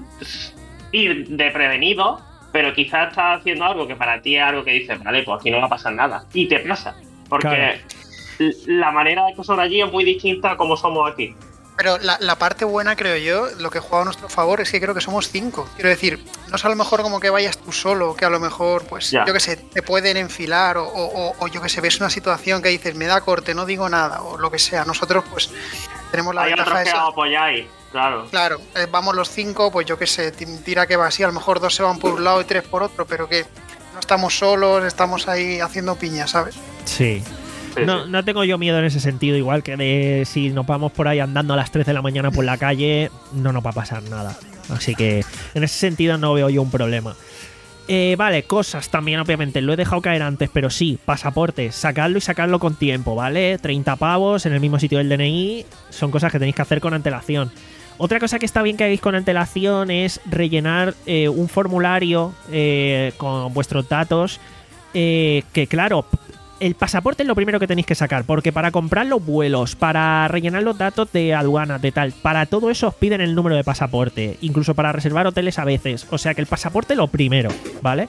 ir de prevenido, pero quizás estás haciendo algo que para ti es algo que dices, vale, pues aquí no va a pasar nada. Y te pasa, porque Claro. l- la manera de que son allí es muy distinta a como somos aquí. Pero la, la parte buena, creo yo, lo que juega a nuestro favor es que creo que somos cinco. Quiero decir, no es a lo mejor como que vayas tú solo, que a lo mejor, pues, Ya. yo que sé, te pueden enfilar o, o- o yo que sé, ves una situación que dices, me da corte, no digo nada, o lo que sea. Nosotros, pues, tenemos la Hay ventaja otros de que ser- os apoyáis, claro. Claro, eh, vamos los cinco, pues yo que sé, ti- tira que va así, a lo mejor dos se van por un lado y tres por otro, pero que no estamos solos, estamos ahí haciendo piña, ¿sabes? Sí. Sí, No, sí. no tengo yo miedo en ese sentido, igual que de si nos vamos por ahí andando a las tres de la mañana por la calle, no nos va a pasar nada. Así que en ese sentido no veo yo un problema. Eh, vale, cosas también, obviamente, lo he dejado caer antes, pero sí, pasaporte, sacarlo y sacarlo con tiempo, ¿vale? treinta pavos en el mismo sitio del D N I, son cosas que tenéis que hacer con antelación. Otra cosa que está bien que hagáis con antelación es rellenar eh, un formulario eh, con vuestros datos, eh, que claro, el pasaporte es lo primero que tenéis que sacar, porque para comprar los vuelos, para rellenar los datos de aduanas, de tal, para todo eso os piden el número de pasaporte, incluso para reservar hoteles a veces. O sea que el pasaporte es lo primero, ¿vale?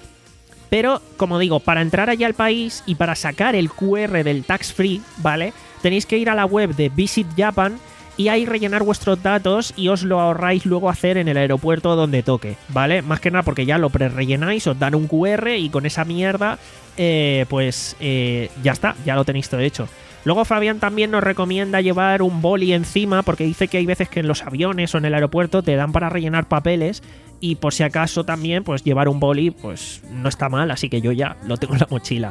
Pero, como digo, para entrar allá al país y para sacar el Q R del tax free, ¿vale? Tenéis que ir a la web de Visit Japan y ahí rellenar vuestros datos y os lo ahorráis luego hacer en el aeropuerto donde toque, ¿vale? Más que nada porque ya lo pre-rellenáis, os dan un Q R y con esa mierda, eh, pues eh, ya está, ya lo tenéis todo hecho. Luego Fabián también nos recomienda llevar un boli encima porque dice que hay veces que en los aviones o en el aeropuerto te dan para rellenar papeles y por si acaso también pues llevar un boli pues no está mal, así que yo ya lo tengo en la mochila.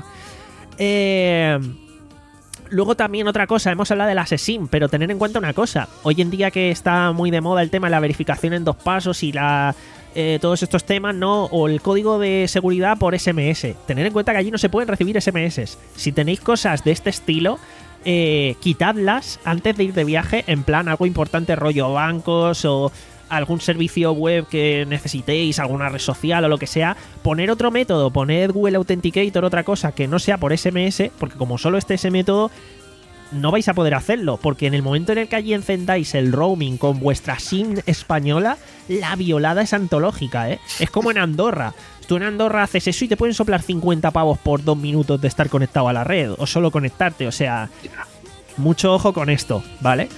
Eh... Luego también otra cosa, hemos hablado de la SIM, pero tener en cuenta una cosa. Hoy en día que está muy de moda el tema de la verificación en dos pasos y la eh, todos estos temas, ¿no? O el código de seguridad por S M S. Tener en cuenta que allí no se pueden recibir S M S. Si tenéis cosas de este estilo, eh, quitadlas antes de ir de viaje, en plan algo importante, rollo bancos o algún servicio web que necesitéis, alguna red social o lo que sea. Poner otro método, poner Google Authenticator, otra cosa que no sea por S M S, porque como solo esté ese método no vais a poder hacerlo, porque en el momento en el que allí encendáis el roaming con vuestra SIM española, la violada es antológica, ¿eh? Es como en Andorra. Tú en Andorra haces eso y te pueden soplar cincuenta pavos por dos minutos de estar conectado a la red, o solo conectarte, o sea, mucho ojo con esto, ¿vale?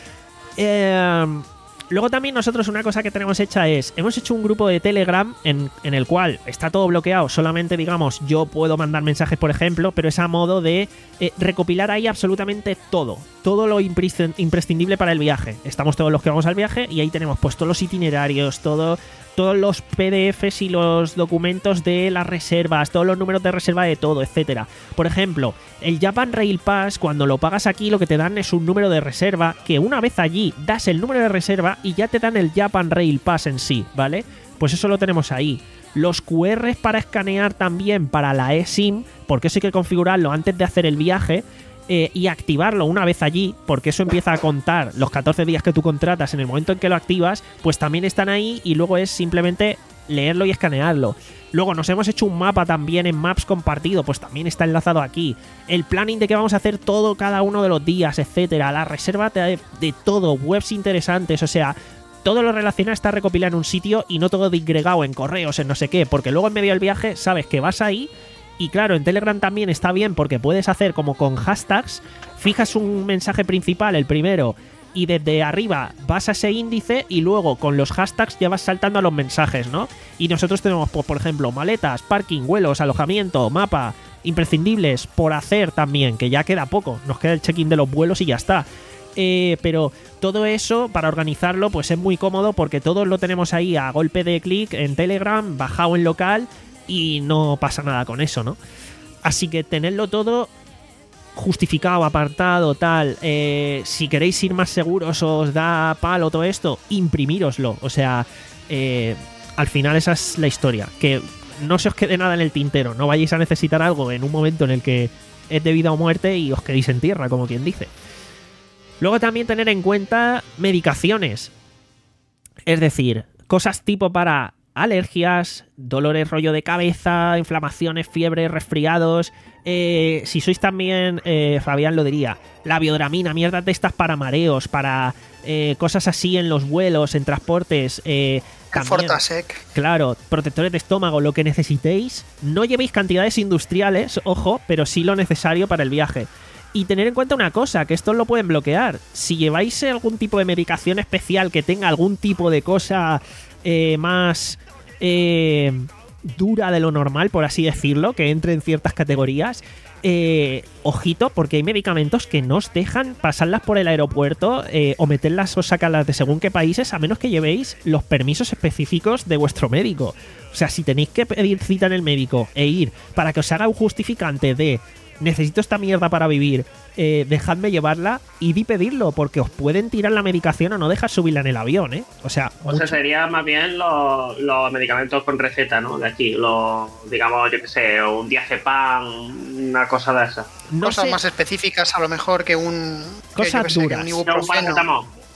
Eh... Luego también nosotros una cosa que tenemos hecha es, hemos hecho un grupo de Telegram en, en el cual está todo bloqueado, solamente digamos yo puedo mandar mensajes por ejemplo, pero es a modo de eh, recopilar ahí absolutamente todo, todo lo imprescindible para el viaje. Estamos todos los que vamos al viaje y ahí tenemos pues todos los itinerarios, todo, todos los P D Fs y los documentos de las reservas, todos los números de reserva de todo, etcétera. Por ejemplo, el Japan Rail Pass, cuando lo pagas aquí lo que te dan es un número de reserva, que una vez allí das el número de reserva y ya te dan el Japan Rail Pass en sí, ¿vale? Pues eso lo tenemos ahí. Los Q Rs para escanear también para la eSIM, porque eso hay que configurarlo antes de hacer el viaje, eh, y activarlo una vez allí, porque eso empieza a contar los catorce días que tú contratas. En el momento en que lo activas, pues también están ahí y luego es simplemente leerlo y escanearlo. Luego nos hemos hecho un mapa también en Maps compartido, pues también está enlazado aquí. El planning de qué vamos a hacer todo cada uno de los días, etcétera. La reserva de, de todo, webs interesantes, o sea, todo lo relacionado está recopilado en un sitio y no todo disgregado en correos, en no sé qué, porque luego en medio del viaje sabes que vas ahí. Y claro, en Telegram también está bien porque puedes hacer como con hashtags, fijas un mensaje principal, el primero, y desde arriba vas a ese índice y luego con los hashtags ya vas saltando a los mensajes, ¿no? Y nosotros tenemos, pues, por ejemplo, maletas, parking, vuelos, alojamiento, mapa, imprescindibles, por hacer también, que ya queda poco, nos queda el check-in de los vuelos y ya está. Eh, pero todo eso, para organizarlo, pues es muy cómodo porque todos lo tenemos ahí a golpe de clic en Telegram, bajado en local y no pasa nada con eso, ¿no? Así que tenerlo todo justificado, apartado, tal. Eh, si queréis ir más seguros, os da palo todo esto, imprimíroslo. O sea, eh, al final esa es la historia. Que no se os quede nada en el tintero. No vayáis a necesitar algo en un momento en el que es de vida o muerte y os quedéis en tierra, como quien dice. Luego también tener en cuenta medicaciones. Es decir, cosas tipo para alergias, dolores rollo de cabeza, inflamaciones, fiebres, resfriados. Eh, si sois también, eh, Fabián lo diría, la biodramina, mierdas de estas para mareos, para eh, cosas así en los vuelos, en transportes. Eh, también, Fortasec. Claro, protectores de estómago, lo que necesitéis. No llevéis cantidades industriales, ojo, pero sí lo necesario para el viaje. Y tener en cuenta una cosa, que esto lo pueden bloquear. Si lleváis algún tipo de medicación especial que tenga algún tipo de cosa eh, más eh, dura de lo normal, por así decirlo, que entre en ciertas categorías, eh, ojito, porque hay medicamentos que no os dejan pasarlas por el aeropuerto eh, o meterlas o sacarlas de según qué países, a menos que llevéis los permisos específicos de vuestro médico. O sea, si tenéis que pedir cita en el médico e ir para que os haga un justificante de necesito esta mierda para vivir, eh, dejadme llevarla, id y pedirlo, porque os pueden tirar la medicación o no dejar subirla en el avión, ¿eh? O sea, o sea, sería más bien los, los medicamentos con receta, ¿no? De aquí, los, digamos, yo qué sé, un diazepam, una cosa de esa. No Cosas sé, más específicas a lo mejor que un... Cosas que, yo que sé, duras. que un No, un ibuprofeno. paracetamol.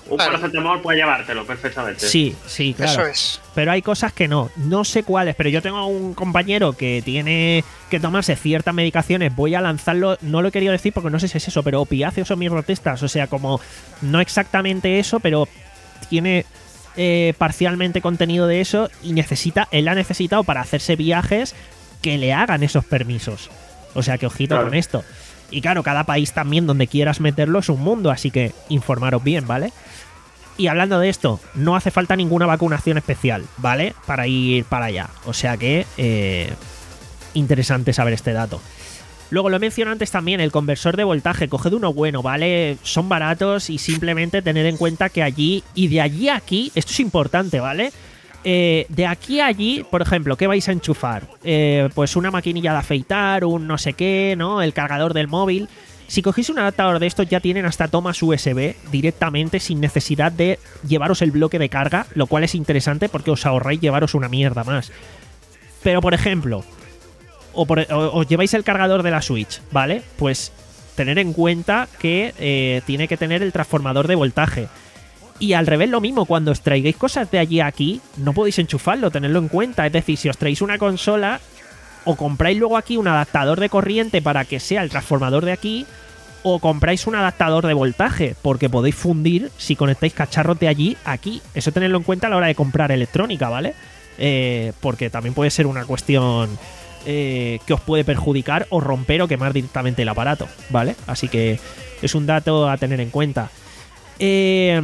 un Claro. paracetamol puede llevártelo perfectamente. Sí, sí, claro. Eso es. Pero hay cosas que no. No sé cuáles, pero yo tengo un compañero que tiene que tomarse ciertas medicaciones. Voy a lanzarlo, no lo he querido decir porque no sé si es eso, pero opiáceos o mirrotestas. O sea, como no exactamente eso, pero tiene eh, parcialmente contenido de eso y necesita, él ha necesitado para hacerse viajes que le hagan esos permisos. O sea, que ojito Claro. con esto. Y claro, cada país también donde quieras meterlo es un mundo, así que informaros bien, ¿vale? Y hablando de esto, no hace falta ninguna vacunación especial, ¿vale? Para ir para allá. O sea que, eh, interesante saber este dato. Luego lo he mencionado antes también, el conversor de voltaje. Coged uno bueno, ¿vale? Son baratos y simplemente tener en cuenta que allí y de allí a aquí, esto es importante, ¿vale? Eh, de aquí a allí, por ejemplo, ¿qué vais a enchufar? Eh, pues una maquinilla de afeitar, un no sé qué, ¿no? El cargador del móvil. Si cogéis un adaptador de estos ya tienen hasta tomas U S B directamente sin necesidad de llevaros el bloque de carga, lo cual es interesante porque os ahorráis llevaros una mierda más. Pero por ejemplo, o, por, o os lleváis el cargador de la Switch, ¿vale? Pues tener en cuenta que eh, tiene que tener el transformador de voltaje. Y al revés lo mismo, cuando os traigáis cosas de allí a aquí, no podéis enchufarlo, tenedlo en cuenta. Es decir, si os traéis una consola, o compráis luego aquí un adaptador de corriente para que sea el transformador de aquí, o compráis un adaptador de voltaje, porque podéis fundir si conectáis cacharros de allí a aquí. Eso tenedlo en cuenta a la hora de comprar electrónica, ¿vale? Eh, porque también puede ser una cuestión eh, que os puede perjudicar o romper o quemar directamente el aparato, ¿vale? Así que es un dato a tener en cuenta. Eh...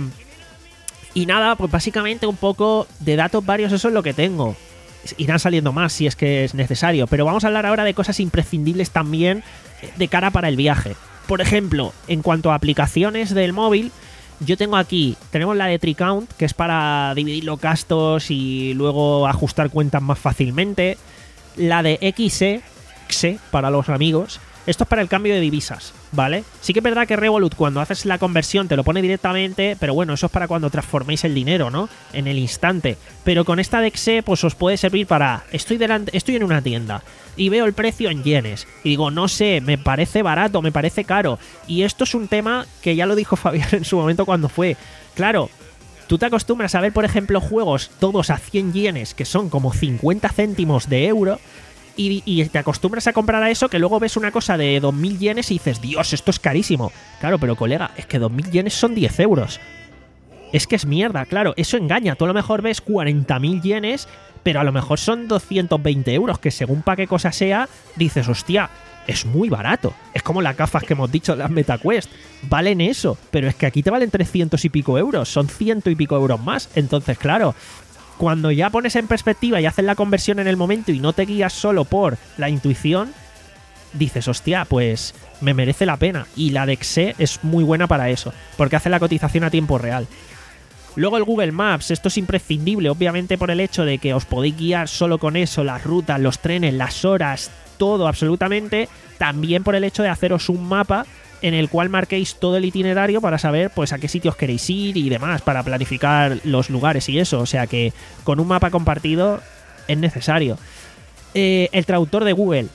Y nada, pues básicamente un poco de datos varios, eso es lo que tengo. Irán saliendo más si es que es necesario, pero vamos a hablar ahora de cosas imprescindibles también de cara para el viaje. Por ejemplo, en cuanto a aplicaciones del móvil, yo tengo aquí, tenemos la de TreeCount, que es para dividir los gastos y luego ajustar cuentas más fácilmente. La de X E, X E para los amigos. Esto es para el cambio de divisas, ¿vale? Sí que es verdad que Revolut cuando haces la conversión te lo pone directamente, pero bueno, eso es para cuando transforméis el dinero, ¿no? En el instante. Pero con esta de X E, pues os puede servir para... Estoy, delante, estoy en una tienda y veo el precio en yenes. Y digo, no sé, me parece barato, me parece caro. Y esto es un tema que ya lo dijo Fabián en su momento cuando fue. Claro, tú te acostumbras a ver, por ejemplo, juegos todos a cien yenes, que son como cincuenta céntimos de euro... Y, y te acostumbras a comprar a eso, que luego ves una cosa de dos mil yenes y dices, Dios, esto es carísimo. Claro, pero colega, es que dos mil yenes son diez euros. Es que es mierda, claro, eso engaña. Tú a lo mejor ves cuarenta mil yenes, pero a lo mejor son doscientos veinte euros, que según para qué cosa sea, dices, hostia, es muy barato. Es como las gafas que hemos dicho, las MetaQuest. Valen eso, pero es que aquí te valen trescientos y pico euros, son ciento y pico euros más. Entonces, claro... Cuando ya pones en perspectiva y haces la conversión en el momento y no te guías solo por la intuición, dices, hostia, pues me merece la pena. Y la de X E es muy buena para eso, porque hace la cotización a tiempo real. Luego el Google Maps, esto es imprescindible, obviamente por el hecho de que os podéis guiar solo con eso, las rutas, los trenes, las horas, todo absolutamente. También por el hecho de haceros un mapa en el cual marquéis todo el itinerario para saber pues a qué sitios queréis ir y demás, para planificar los lugares y eso. O sea que con un mapa compartido es necesario. Eh, el traductor de Google,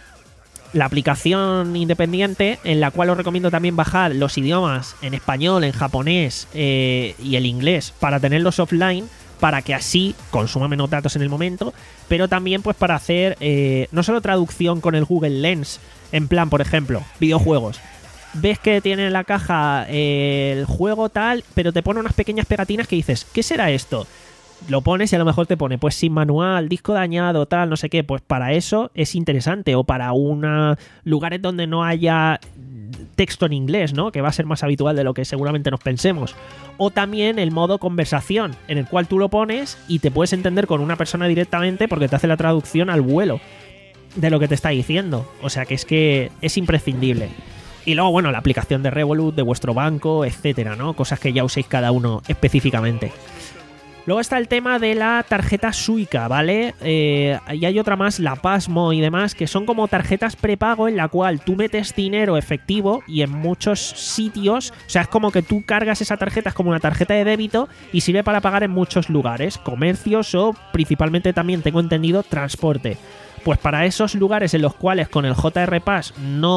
la aplicación independiente en la cual os recomiendo también bajar los idiomas en español, en japonés eh, y el inglés para tenerlos offline, para que así consuma menos datos en el momento, pero también pues para hacer eh, no solo traducción con el Google Lens, en plan, por ejemplo, videojuegos. Ves que tiene en la caja eh, el juego tal, pero te pone unas pequeñas pegatinas que dices, ¿qué será esto? Lo pones y a lo mejor te pone, pues sin manual, disco dañado, tal, no sé qué. Pues para eso es interesante. O para una lugares donde no haya texto en inglés, ¿no? Que va a ser más habitual de lo que seguramente nos pensemos. O también el modo conversación, en el cual tú lo pones y te puedes entender con una persona directamente porque te hace la traducción al vuelo de lo que te está diciendo. O sea que es que es imprescindible. Y luego, bueno, la aplicación de Revolut, de vuestro banco, etcétera, ¿no? Cosas que ya uséis cada uno específicamente. Luego está el tema de la tarjeta Suica, ¿vale? Eh, y hay otra más, la Pasmo y demás, que son como tarjetas prepago en la cual tú metes dinero efectivo y en muchos sitios, o sea, es como que tú cargas esa tarjeta, es como una tarjeta de débito y sirve para pagar en muchos lugares, comercios o principalmente también, tengo entendido, transporte. Pues para esos lugares en los cuales con el J R Pass no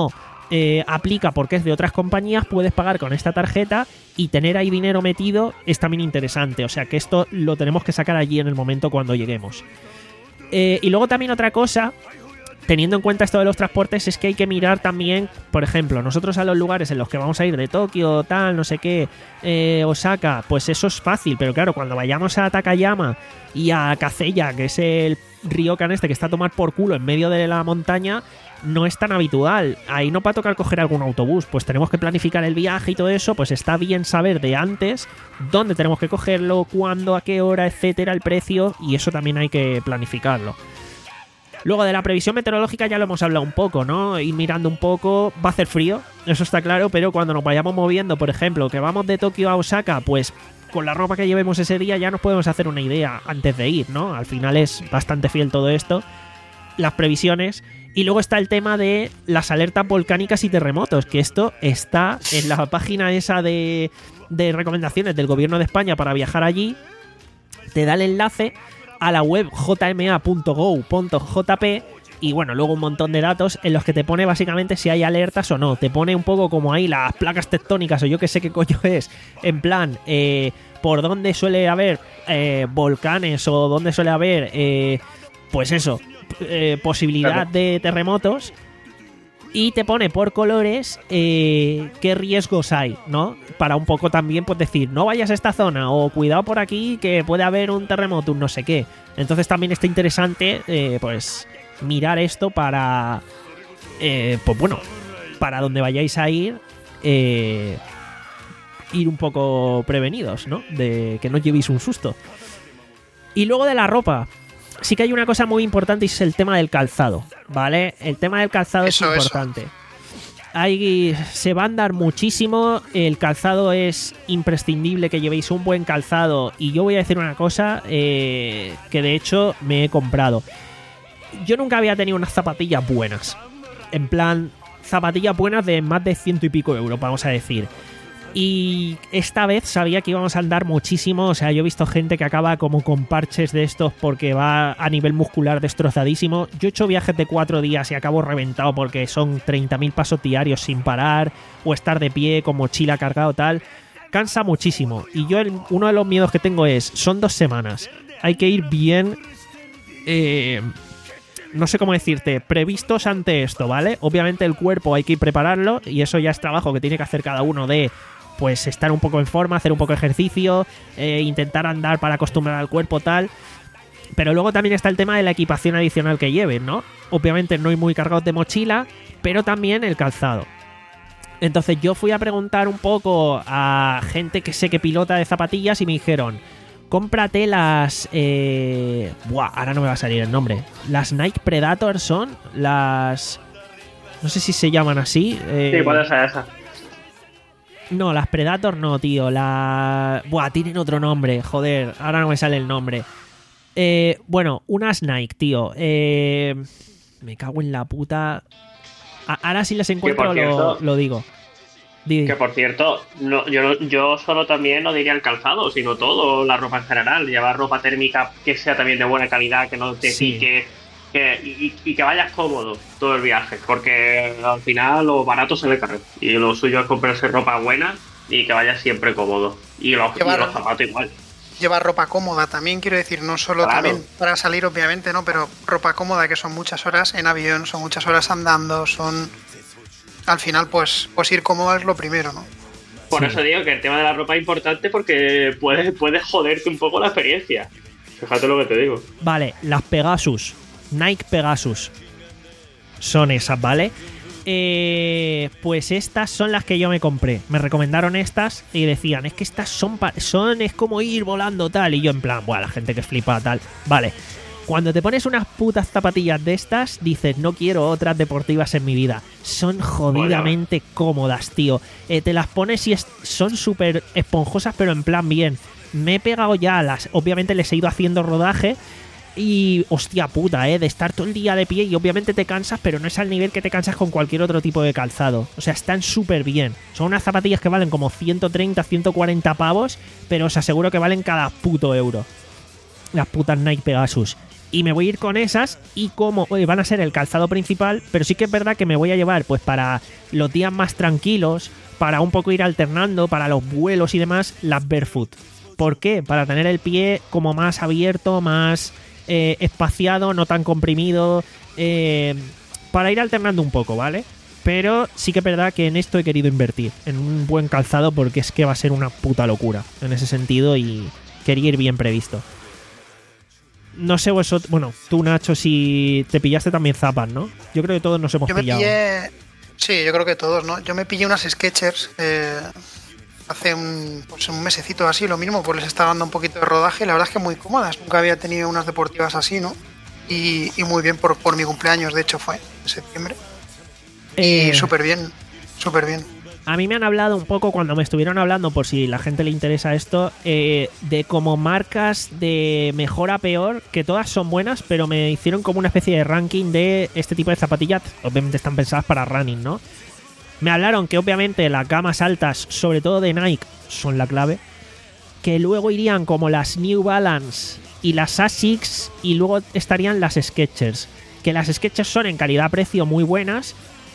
eh, aplica porque es de otras compañías, puedes pagar con esta tarjeta y tener ahí dinero metido es también interesante. O sea que esto lo tenemos que sacar allí en el momento cuando lleguemos. Eh, y luego también otra cosa, teniendo en cuenta esto de los transportes, es que hay que mirar también, por ejemplo, nosotros a los lugares en los que vamos a ir de Tokio, tal, no sé qué, eh, Osaka, pues eso es fácil, pero claro, cuando vayamos a Takayama y a Kaseya, que es el ryokan este que está a tomar por culo en medio de la montaña, no es tan habitual. Ahí no va a tocar coger algún autobús, pues tenemos que planificar el viaje y todo eso, pues está bien saber de antes dónde tenemos que cogerlo, cuándo, a qué hora, etcétera, el precio, y eso también hay que planificarlo. Luego de la previsión meteorológica ya lo hemos hablado un poco, ¿no? Ir mirando un poco, va a hacer frío, eso está claro, pero cuando nos vayamos moviendo, por ejemplo, que vamos de Tokio a Osaka, pues con la ropa que llevemos ese día ya nos podemos hacer una idea antes de ir, ¿no? Al final es bastante fiel todo esto, las previsiones. Y luego está el tema de las alertas volcánicas y terremotos, que esto está en la página esa de, de recomendaciones del gobierno de España para viajar allí. Te da el enlace a la web j m a punto gov punto j p y bueno, luego un montón de datos en los que te pone básicamente si hay alertas o no. Te pone un poco como ahí las placas tectónicas o yo que sé qué coño es, en plan, eh, por dónde suele haber eh, volcanes o dónde suele haber, eh, pues eso, eh, posibilidad claro. de terremotos. Y te pone por colores eh, qué riesgos hay, ¿no? Para un poco también pues decir, no vayas a esta zona o cuidado por aquí que puede haber un terremoto, un no sé qué. Entonces también está interesante eh, pues mirar esto para, eh, pues bueno, para donde vayáis a ir, eh, ir un poco prevenidos, ¿no? De que no llevéis un susto. Y luego de la ropa. Sí que hay una cosa muy importante y es el tema del calzado, ¿vale? El tema del calzado eso, es importante. Eso. Ahí se va a andar muchísimo, el calzado es imprescindible que llevéis un buen calzado y yo voy a decir una cosa eh, que de hecho me he comprado. Yo nunca había tenido unas zapatillas buenas, en plan zapatillas buenas de más de ciento y pico euros, vamos a decir. Y esta vez sabía que íbamos a andar muchísimo. O sea, yo he visto gente que acaba como con parches de estos porque va a nivel muscular destrozadísimo. Yo he hecho viajes de cuatro días y acabo reventado porque son treinta mil pasos diarios sin parar, o estar de pie con mochila cargado tal. Cansa muchísimo. Y yo el, uno de los miedos que tengo es, son dos semanas. Hay que ir bien... Eh, no sé cómo decirte, previstos ante esto, ¿vale? Obviamente el cuerpo hay que ir prepararlo y eso ya es trabajo que tiene que hacer cada uno de... pues estar un poco en forma, hacer un poco de ejercicio, eh, intentar andar para acostumbrar al cuerpo, tal. Pero luego también está el tema de la equipación adicional que lleven, ¿no? Obviamente no ir muy cargados de mochila, pero también el calzado. Entonces yo fui a preguntar un poco a gente que sé que pilota de zapatillas y me dijeron, cómprate las... Eh... Buah, ahora no me va a salir el nombre. Las Nike Predator son las... No sé si se llaman así. Eh... Sí, ¿cuál es esa? No, las Predator no, tío. La... Buah, tienen otro nombre. Joder, ahora no me sale el nombre. Eh, bueno, unas Nike, tío. Eh, me cago en la puta. A- ahora si las encuentro cierto, lo, lo digo. Didi. Que por cierto, no, yo, yo solo también no diría el calzado, sino todo, la ropa en general. Llevar ropa térmica que sea también de buena calidad, que no te sí. pique. Que, y, y que vayas cómodo todo el viaje, porque al final lo barato se le carga y lo suyo es comprarse ropa buena y que vayas siempre cómodo y los, llevar, y los zapatos igual. Llevar ropa cómoda también, quiero decir, no solo claro. también para salir obviamente, no, pero ropa cómoda, que son muchas horas en avión, son muchas horas andando, son al final pues, pues ir cómodo es lo primero, ¿no? Por sí. eso digo que el tema de la ropa es importante porque puedes, puedes joderte un poco la experiencia. Fíjate lo que te digo. Vale, las Pegasus, Nike Pegasus son esas, ¿vale? Eh, pues estas son las que yo me compré. Me recomendaron estas y decían, es que estas son, pa- son es como ir volando tal. Y yo en plan, buah, la gente que flipa tal. Vale, cuando te pones unas putas zapatillas de estas, dices, no quiero otras deportivas en mi vida. Son jodidamente bueno. cómodas, tío. Eh, te las pones y es- son súper esponjosas, pero en plan bien. Me he pegado ya las... Obviamente les he ido haciendo rodaje. Y hostia puta, eh, de estar todo el día de pie y obviamente te cansas, pero no es al nivel que te cansas con cualquier otro tipo de calzado. O sea, están súper bien. Son unas zapatillas que valen como ciento treinta, ciento cuarenta pavos, pero os aseguro que valen cada puto euro. Las putas Nike Pegasus. Y me voy a ir con esas y como oye, van a ser el calzado principal, pero sí que es verdad que me voy a llevar pues para los días más tranquilos, para un poco ir alternando, para los vuelos y demás, las barefoot. ¿Por qué? Para tener el pie como más abierto, más eh, espaciado, no tan comprimido, eh, para ir alternando un poco, ¿vale? Pero sí que es verdad que en esto he querido invertir, en un buen calzado, porque es que va a ser una puta locura en ese sentido y quería ir bien previsto. No sé vosotros, bueno, tú Nacho, si te pillaste también zapas, ¿no? Yo creo que todos nos hemos yo me pillado. Pillé, sí, yo creo que todos, ¿no? Yo me pillé unas Skechers eh, hace un, pues un mesecito así, lo mismo, pues les estaba dando un poquito de rodaje. La verdad es que muy cómodas, nunca había tenido unas deportivas así, ¿no? Y, y muy bien por, por mi cumpleaños, de hecho fue en septiembre. Eh, y súper bien, súper bien. A mí me han hablado un poco, cuando me estuvieron hablando, por si la gente le interesa esto, eh, de como marcas de mejor a peor, que todas son buenas, pero me hicieron como una especie de ranking de este tipo de zapatillas. Obviamente están pensadas para running, ¿no? Me hablaron que obviamente las gamas altas, sobre todo de Nike, son la clave. Que luego irían como las New Balance y las Asics, y luego estarían las Skechers. Que las Skechers son en calidad-precio muy buenas,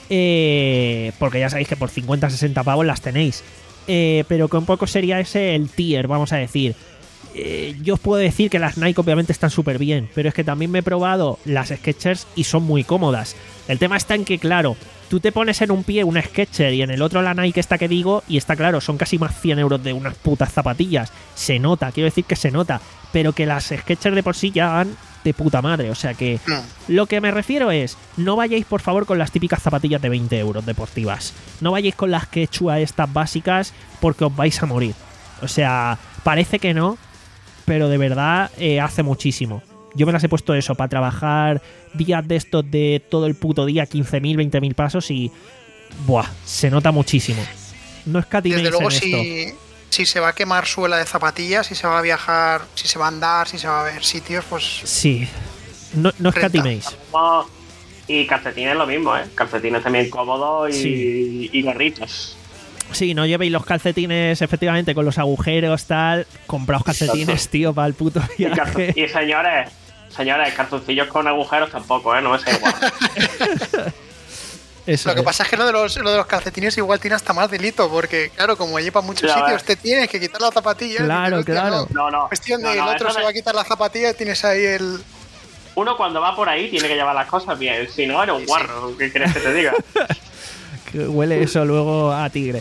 Eh, porque ya sabéis que por cincuenta a sesenta pavos las tenéis, eh, pero que un poco sería ese el tier, vamos a decir. eh, yo os puedo decir que las Nike obviamente están súper bien, pero es que también me he probado las Skechers y son muy cómodas. El tema está en que, claro, tú te pones en un pie una Skechers y en el otro la Nike esta que digo, y está claro, son casi más cien euros de unas putas zapatillas. Se nota, quiero decir que se nota, pero que las Skechers de por sí ya van de puta madre, o sea que No. lo que me refiero es, no vayáis por favor con las típicas zapatillas de veinte euros deportivas, no vayáis con las Quechua estas básicas, porque os vais a morir. O sea, parece que no, pero de verdad eh, hace muchísimo. Yo me las he puesto eso, para trabajar días de estos de todo el puto día, quince mil, veinte mil pasos, y buah, se nota muchísimo. No escatiméis Desde luego, en esto. si, si se va a quemar suela de zapatillas, si se va a viajar, si se va a andar, si se va a ver sitios, pues Sí, no, no escatiméis. Oh, y calcetines lo mismo, ¿eh? Calcetines también cómodos y, Sí. y gorritos. Sí, no llevéis los calcetines efectivamente con los agujeros, tal. Compraos calcetines, tío, para el puto Y, calzo- viaje. y señores, señores, calzoncillos con agujeros tampoco, ¿eh? No me sé igual. Eso lo que es. pasa es que lo de los, lo de los calcetines igual tiene hasta más delito, porque claro, como lleva a muchos Ya sitios, ves. te tienes que quitar la zapatilla. Claro, y dices, hostia, claro. no. No, no. Cuestión de no, que no, el otro eso se me- va a quitar la zapatilla y tienes ahí el... Uno cuando va por ahí tiene que llevar las cosas bien, si no eres un guarro, ¿qué quieres que te diga? Que huele eso luego a tigre.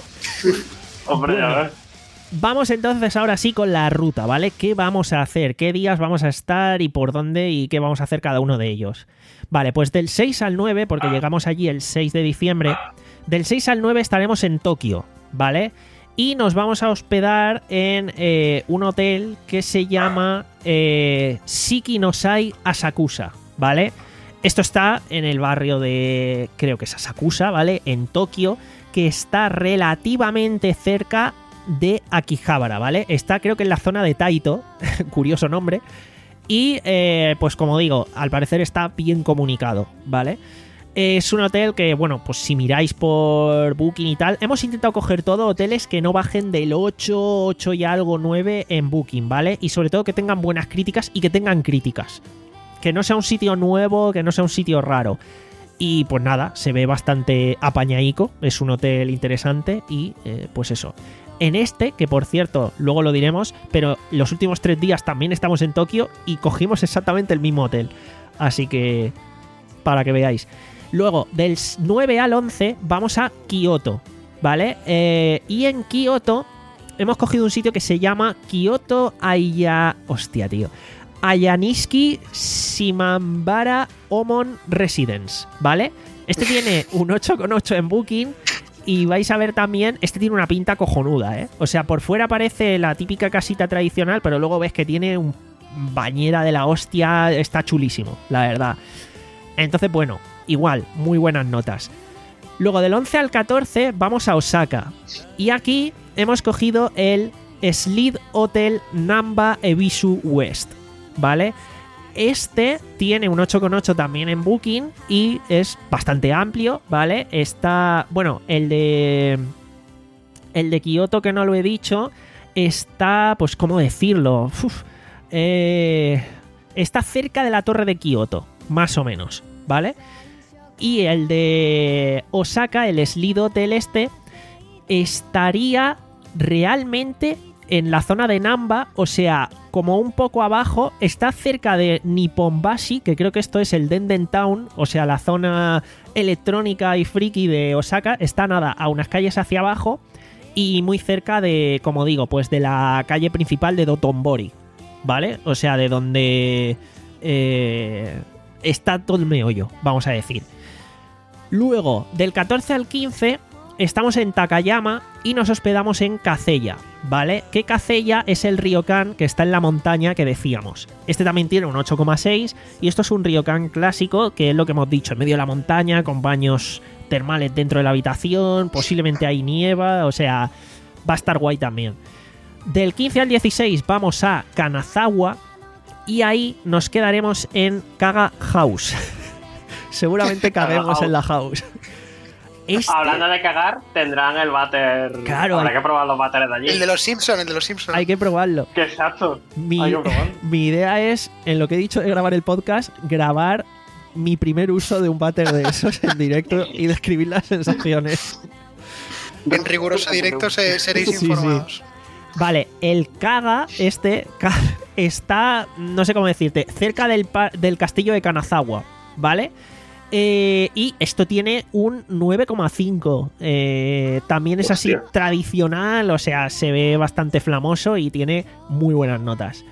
Hombre, Bueno. a ver. Vamos entonces ahora sí con la ruta, ¿vale? ¿Qué vamos a hacer? ¿Qué días vamos a estar y por dónde y qué vamos a hacer cada uno de ellos? Vale, pues del seis al nueve, porque llegamos allí el seis de diciembre, del seis al nueve estaremos en Tokio, ¿vale? Y nos vamos a hospedar en eh, un hotel que se llama eh, Shiki no Sai Asakusa, ¿vale? Esto está en el barrio de, creo que es Asakusa, ¿vale? En Tokio, que está relativamente cerca de Akihabara, ¿vale? Está creo que en la zona de Taito, curioso nombre, y eh, pues como digo, al parecer está bien comunicado, ¿vale? Es un hotel que, bueno, pues si miráis por Booking y tal, hemos intentado coger todo hoteles que no bajen del ocho, ocho y algo, nueve en Booking, ¿vale? Y sobre todo que tengan buenas críticas y que tengan críticas. Que no sea un sitio nuevo, que no sea un sitio raro. Y pues nada, se ve bastante apañaico, es un hotel interesante y eh, pues eso. En este, que por cierto, luego lo diremos, pero los últimos tres días también estamos en Tokio y cogimos exactamente el mismo hotel. Así que, para que veáis. Luego, del nueve al once, vamos a Kioto, ¿vale? Eh, y en Kioto hemos cogido un sitio que se llama Kyoto Aya... Hostia, tío. Ayaniski Shimambara Omon Residence, ¿vale? Este tiene un ocho coma ocho en Booking y vais a ver también, este tiene una pinta cojonuda, ¿eh? O sea, por fuera parece la típica casita tradicional, pero luego ves que tiene un bañera de la hostia, está chulísimo, la verdad. Entonces, bueno, igual, muy buenas notas. Luego del once al catorce vamos a Osaka y aquí hemos cogido el Slide Hotel Namba Ebisu West, ¿vale? Este tiene un ocho coma ocho también en Booking y es bastante amplio, ¿vale? Está, bueno, el de el de Kioto, que no lo he dicho, está, pues, ¿cómo decirlo? Uf, eh, Está cerca de la torre de Kioto, más o menos, ¿vale? Y el de Osaka, el Slido Hotel este, estaría realmente en la zona de Namba, o sea, como un poco abajo. Está cerca de Nipponbashi, que creo que esto es el Denden Town, o sea, la zona electrónica y friki de Osaka. Está nada, a unas calles hacia abajo y muy cerca de, como digo, pues de la calle principal de Dotonbori, ¿vale? O sea, de donde eh, está todo el meollo, vamos a decir. Luego, del catorce al quince, estamos en Takayama y nos hospedamos en Kazeya, ¿vale? Que Kazeya es el ryokan que está en la montaña que decíamos. Este también tiene un ocho coma seis y esto es un ryokan clásico, que es lo que hemos dicho, en medio de la montaña, con baños termales dentro de la habitación, posiblemente hay nieva, o sea, va a estar guay también. Del quince al dieciséis vamos a Kanazawa y ahí nos quedaremos en Kaga House. Seguramente caguemos en la house. Este... Hablando de cagar, tendrán el váter. Claro, habrá hay... que probar los váteres de allí. El de los Simpsons, el de los Simpsons. Hay que probarlo. Que exacto. Mi... Hay que probarlo. Mi idea es, en lo que he dicho de grabar el podcast, grabar mi primer uso de un váter de esos en directo y describir las sensaciones. En riguroso directo se, seréis Sí, informados. sí. Vale, el Kaga este está, no sé cómo decirte, cerca del, del castillo de Kanazawa, ¿vale? Eh, y esto tiene un nueve coma cinco. Eh, también es así Hostia. tradicional, o sea, se ve bastante flamoso y tiene muy buenas notas.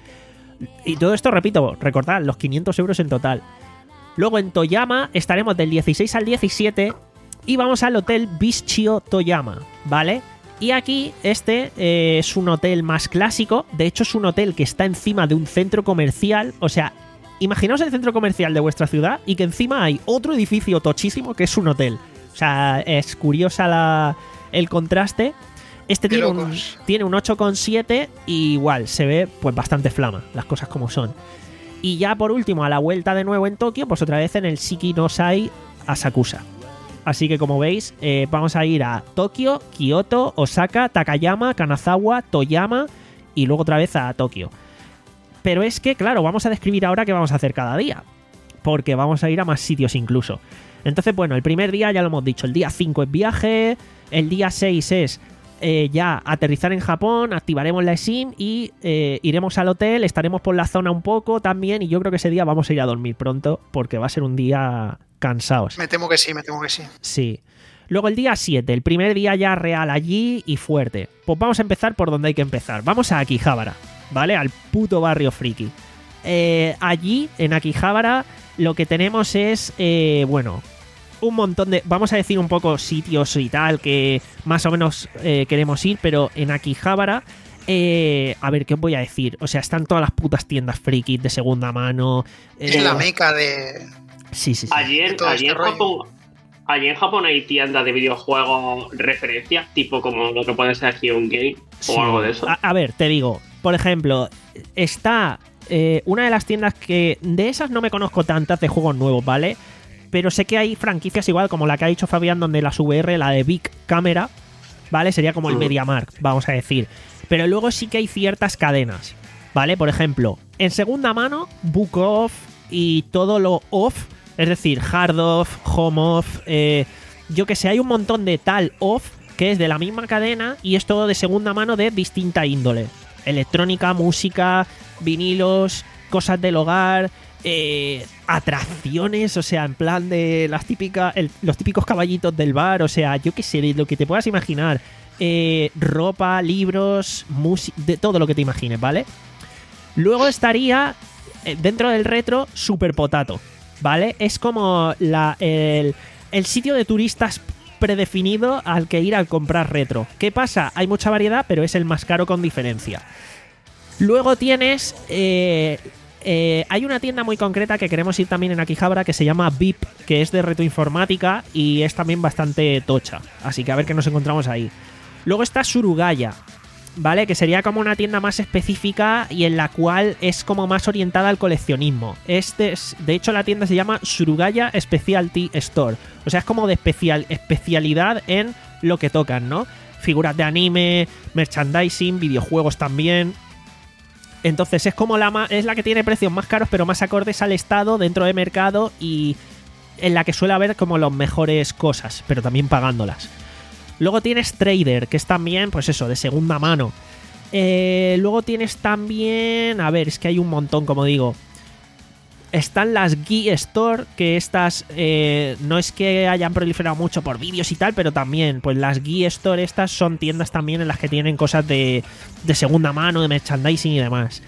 Y todo esto, repito, recordad, los quinientos euros en total. Luego en Toyama estaremos del dieciséis al diecisiete y vamos al hotel Bischio Toyama, ¿vale? Y aquí este eh, es un hotel más clásico. De hecho es un hotel que está encima de un centro comercial. O sea, imaginaos el centro comercial de vuestra ciudad y que encima hay otro edificio tochísimo que es un hotel. O sea, es curiosa la, el contraste. Este tiene un, tiene un ocho coma siete y igual se ve pues bastante flama, las cosas como son. Y ya por último, a la vuelta de nuevo en Tokio, pues otra vez en el Shiki no Sai Asakusa. Así que como veis, eh, vamos a ir a Tokio, Kioto, Osaka, Takayama, Kanazawa, Toyama y luego otra vez a Tokio. Pero es que, claro, vamos a describir ahora qué vamos a hacer cada día, porque vamos a ir a más sitios incluso. Entonces, bueno, el primer día ya lo hemos dicho, el día cinco es viaje, el día seis es eh, ya aterrizar en Japón, activaremos la SIM y eh, iremos al hotel, estaremos por la zona un poco también y yo creo que ese día vamos a ir a dormir pronto porque va a ser un día cansados. Me temo que sí, me temo que sí. Sí. Luego el día siete, el primer día ya real allí y fuerte. Pues vamos a empezar por donde hay que empezar. Vamos a Akihabara, ¿vale? Al puto barrio friki. Eh, allí, en Akihabara, lo que tenemos es, eh, bueno, un montón de... Vamos a decir un poco sitios y tal que más o menos eh, queremos ir, pero en Akihabara... Eh, a ver, ¿qué os voy a decir? O sea, están todas las putas tiendas friki de segunda mano. Eh, Es la meca de... Sí, sí, sí. Allí en, todo allí, este en rollo. Japón, allí en Japón hay tiendas de videojuegos referencia, tipo como lo que puede ser aquí un game Sí. o algo de eso. A, a ver, te digo, por ejemplo, está eh, una de las tiendas que de esas no me conozco tantas de juegos nuevos, ¿vale? Pero sé que hay franquicias igual como la que ha dicho Fabián, donde las V R, la de Big Camera, ¿vale? Sería como el Ujú. MediaMarkt, vamos a decir. Pero luego sí que hay ciertas cadenas, ¿vale? Por ejemplo, en segunda mano, Book Off y todo lo off, es decir, hard off, home off, eh, yo que sé, hay un montón de tal off que es de la misma cadena y es todo de segunda mano de distinta índole. Electrónica, música, vinilos, cosas del hogar, eh, atracciones, o sea, en plan de las típicas, el- los típicos caballitos del bar, o sea, yo que sé, de lo que te puedas imaginar. Eh, ropa, libros, música, de todo lo que te imagines, ¿vale? Luego estaría eh, dentro del retro Super Potato, ¿vale? Es como la, el, el sitio de turistas predefinido al que ir al comprar retro. ¿Qué pasa? Hay mucha variedad, pero es el más caro con diferencia. Luego tienes... Eh, eh, hay una tienda muy concreta que queremos ir también en Akihabara que se llama V I P, que es de retroinformática y es también bastante tocha. Así que a ver qué nos encontramos ahí. Luego está Surugaya, ¿vale? Que sería como una tienda más específica y en la cual es como más orientada al coleccionismo. Este es, de hecho, la tienda se llama Surugaya Specialty Store. O sea, es como de especial, especialidad en lo que tocan, ¿no? Figuras de anime, merchandising, videojuegos también. Entonces es como la, ma- es la que tiene precios más caros pero más acordes al estado dentro de mercado y en la que suele haber como las mejores cosas, pero también pagándolas. Luego tienes Trader, que es también, pues eso, de segunda mano. Eh, luego tienes también... A ver, es que hay un montón, como digo. Están las Geek Store, que estas eh, no es que hayan proliferado mucho por vídeos y tal, pero también, pues las Geek Store estas son tiendas también en las que tienen cosas de, de segunda mano, de merchandising y demás.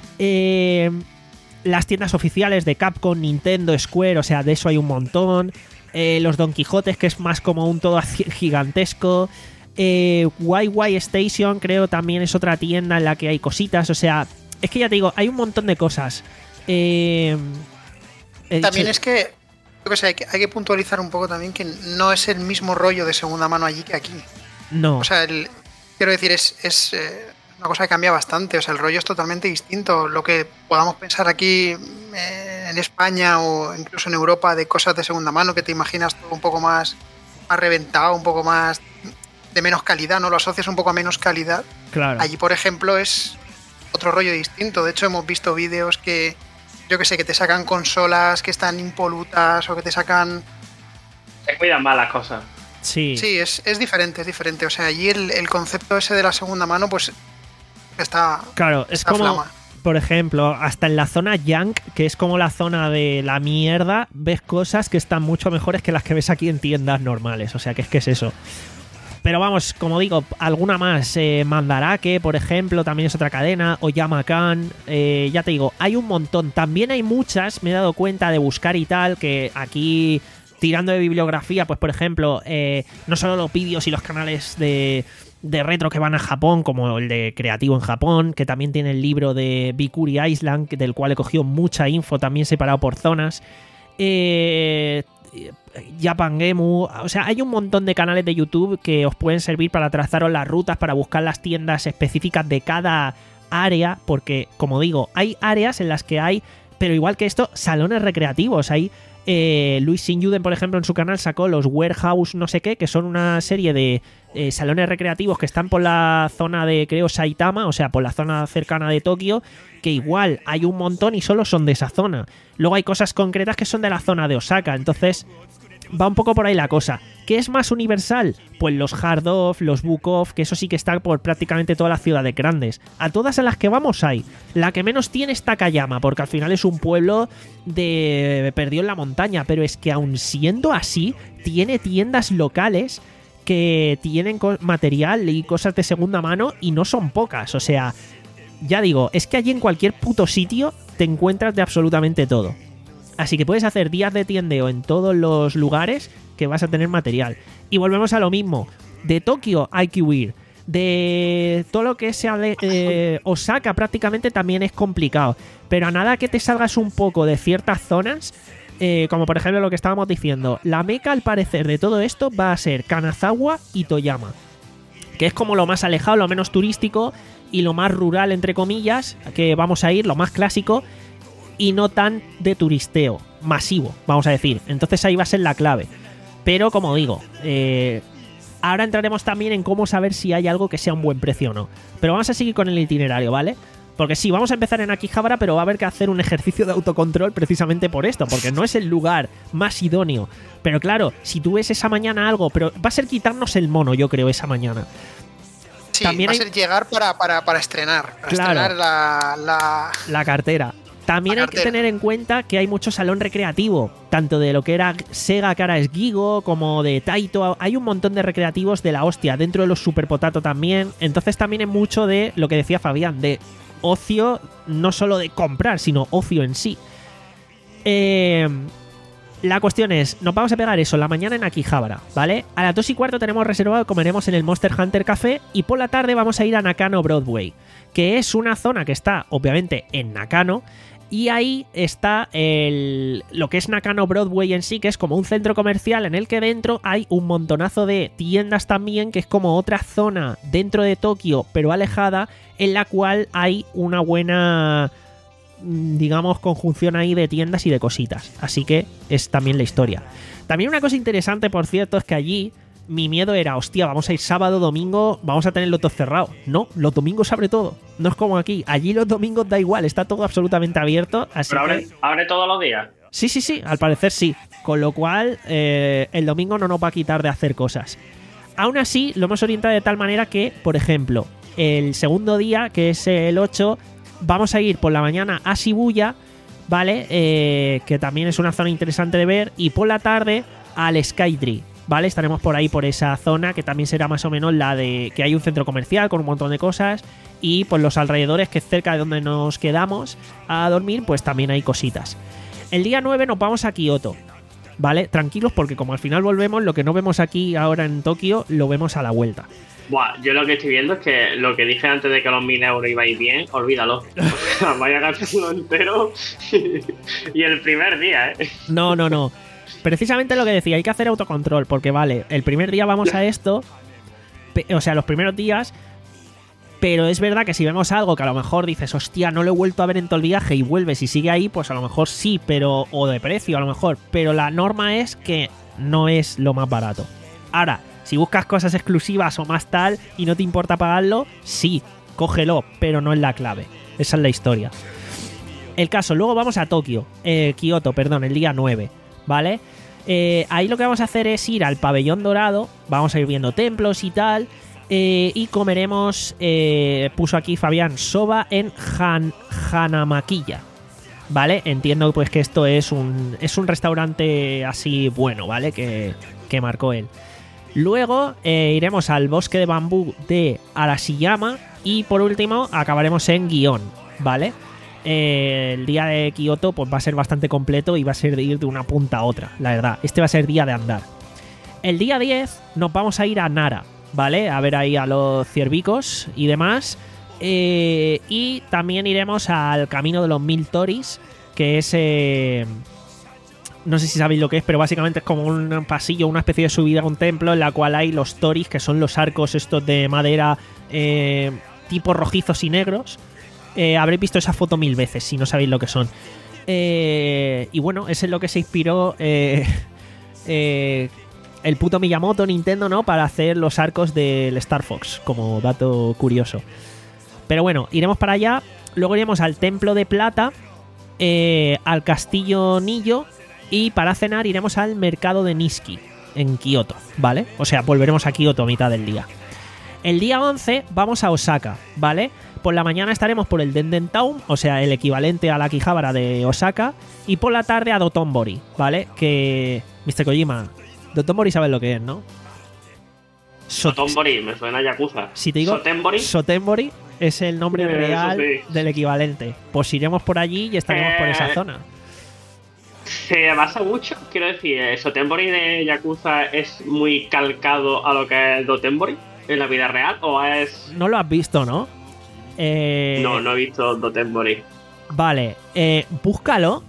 Eh, las tiendas oficiales de Capcom, Nintendo, Square, o sea, de eso hay un montón. Eh, los Don Quijotes, que es más como un todo gigantesco. Eh, Y Y Station, creo, también es otra tienda en la que hay cositas, o sea, es que ya te digo, hay un montón de cosas. Eh, También dicho, es que, yo que sé, hay que, hay que puntualizar un poco también que no es el mismo rollo de segunda mano allí que aquí. No, O sea, el, quiero decir, es, es eh, una cosa que cambia bastante. O sea, el rollo es totalmente distinto. Lo que podamos pensar aquí eh, en España o incluso en Europa de cosas de segunda mano, que te imaginas todo un poco más, más reventado, un poco más de menos calidad, ¿no? Lo asocias un poco a menos calidad. claro. Allí, por ejemplo, es otro rollo distinto. De hecho, hemos visto vídeos que, yo que sé, que te sacan consolas que están impolutas o que te sacan... Se cuidan más las cosas. Sí, Sí, es, es diferente, es diferente. O sea, allí el, el concepto ese de la segunda mano, pues está... claro, es está como, flama. por ejemplo, hasta en la zona Junk, que es como la zona de la mierda, ves cosas que están mucho mejores que las que ves aquí en tiendas normales, o sea, que es que es eso. Pero vamos, como digo, alguna más. Eh, Mandarake, por ejemplo, también es otra cadena. Oyama-kan, eh, ya te digo, hay un montón. También hay muchas, me he dado cuenta de buscar y tal, que aquí, tirando de bibliografía, pues por ejemplo, eh, no solo los vídeos y los canales de, de retro que van a Japón, como el de Creativo en Japón, que también tiene el libro de Bikuri Island, del cual he cogido mucha info, también separado por zonas. Eh... Japan Gemu, o sea, hay un montón de canales de YouTube que os pueden servir para trazaros las rutas, para buscar las tiendas específicas de cada área, porque, como digo, hay áreas en las que hay, pero igual que esto, salones recreativos. Hay eh, Luis Sinyuden, por ejemplo, en su canal sacó los Warehouse no sé qué, que son una serie de eh, salones recreativos que están por la zona de, creo, Saitama, o sea, por la zona cercana de Tokio, que igual hay un montón y solo son de esa zona. Luego hay cosas concretas que son de la zona de Osaka, entonces va un poco por ahí la cosa. ¿Qué es más universal? Pues los Hard Off, los Book Off, que eso sí que está por prácticamente todas las ciudades grandes. A todas a las que vamos hay. La que menos tiene es Takayama, porque al final es un pueblo de perdido en la montaña, pero es que aun siendo así, tiene tiendas locales que tienen material y cosas de segunda mano y no son pocas, o sea, ya digo, es que allí en cualquier puto sitio te encuentras de absolutamente todo. Así que puedes hacer días de tiendeo en todos los lugares que vas a tener material. Y volvemos a lo mismo. De Tokio hay que huir. De todo lo que sea de eh, Osaka prácticamente también es complicado. Pero a nada que te salgas un poco de ciertas zonas, eh, como por ejemplo lo que estábamos diciendo, la meca al parecer de todo esto va a ser Kanazawa y Toyama, que es como lo más alejado, lo menos turístico y lo más rural, entre comillas, que vamos a ir, lo más clásico y no tan de turisteo masivo, vamos a decir. Entonces ahí va a ser la clave. Pero como digo, eh, ahora entraremos también en cómo saber si hay algo que sea un buen precio o no. Pero vamos a seguir con el itinerario, ¿vale? Porque sí, vamos a empezar en Akihabara, pero va a haber que hacer un ejercicio de autocontrol precisamente por esto, porque no es el lugar más idóneo. Pero claro, si tú ves esa mañana algo, pero va a ser quitarnos el mono, yo creo, esa mañana. Sí, También va hay... a ser llegar para, para, para estrenar. Para Claro. estrenar la, la... la cartera. También La hay que cartera. tener en cuenta que hay mucho salón recreativo, tanto de lo que era Sega, que ahora es Gigo, como de Taito. Hay un montón de recreativos de la hostia, dentro de los Super Potato también. Entonces también es mucho de lo que decía Fabián, de ocio, no solo de comprar, sino ocio en sí. Eh, la cuestión es, nos vamos a pegar eso la mañana en Akihabara, ¿vale? A las dos y cuarto tenemos reservado, comeremos en el Monster Hunter Café y por la tarde vamos a ir a Nakano Broadway, que es una zona que está, obviamente, en Nakano. Y ahí está el, lo que es Nakano Broadway en sí, que es como un centro comercial en el que dentro hay un montonazo de tiendas también, que es como otra zona dentro de Tokio, pero alejada, en la cual hay una buena, digamos, conjunción ahí de tiendas y de cositas. Así que es también la historia. También una cosa interesante, por cierto, es que allí mi miedo era, hostia, vamos a ir sábado, domingo, vamos a tenerlo todo cerrado. No, los domingos abre todo. No es como aquí. Allí los domingos da igual, está todo absolutamente abierto. Así Pero abre, que... abre todos los días. Sí, sí, sí, al parecer sí. Con lo cual, eh, el domingo no nos va a quitar de hacer cosas. Aún así, lo hemos orientado de tal manera que, por ejemplo, el segundo día, que es el ocho, vamos a ir por la mañana a Shibuya, ¿vale? Eh, que también es una zona interesante de ver. Y por la tarde al Skytree, ¿vale? Estaremos por ahí, por esa zona, que también será más o menos la de que hay un centro comercial con un montón de cosas. Y por los alrededores, que es cerca de donde nos quedamos a dormir, pues también hay cositas. El día nueve nos vamos a Kioto, ¿vale? Tranquilos, porque como al final volvemos, lo que no vemos aquí ahora en Tokio, lo vemos a la vuelta. Buah, yo lo que estoy viendo es que lo que dije antes de que los mil euros iba a ir bien, olvídalo. O sea, vaya a gastarlo entero y el primer día, ¿eh? No, no, no. Precisamente lo que decía, hay que hacer autocontrol, porque vale, el primer día vamos a esto, o sea, los primeros días, pero es verdad que si vemos algo que a lo mejor dices, hostia, no lo he vuelto a ver en todo el viaje y vuelves y sigue ahí, pues a lo mejor sí, pero o de precio a lo mejor, pero la norma es que no es lo más barato. Ahora, si buscas cosas exclusivas o más tal y no te importa pagarlo, sí, cógelo, pero no es la clave. Esa es la historia. El caso, luego vamos a Tokio, eh, Kioto, perdón, el día nueve, ¿vale? Eh, ahí lo que vamos a hacer es ir al pabellón dorado, vamos a ir viendo templos y tal, eh, y comeremos, eh, puso aquí Fabián, soba en Han, Hanamakiya, ¿vale? Entiendo pues que esto es un, es un restaurante así bueno, ¿vale? Que, que marcó él. Luego eh, iremos al bosque de bambú de Arashiyama y por último acabaremos en Gion, ¿vale? Eh, el día de Kioto pues va a ser bastante completo y va a ser de ir de una punta a otra, la verdad. Este va a ser día de andar. El día diez nos vamos a ir a Nara, ¿vale? A ver ahí a los ciervicos y demás. Eh, y también iremos al Camino de los Mil Toris, que es... Eh, no sé si sabéis lo que es, pero básicamente es como un pasillo, una especie de subida a un templo en la cual hay los toris, que son los arcos estos de madera eh, tipo rojizos y negros. Eh, habréis visto esa foto mil veces si no sabéis lo que son. Eh, y bueno, es en lo que se inspiró eh, eh, el puto Miyamoto, Nintendo, ¿no? Para hacer los arcos del Star Fox, como dato curioso. Pero bueno, iremos para allá. Luego iremos al Templo de Plata, eh, al Castillo Nillo. Y para cenar iremos al mercado de Niski, en Kioto, ¿vale? O sea, volveremos a Kioto a mitad del día. El día once vamos a Osaka, ¿vale? Por la mañana estaremos por el Denden Town, o sea, el equivalente a la Akihabara de Osaka. Y por la tarde a Dotonbori, ¿vale? Que... mister Kojima, Dotonbori sabes lo que es, ¿no? Sot- Sotenbori, me suena a Yakuza. Si te digo Sotenbori. Sotenbori es el nombre Eh, real eso sí. del equivalente. Pues iremos por allí y estaremos Eh, por esa zona. Se basa mucho, quiero decir, el Sotenbori de Yakuza es muy calcado a lo que es el Dotenbori en la vida real, o es... No lo has visto, ¿no? Eh, No, no he visto Dotenbori. Vale, eh, búscalo.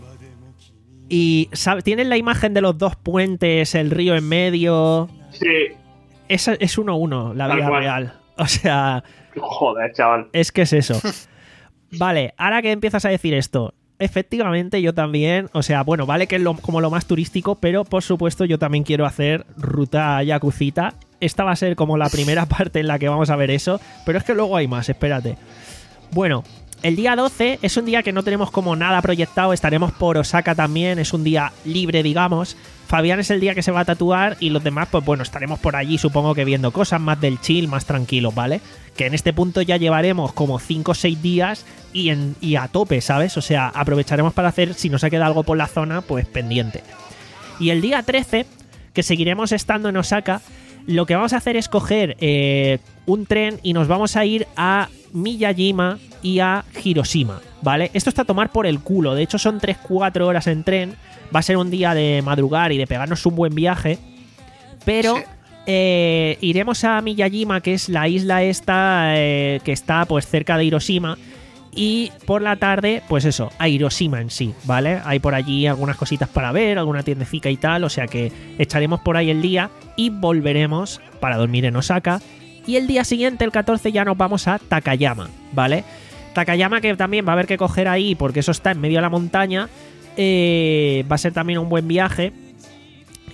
Y ¿sabes? Tienes la imagen de los dos puentes, el río en medio. Sí, Es, es uno a uno, la Tal vida cual. real. O sea, joder, chaval. es que es eso. Vale, ahora que empiezas a decir esto, efectivamente yo también, o sea, bueno, vale que es lo- como lo más turístico, pero por supuesto yo también quiero hacer ruta Yakucita. Esta va a ser como la primera parte en la que vamos a ver eso, pero es que luego hay más, espérate. Bueno, el día doce es un día que no tenemos como nada proyectado, estaremos por Osaka también, es un día libre, digamos. Fabián es el día que se va a tatuar y los demás, pues bueno, estaremos por allí, supongo que viendo cosas más del chill, más tranquilos, ¿vale? Que en este punto ya llevaremos como cinco o seis días y, en, y a tope, ¿sabes? O sea, aprovecharemos para hacer, si nos ha quedado algo por la zona, pues pendiente. Y el día trece, que seguiremos estando en Osaka, lo que vamos a hacer es coger eh, un tren y nos vamos a ir a Miyajima y a Hiroshima, ¿vale? Esto está a tomar por el culo, de hecho son tres cuatro horas en tren, va a ser un día de madrugar y de pegarnos un buen viaje, pero Sí. eh, iremos a Miyajima, que es la isla esta eh, que está pues cerca de Hiroshima, y por la tarde, pues eso, a Hiroshima en sí, ¿vale? Hay por allí algunas cositas para ver, alguna tiendecica y tal, o sea que echaremos por ahí el día y volveremos para dormir en Osaka. Y el día siguiente, el catorce, ya nos vamos a Takayama, ¿vale? Takayama, que también va a haber que coger ahí porque eso está en medio de la montaña, eh, va a ser también un buen viaje.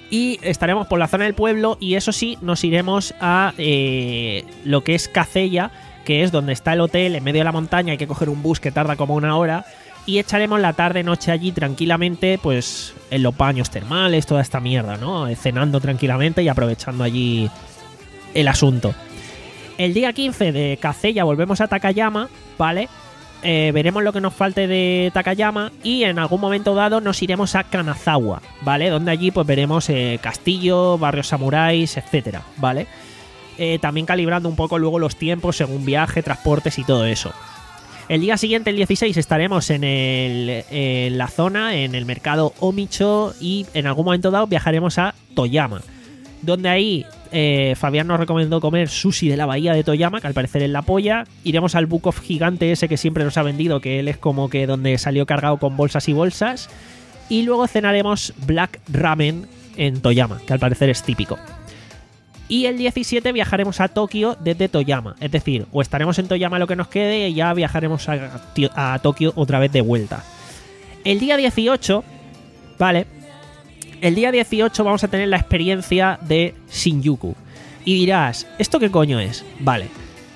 Y estaremos por la zona del pueblo y eso sí, nos iremos a eh, lo que es Cacella, que es donde está el hotel, en medio de la montaña. Hay que coger un bus que tarda como una hora y echaremos la tarde-noche allí tranquilamente, pues en los baños termales, toda esta mierda, ¿no? Cenando tranquilamente y aprovechando allí el asunto. El día quince de Cacella volvemos a Takayama, ¿vale? Eh, veremos lo que nos falte de Takayama y en algún momento dado nos iremos a Kanazawa, ¿vale? Donde allí pues veremos eh, castillo, barrios samuráis, etcétera, ¿vale? Eh, también calibrando un poco luego los tiempos según viaje, transportes y todo eso. El día siguiente, el dieciséis, estaremos en, el, en la zona, en el mercado Omicho y en algún momento dado viajaremos a Toyama, donde ahí eh, Fabián nos recomendó comer sushi de la bahía de Toyama, que al parecer es la polla. Iremos al Book of Gigante ese que siempre nos ha vendido, que él es como que donde salió cargado con bolsas y bolsas. Y luego cenaremos Black Ramen en Toyama, que al parecer es típico. Y el diecisiete viajaremos a Tokio desde Toyama, es decir, o estaremos en Toyama lo que nos quede y ya viajaremos a, a Tokio otra vez de vuelta. El día dieciocho, vale... El día dieciocho vamos a tener la experiencia de Shinjuku. Y dirás, ¿esto qué coño es? Vale.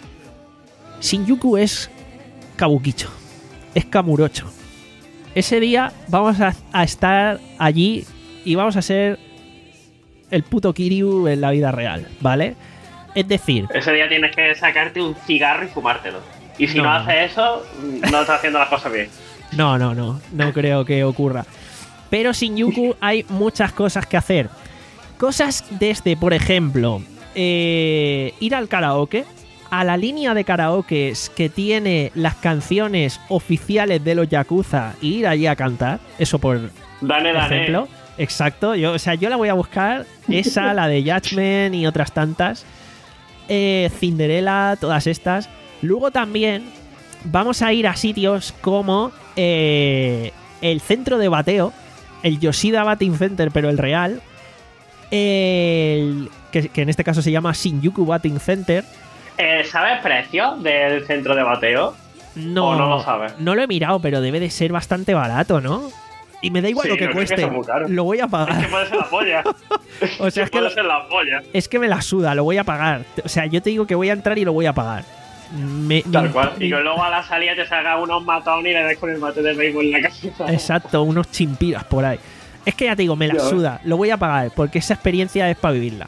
Shinjuku es Kabukicho. Es Kamurocho. Ese día vamos a, a estar allí y vamos a ser el puto Kiryu en la vida real, ¿vale? Es decir... Ese día tienes que sacarte un cigarro y fumártelo. Y si no, no haces eso, no estás haciendo las cosas bien. No, no, no. No creo que ocurra. Pero sin Shinjuku hay muchas cosas que hacer. Cosas desde, por ejemplo, eh, ir al karaoke, a la línea de karaokes que tiene las canciones oficiales de los Yakuza e ir allí a cantar. Eso por Dane, dane. ejemplo. Exacto. Yo, o sea, yo la voy a buscar. Esa, la de Judgment y otras tantas. Eh, Cinderella, todas estas. Luego también vamos a ir a sitios como eh, el centro de bateo. El Yoshida Batting Center, pero el real. El, que, que en este caso se llama Shinjuku Batting Center. Eh, ¿Sabes precio del centro de bateo? No, ¿O no lo sabes? No lo he mirado, pero debe de ser bastante barato, ¿no? Y me da igual Sí, lo que yo creo que cueste. son muy caros. Lo voy a pagar. Es que puede ser la polla. O sea, es que, puede lo- ser la polla. es que me la suda, lo voy a pagar. O sea, yo te digo que voy a entrar y lo voy a pagar. Me- Tal me- cual. me- Y que luego a la salida te salga unos matones y le des con el mate de béisbol en la cabeza. Exacto, unos chimpiras por ahí. Es que ya te digo, me la Ya ves. suda, lo voy a pagar, porque esa experiencia es para vivirla.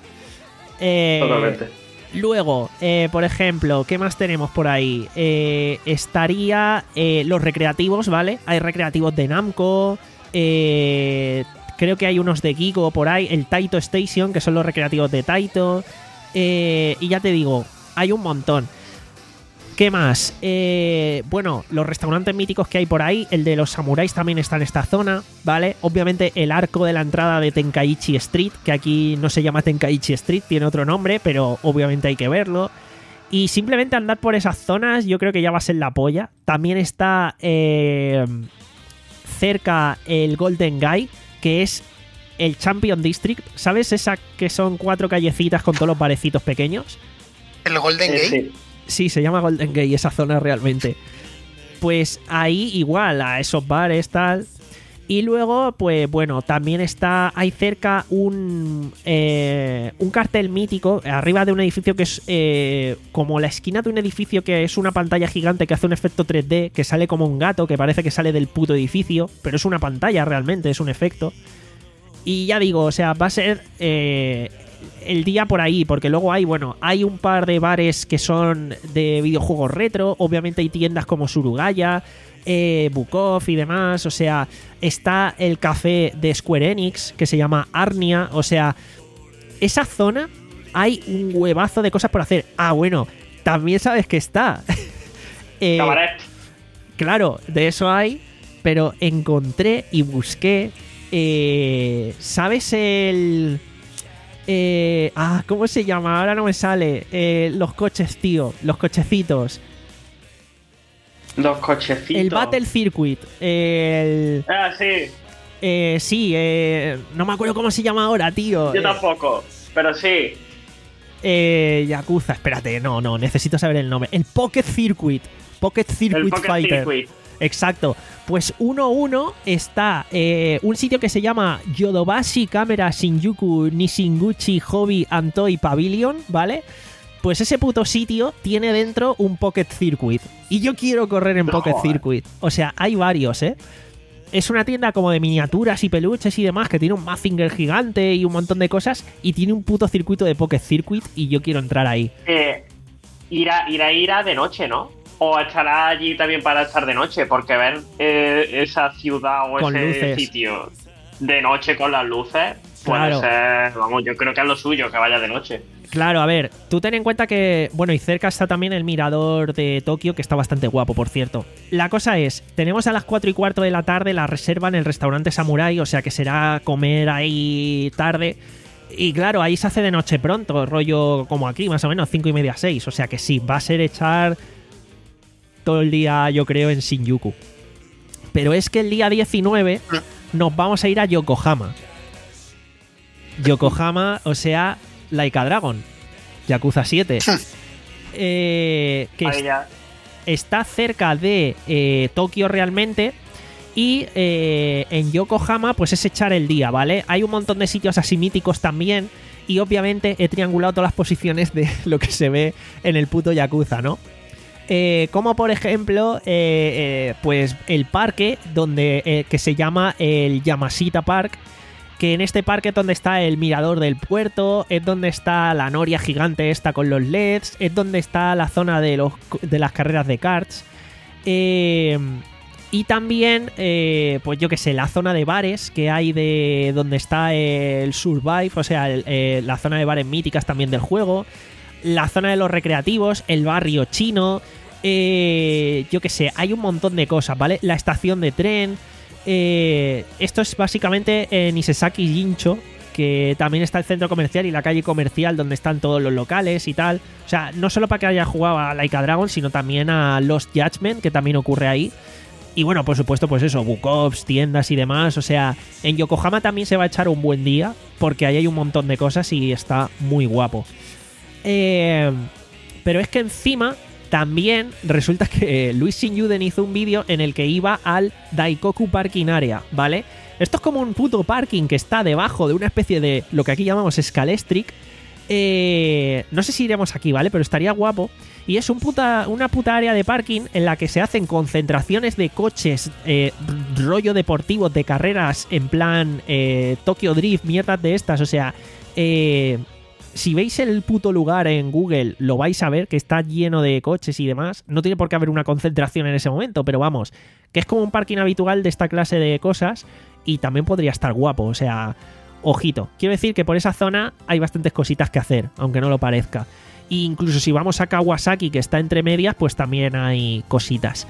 Eh, Totalmente. Luego, eh, por ejemplo, ¿qué más tenemos por ahí? Eh, estaría eh, los recreativos, ¿vale? Hay recreativos de Namco, eh, creo que hay unos de Gigo por ahí, el Taito Station, que son los recreativos de Taito, eh, y ya te digo, hay un montón. ¿Qué más? Eh, bueno, los restaurantes míticos que hay por ahí, el de los samuráis también está en esta zona, ¿vale? Obviamente el arco de la entrada de Tenkaichi Street, que aquí no se llama Tenkaichi Street, tiene otro nombre, pero obviamente hay que verlo. Y simplemente andar por esas zonas yo creo que ya va a ser la polla. También está eh, cerca el Golden Guy, que es el Champion District, ¿sabes? Esa que son cuatro callecitas con todos los barecitos pequeños. El Golden Eh, Gate. sí. Sí, se llama Golden Gate esa zona realmente. Pues ahí igual, a esos bares, tal. Y luego, pues bueno, también está ahí cerca un, eh, un cartel mítico arriba de un edificio que es eh, como la esquina de un edificio que es una pantalla gigante que hace un efecto tres D, que sale como un gato, que parece que sale del puto edificio, pero es una pantalla realmente, es un efecto. Y ya digo, o sea, va a ser eh, el día por ahí, porque luego hay, bueno, hay un par de bares que son de videojuegos retro, obviamente hay tiendas como Surugaya, eh, Bukov y demás, o sea, está el café de Square Enix que se llama Arnia, o sea, esa zona hay un huevazo de cosas por hacer. Ah, bueno, también sabes que está. eh, Cabaret. Claro, de eso hay, pero encontré y busqué, eh, ¿sabes el... Eh, ah, ¿cómo se llama? Ahora no me sale. Eh, los coches, tío. Los cochecitos. Los cochecitos. El Battle Circuit. El... Ah, sí. Eh, sí, eh, no me acuerdo cómo se llama ahora, tío. Yo Eh, tampoco. Pero sí. Eh, Yakuza, espérate, no, no, necesito saber el nombre. El Pocket Circuit. Pocket Circuit El Pocket Fighter. Circuit. Exacto. Pues uno uno está eh, un sitio que se llama Yodobashi Camera Shinjuku Nishinguchi Hobby and Toy Pavilion, ¿vale? Pues ese puto sitio tiene dentro un Pocket Circuit. Y yo quiero correr en Pocket Joder. Circuit. O sea, hay varios, ¿eh? Es una tienda como de miniaturas y peluches y demás, que tiene un Mazinger gigante y un montón de cosas, y tiene un puto circuito de Pocket Circuit, y yo quiero entrar ahí. Eh, irá, irá, irá de noche, ¿no? O estará allí también para estar de noche, porque ver eh, esa ciudad o Con ese luces. sitio de noche con las luces puede Claro. ser, vamos, yo creo que es lo suyo, que vaya de noche. Claro, a ver, tú ten en cuenta que, bueno, y cerca está también el mirador de Tokio, que está bastante guapo, por cierto. La cosa es, tenemos a las cuatro y cuarto de la tarde la reserva en el restaurante Samurai, o sea que será comer ahí tarde. Y claro, ahí se hace de noche pronto, rollo como aquí, más o menos, cinco y media, seis. O sea que sí, va a ser echar todo el día, yo creo, en Shinjuku. Pero es que el día diecinueve nos vamos a ir a Yokohama. Yokohama, o sea, Laika Dragon, Yakuza siete. eh, que Ahí es- ya. está cerca de eh, Tokio realmente. Y eh, en Yokohama, pues es echar el día, ¿vale? Hay un montón de sitios así míticos también. Y obviamente he triangulado todas las posiciones de lo que se ve en el puto Yakuza, ¿no? Eh, como por ejemplo, eh, eh, pues el parque donde eh, que se llama el Yamashita Park, que en este parque es donde está el mirador del puerto, es donde está la noria gigante esta con los L E Ds, es donde está la zona de, los, de las carreras de karts. Eh, y también, eh, pues yo que sé, la zona de bares que hay de donde está el Survive, o sea, el, eh, la zona de bares míticas también del juego, la zona de los recreativos, el barrio chino, eh, yo que sé, hay un montón de cosas, ¿vale? La estación de tren. Eh, esto es básicamente en Isesaki Jincho, que también está el centro comercial y la calle comercial donde están todos los locales y tal. O sea, no solo para que haya jugado a Laika Dragon, sino también a Lost Judgment, que también ocurre ahí. Y bueno, por supuesto, pues eso, Bukops, tiendas y demás. O sea, en Yokohama también se va a echar un buen día, porque ahí hay un montón de cosas y está muy guapo. Eh, pero es que encima también resulta que Luis Shinjuden hizo un vídeo en el que iba al Daikoku Parking Area, ¿vale? Esto es como un puto parking que está debajo de una especie de lo que aquí llamamos Scalestric. Eh, no sé si iremos aquí, ¿vale? Pero estaría guapo. Y es un puta, una puta área de parking en la que se hacen concentraciones de coches, eh, rollo deportivo, de carreras en plan eh, Tokyo Drift, mierdas de estas. O sea, eh, si veis el puto lugar en Google, lo vais a ver, que está lleno de coches y demás. No tiene por qué haber una concentración en ese momento, pero vamos, que es como un parking habitual de esta clase de cosas y también podría estar guapo, o sea, ojito. Quiero decir que por esa zona hay bastantes cositas que hacer, aunque no lo parezca. E incluso si vamos a Kawasaki, que está entre medias, pues también hay cositas.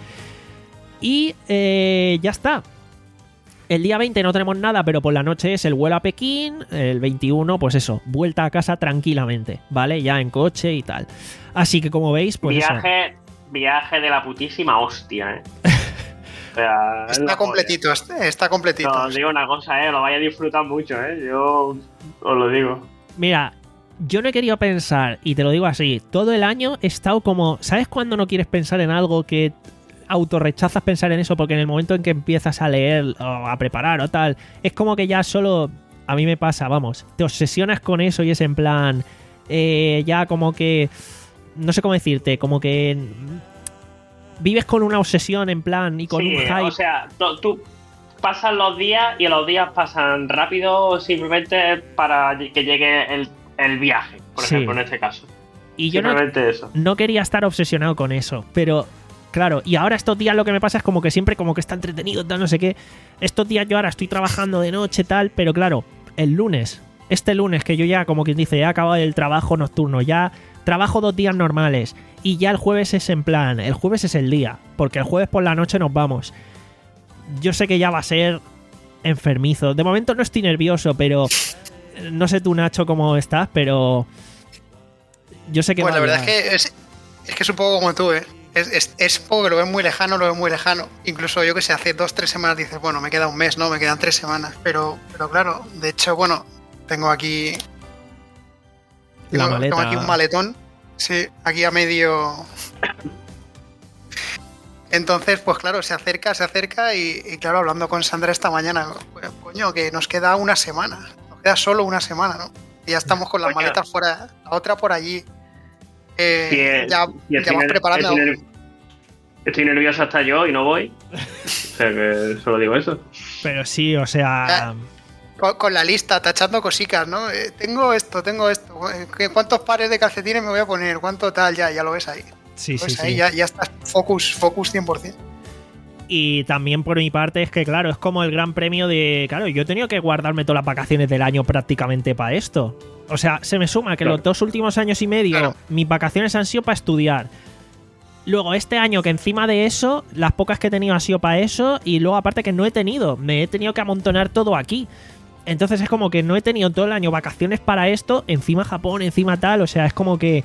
Y eh, ya está. El día veinte no tenemos nada, pero por la noche es el vuelo a Pekín. El veintiuno, pues eso, vuelta a casa tranquilamente, ¿vale? Ya en coche y tal. Así que como veis, pues viaje, eso. viaje de la putísima hostia, ¿eh? O sea, es la Está completito, está, está completito. No, os digo una cosa, ¿eh? Lo vais a disfrutar mucho, ¿eh? Yo os lo digo. Mira, yo no he querido pensar, y te lo digo así, todo el año he estado como... ¿Sabes cuando no quieres pensar en algo que autorrechazas pensar en eso? Porque en el momento en que empiezas a leer o a preparar o tal, es como que ya solo... A mí me pasa, vamos, te obsesionas con eso y es en plan... Eh, ya como que... No sé cómo decirte, como que... Vives con una obsesión en plan y con Sí, un hype. o sea, tú, tú pasan los días y los días pasan rápido simplemente para que llegue el, el viaje, por Sí. ejemplo, en este caso. y yo no, Simplemente eso. no quería estar obsesionado con eso, pero claro, y ahora estos días lo que me pasa es como que siempre como que está entretenido, tal, no sé qué. Estos días yo ahora estoy trabajando de noche, tal, pero claro, el lunes, este lunes que yo ya, como quien dice, ya he acabado el trabajo nocturno, ya trabajo dos días normales y ya el jueves es en plan, el jueves es el día, porque el jueves por la noche nos vamos. Yo sé que ya va a ser enfermizo. De momento no estoy nervioso, pero no sé tú, Nacho, cómo estás, pero yo sé que Pues va la a verdad es liar. que es, es que es un poco como tú, ¿eh? Es, es, es poco que lo ves muy lejano, lo ves muy lejano. Incluso yo que sé, hace dos, tres semanas dices, bueno, me queda un mes, ¿no? Me quedan tres semanas. Pero, pero claro, de hecho, bueno, tengo aquí. La tengo, maleta. tengo aquí un maletón. Sí, aquí a medio. Entonces, pues claro, se acerca, se acerca y, y claro, hablando con Sandra esta mañana, bueno, coño, que nos queda una semana, nos queda solo una semana, ¿no? Y ya estamos con las Coño. maletas fuera, la otra por allí. Eh, Sí, eh, ya y ya estoy vamos ner- preparando. Estoy, ner- estoy nervioso hasta yo y no voy. O sea que solo digo eso. Pero sí, o sea... Con, con la lista, tachando cositas, ¿no? Eh, tengo esto, tengo esto. eh, ¿qué- ¿Cuántos pares de calcetines me voy a poner? ¿Cuánto tal? Ya, ya lo ves ahí. Sí, Lo sí, ves ahí, sí. ya, ya estás focus, focus cien por ciento. Y también por mi parte es que, claro, es como el gran premio de... Claro, yo he tenido que guardarme todas las vacaciones del año prácticamente para esto. O sea, se me suma que Claro. los dos últimos años y medio Claro. mis vacaciones han sido para estudiar. Luego este año que encima de eso, las pocas que he tenido han sido para eso. Y luego aparte que no he tenido, me he tenido que amontonar todo aquí. Entonces es como que no he tenido todo el año vacaciones para esto, encima Japón, encima tal. O sea, es como que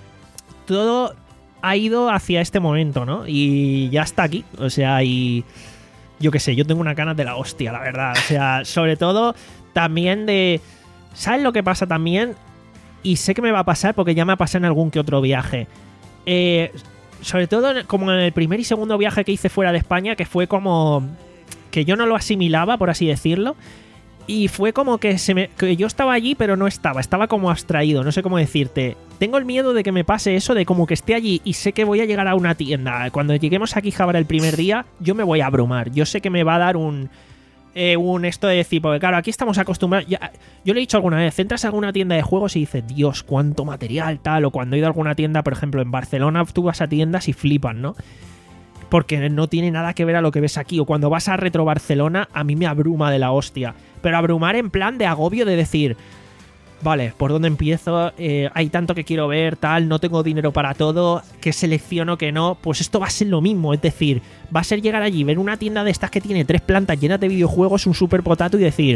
todo ha ido hacia este momento, ¿no? Y ya está aquí. O sea, y yo qué sé, yo tengo una ganas de la hostia, la verdad. O sea, sobre todo también de... ¿Sabes lo que pasa también? Y sé que me va a pasar porque ya me ha pasado en algún que otro viaje. Eh, sobre todo en- como en el primer y segundo viaje que hice fuera de España, que fue como... que yo no lo asimilaba, por así decirlo. Y fue como que, se me, que yo estaba allí, pero no estaba. Estaba como abstraído, no sé cómo decirte. Tengo el miedo de que me pase eso, de como que esté allí y sé que voy a llegar a una tienda. Cuando lleguemos aquí, Jabra, el primer día, yo me voy a abrumar. Yo sé que me va a dar un... eh, un esto de decir, porque claro, aquí estamos acostumbrados... Ya, yo le he dicho alguna vez, entras a alguna tienda de juegos y dices, Dios, cuánto material, tal. O cuando he ido a alguna tienda, por ejemplo, en Barcelona, tú vas a tiendas y flipan, ¿no? Porque no tiene nada que ver a lo que ves aquí. O cuando vas a Retro Barcelona, a mí me abruma de la hostia. Pero abrumar en plan de agobio de decir, vale, ¿por dónde empiezo? Eh, hay tanto que quiero ver, tal, no tengo dinero para todo, ¿qué selecciono, qué no? Pues esto va a ser lo mismo, es decir, va a ser llegar allí, ver una tienda de estas que tiene tres plantas llenas de videojuegos, un super potato y decir,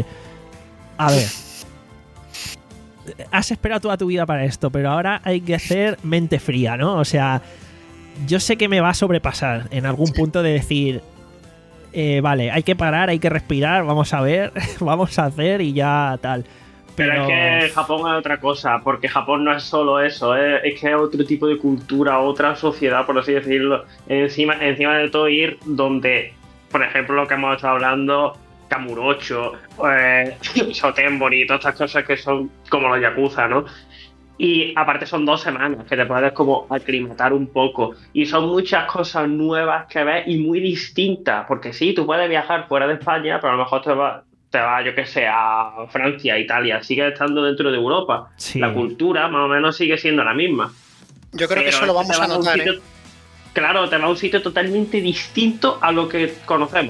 a ver, has esperado toda tu vida para esto, pero ahora hay que hacer mente fría, ¿no? O sea, yo sé que me va a sobrepasar en algún punto de decir, eh, vale, hay que parar, hay que respirar, vamos a ver, vamos a hacer y ya tal. Pero, Pero, es que Japón es otra cosa, porque Japón no es solo eso, es, es que es otro tipo de cultura, otra sociedad, por así decirlo. Encima, encima de todo ir donde, por ejemplo, lo que hemos estado hablando, Kamurocho, eh, Shotenbori, todas estas cosas que son como los Yakuza, ¿no? Y aparte son dos semanas que te puedes como aclimatar un poco. Y son muchas cosas nuevas que ves y muy distintas. Porque sí, tú puedes viajar fuera de España, pero a lo mejor te vas, te va, yo qué sé, a Francia, Italia. Sigues estando dentro de Europa. Sí. La cultura más o menos sigue siendo la misma. Yo creo que Pero eso lo te vamos vas a un notar, sitio- ¿eh? Claro, te va a un sitio totalmente distinto a lo que conocemos.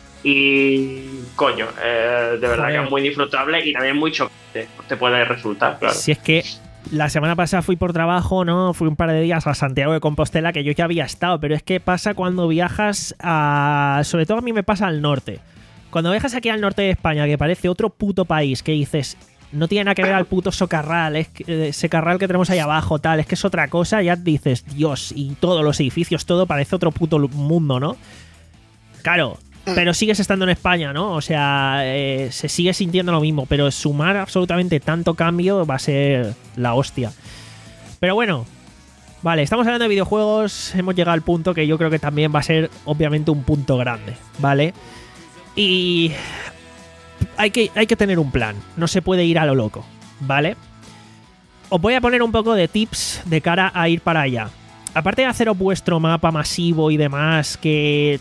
Y coño, eh, de verdad Joder. que es muy disfrutable y también muy chocante. Te puede resultar, claro. Si es que la semana pasada fui por trabajo, ¿no? Fui un par de días a Santiago de Compostela, que yo ya había estado, pero es que pasa cuando viajas a... Sobre todo a mí me pasa al norte. Cuando viajas aquí al norte de España, que parece otro puto país, que dices, no tiene nada que ver al puto socarral, es que, ese carral que tenemos ahí abajo, tal, es que es otra cosa, ya dices, Dios, y todos los edificios, todo parece otro puto mundo, ¿no? Claro, pero sigues estando en España, ¿no? O sea, eh, se sigue sintiendo lo mismo, pero sumar absolutamente tanto cambio va a ser la hostia. Pero bueno, vale, estamos hablando de videojuegos, hemos llegado al punto que yo creo que también va a ser obviamente un punto grande, ¿vale? Y hay que, hay que tener un plan, no se puede ir a lo loco, ¿vale? Os voy a poner un poco de tips de cara a ir para allá. Aparte de haceros vuestro mapa masivo y demás, que...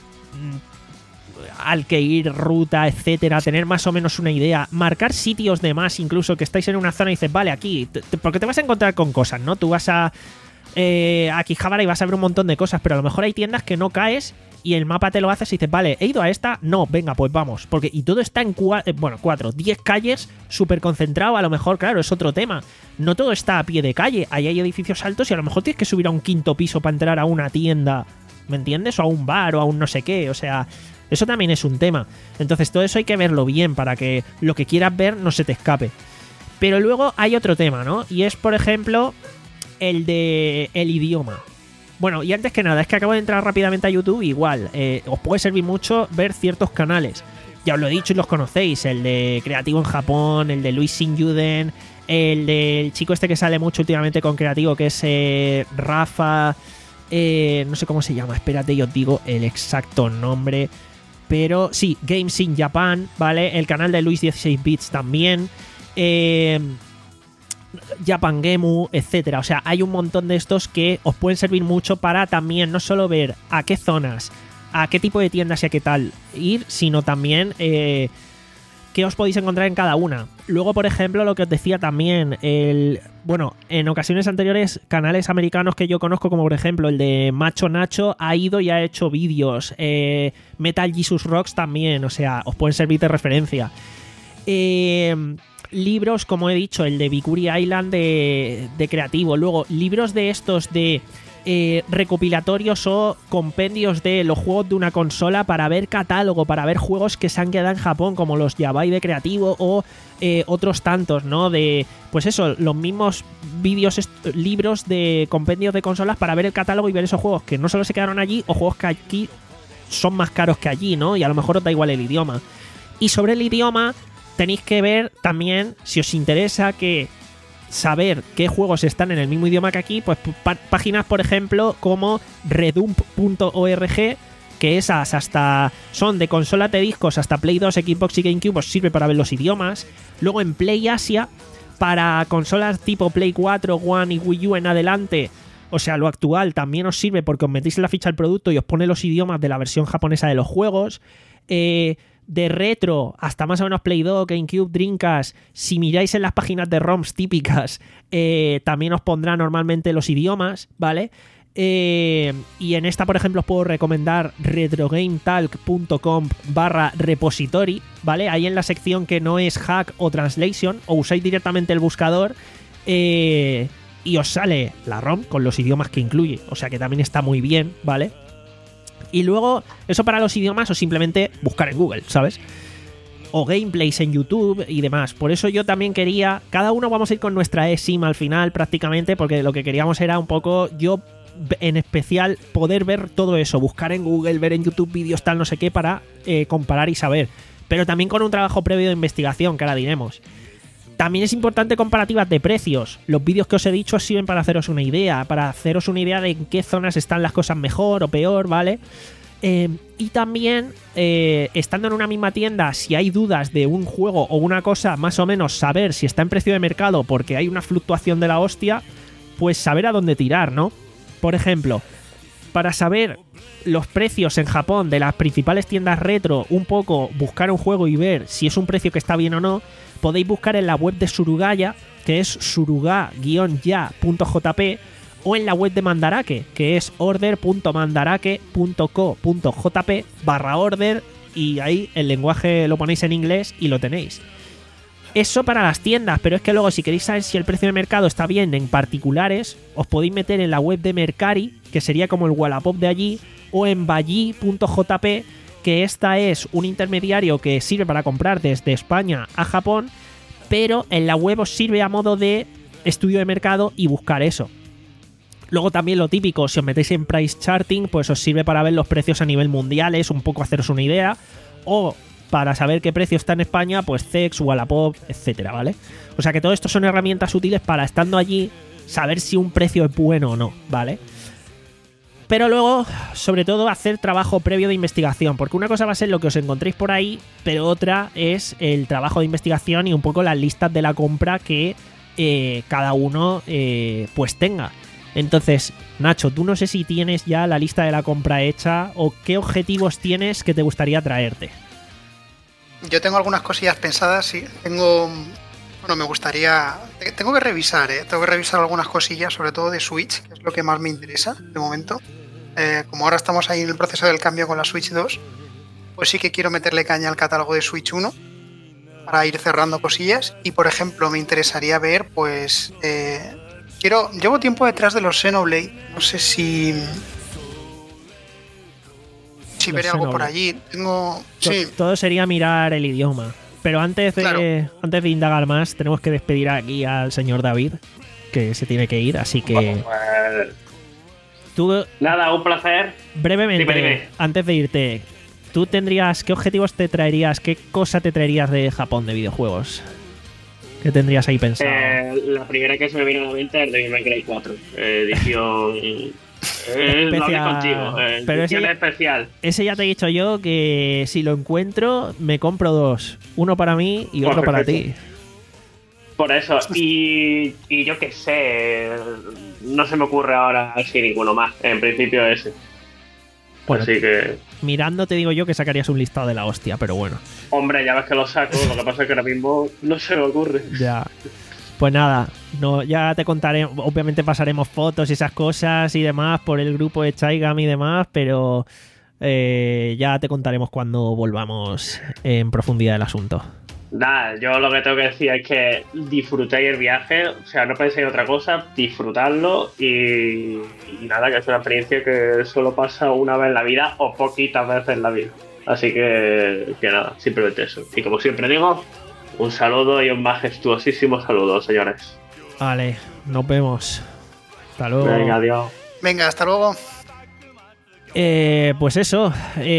al que ir, ruta, etcétera, tener más o menos una idea, marcar sitios de más, incluso que estáis en una zona y dices, vale, aquí, te- te- porque te vas a encontrar con cosas, ¿no? Tú vas a eh, a Akihabara y vas a ver un montón de cosas, pero a lo mejor hay tiendas que no caes y el mapa te lo haces y dices, vale, he ido a esta, no, venga, pues vamos, porque y todo está en cua- eh, bueno, cuatro, diez calles, súper concentrado, a lo mejor, claro, es otro tema, no todo está a pie de calle, ahí hay edificios altos y a lo mejor tienes que subir a un quinto piso para entrar a una tienda, ¿me entiendes? O a un bar o a un no sé qué, o sea... Eso también es un tema. Entonces todo eso hay que verlo bien para que lo que quieras ver no se te escape. Pero luego hay otro tema, ¿no? Y es, por ejemplo, el de el idioma. Bueno, y antes que nada, es que acabo de entrar rápidamente a YouTube, igual. Eh, os puede servir mucho ver ciertos canales. Ya os lo he dicho y los conocéis. El de Creativo en Japón, el de Luis Sinyuden, el del chico este que sale mucho últimamente con Creativo, que es eh, Rafa... Eh, no sé cómo se llama, espérate, yo os digo el exacto nombre. Pero sí, Games in Japan, ¿vale? El canal de Luis dieciséis bits también. Eh, Japan Gemu, etcétera. O sea, hay un montón de estos que os pueden servir mucho para también no solo ver a qué zonas, a qué tipo de tiendas y a qué tal ir, sino también eh, qué os podéis encontrar en cada una. Luego, por ejemplo, lo que os decía también, el bueno, en ocasiones anteriores, canales americanos que yo conozco, como por ejemplo el de Macho Nacho, ha ido y ha hecho vídeos. Eh, Metal Jesus Rocks también, o sea, os pueden servir de referencia. Eh... Libros, como he dicho, el de Bikuri Island de, de creativo. Luego, libros de estos de eh, recopilatorios o compendios de los juegos de una consola para ver catálogo, para ver juegos que se han quedado en Japón, como los Yabai de creativo o eh, otros tantos, ¿no? De, pues eso, los mismos vídeos, libros de compendios de consolas para ver el catálogo y ver esos juegos que no solo se quedaron allí o juegos que aquí son más caros que allí, ¿no? Y a lo mejor os da igual el idioma. Y sobre el idioma tenéis que ver también, si os interesa que saber qué juegos están en el mismo idioma que aquí, pues páginas, por ejemplo, como redump punto org, que esas hasta son de consola de discos hasta Play dos, Xbox y GameCube, os sirve para ver los idiomas. Luego en Play Asia, para consolas tipo Play cuatro, One y Wii U en adelante, o sea, lo actual, también os sirve porque os metéis en la ficha del producto y os pone los idiomas de la versión japonesa de los juegos. Eh... De retro hasta más o menos Play dos, GameCube, Dreamcast, si miráis en las páginas de ROMs típicas, eh, también os pondrá normalmente los idiomas, ¿vale? Eh, y en esta, por ejemplo, os puedo recomendar retrogametalk punto com barra repository, ¿vale? Ahí en la sección que no es hack o translation, o usáis directamente el buscador eh, y os sale la ROM con los idiomas que incluye, o sea que también está muy bien, ¿vale? Y luego, eso para los idiomas o simplemente buscar en Google, ¿sabes? O gameplays en YouTube y demás. Por eso yo también quería... Cada uno vamos a ir con nuestra eSIM al final prácticamente, porque lo que queríamos era un poco... Yo, en especial, poder ver todo eso. Buscar en Google, ver en YouTube vídeos tal, no sé qué, para eh, comparar y saber. Pero también con un trabajo previo de investigación, que ahora diremos. También es importante comparativas de precios. Los vídeos que os he dicho sirven para haceros una idea, para haceros una idea de en qué zonas están las cosas mejor o peor, ¿vale? Eh, y también, eh, estando en una misma tienda, si hay dudas de un juego o una cosa, más o menos saber si está en precio de mercado porque hay una fluctuación de la hostia, pues saber a dónde tirar, ¿no? Por ejemplo, para saber los precios en Japón de las principales tiendas retro, un poco buscar un juego y ver si es un precio que está bien o no, podéis buscar en la web de Surugaya, que es suruga guion ya punto jp, o en la web de Mandarake, que es order punto mandarake punto co punto jp barra order, y ahí el lenguaje lo ponéis en inglés y lo tenéis. Eso para las tiendas, pero es que luego si queréis saber si el precio de mercado está bien en particulares, os podéis meter en la web de Mercari, que sería como el Wallapop de allí, o en bayi punto jp, que esta es un intermediario que sirve para comprar desde España a Japón, pero en la web os sirve a modo de estudio de mercado y buscar eso. Luego también lo típico, si os metéis en Price Charting, pues os sirve para ver los precios a nivel mundiales, un poco haceros una idea, o para saber qué precio está en España, pues Cex, Wallapop, etcétera, ¿vale? O sea que todo esto son herramientas útiles para, estando allí, saber si un precio es bueno o no, ¿vale? Pero luego, sobre todo, hacer trabajo previo de investigación, porque una cosa va a ser lo que os encontréis por ahí, pero otra es el trabajo de investigación y un poco las listas de la compra que eh, cada uno eh, pues tenga. Entonces, Nacho, tú no sé si tienes ya la lista de la compra hecha o qué objetivos tienes que te gustaría traerte. Yo tengo algunas cosillas pensadas, sí. Tengo... Bueno, me gustaría... Tengo que revisar, ¿eh? Tengo que revisar algunas cosillas, sobre todo de Switch, que es lo que más me interesa de momento. Eh, como ahora estamos ahí en el proceso del cambio con la Switch dos, pues sí que quiero meterle caña al catálogo de Switch uno para ir cerrando cosillas. Y, por ejemplo, me interesaría ver, pues... Eh, quiero... Llevo tiempo detrás de los Xenoblade. No sé si... Si veré algo por allí. Tengo... Sí. Todo sería mirar el idioma. Pero antes de, Claro. antes de indagar más, tenemos que despedir aquí al señor David, que se tiene que ir, así que Bueno, pues, tú, nada, un placer. brevemente, Dime, dime. antes de irte, ¿tú tendrías, qué objetivos te traerías, qué cosa te traerías de Japón de videojuegos? ¿Qué tendrías ahí pensado? Eh, la primera que se me viene a la mente es Devil May Cry cuatro, eh, edición Eh, lo hablé Especial. contigo. Eh, Pero ese edición ya- especial. Ese ya te he dicho yo que si lo encuentro, me compro dos. Uno para mí y Pues otro para perfecto. ti. Por eso. Y, y yo qué sé. No se me ocurre ahora así ninguno más. En principio ese. Bueno, Así que. mirando te digo yo que sacarías un listado de la hostia, pero bueno. Hombre, ya ves que lo saco. Lo que pasa es que ahora mismo no se me ocurre. Ya. Pues nada, no, ya te contaré. Obviamente pasaremos fotos y esas cosas y demás por el grupo de Chaigam y demás, pero eh, ya te contaremos cuando volvamos en profundidad del asunto. Nada, yo lo que tengo que decir es que disfrutéis el viaje, o sea, no penséis en otra cosa, disfrutadlo y, y nada, que es una experiencia que solo pasa una vez en la vida o poquitas veces en la vida. Así que, que nada, simplemente eso. Y como siempre digo, un saludo y un majestuosísimo saludo, señores. Vale, nos vemos. Hasta luego. Venga, adiós. Venga, hasta luego. Eh, pues eso,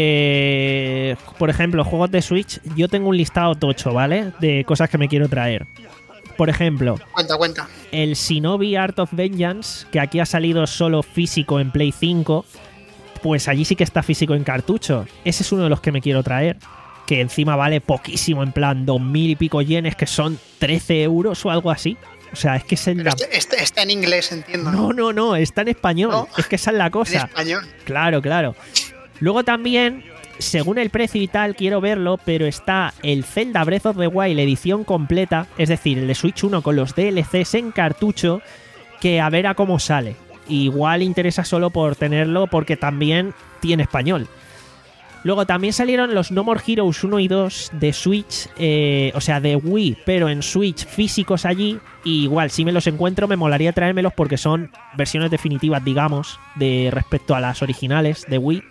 eh, por ejemplo, juegos de Switch, yo tengo un listado tocho, ¿vale? De cosas que me quiero traer. Por ejemplo, Cuenta, cuenta. el Shinobi Art of Vengeance, que aquí ha salido solo físico en Play cinco, pues allí sí que está físico en cartucho. Ese es uno de los que me quiero traer, que encima vale poquísimo, en plan dos mil y pico yenes, que son trece euros o algo así. O sea, es que es en Pero la... este- este- está en inglés, entiendo. No, no, no, está en español. ¿No? Es que esa es la En cosa. español. Claro, claro. Luego también, según el precio y tal, quiero verlo, pero está el Zelda Breath of the Wild edición completa, es decir, el de Switch uno con los D L Cs en cartucho, que a ver a cómo sale. Igual interesa solo por tenerlo porque también tiene español. Luego también salieron los No More Heroes uno y dos de Switch, eh, o sea, de Wii, pero en Switch físicos allí. Y igual, si me los encuentro, me molaría traérmelos porque son versiones definitivas, digamos, de respecto a las originales de Wii.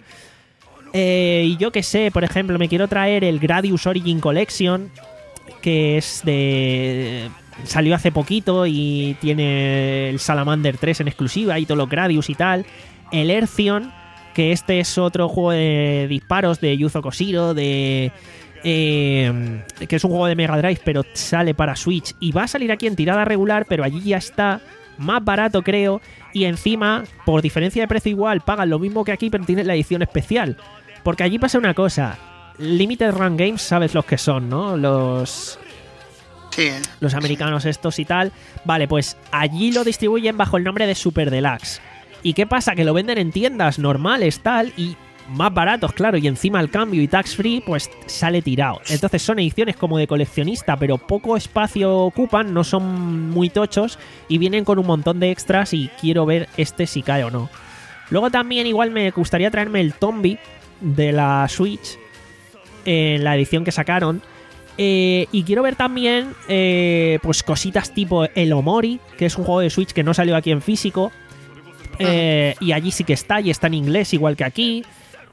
Eh, y yo que sé, por ejemplo, me quiero traer el Gradius Origin Collection, que es de... salió hace poquito y tiene el Salamander tres en exclusiva y todos los Gradius y tal. El Earthion, que este es otro juego de disparos de Yuzo Koshiro, de... Eh, que es un juego de Mega Drive, pero sale para Switch y va a salir aquí en tirada regular, pero allí ya está más barato, creo, y encima, por diferencia de precio igual, pagan lo mismo que aquí, pero tienen la edición especial. Porque allí pasa una cosa, Limited Run Games, sabes los que son, ¿no? Los... Sí. los americanos estos y tal. Vale, pues allí lo distribuyen bajo el nombre de Super Deluxe. ¿Y qué pasa? Que lo venden en tiendas normales, tal, y más baratos, claro, y encima el cambio y tax free, pues sale tirado. Entonces son ediciones como de coleccionista, pero poco espacio ocupan, no son muy tochos, y vienen con un montón de extras y quiero ver este si cae o no. Luego también igual me gustaría traerme el Tombi de la Switch, en la edición que sacaron. Eh, y quiero ver también eh, pues cositas tipo el Omori, que es un juego de Switch que no salió aquí en físico. Eh, y allí sí que está, y está en inglés igual que aquí.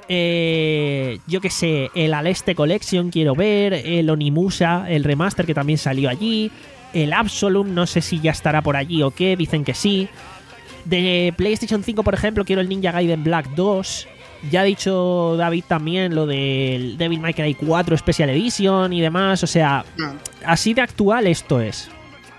Eh, yo que sé, el Aleste Collection quiero ver, el Onimusa, el remaster que también salió allí, el Absolum, no sé si ya estará por allí o qué, dicen que sí. De PlayStation cinco, por ejemplo, quiero el Ninja Gaiden Black dos. Ya ha dicho David también lo del Devil May Cry cuatro Special Edition y demás, o sea, así de actual esto es.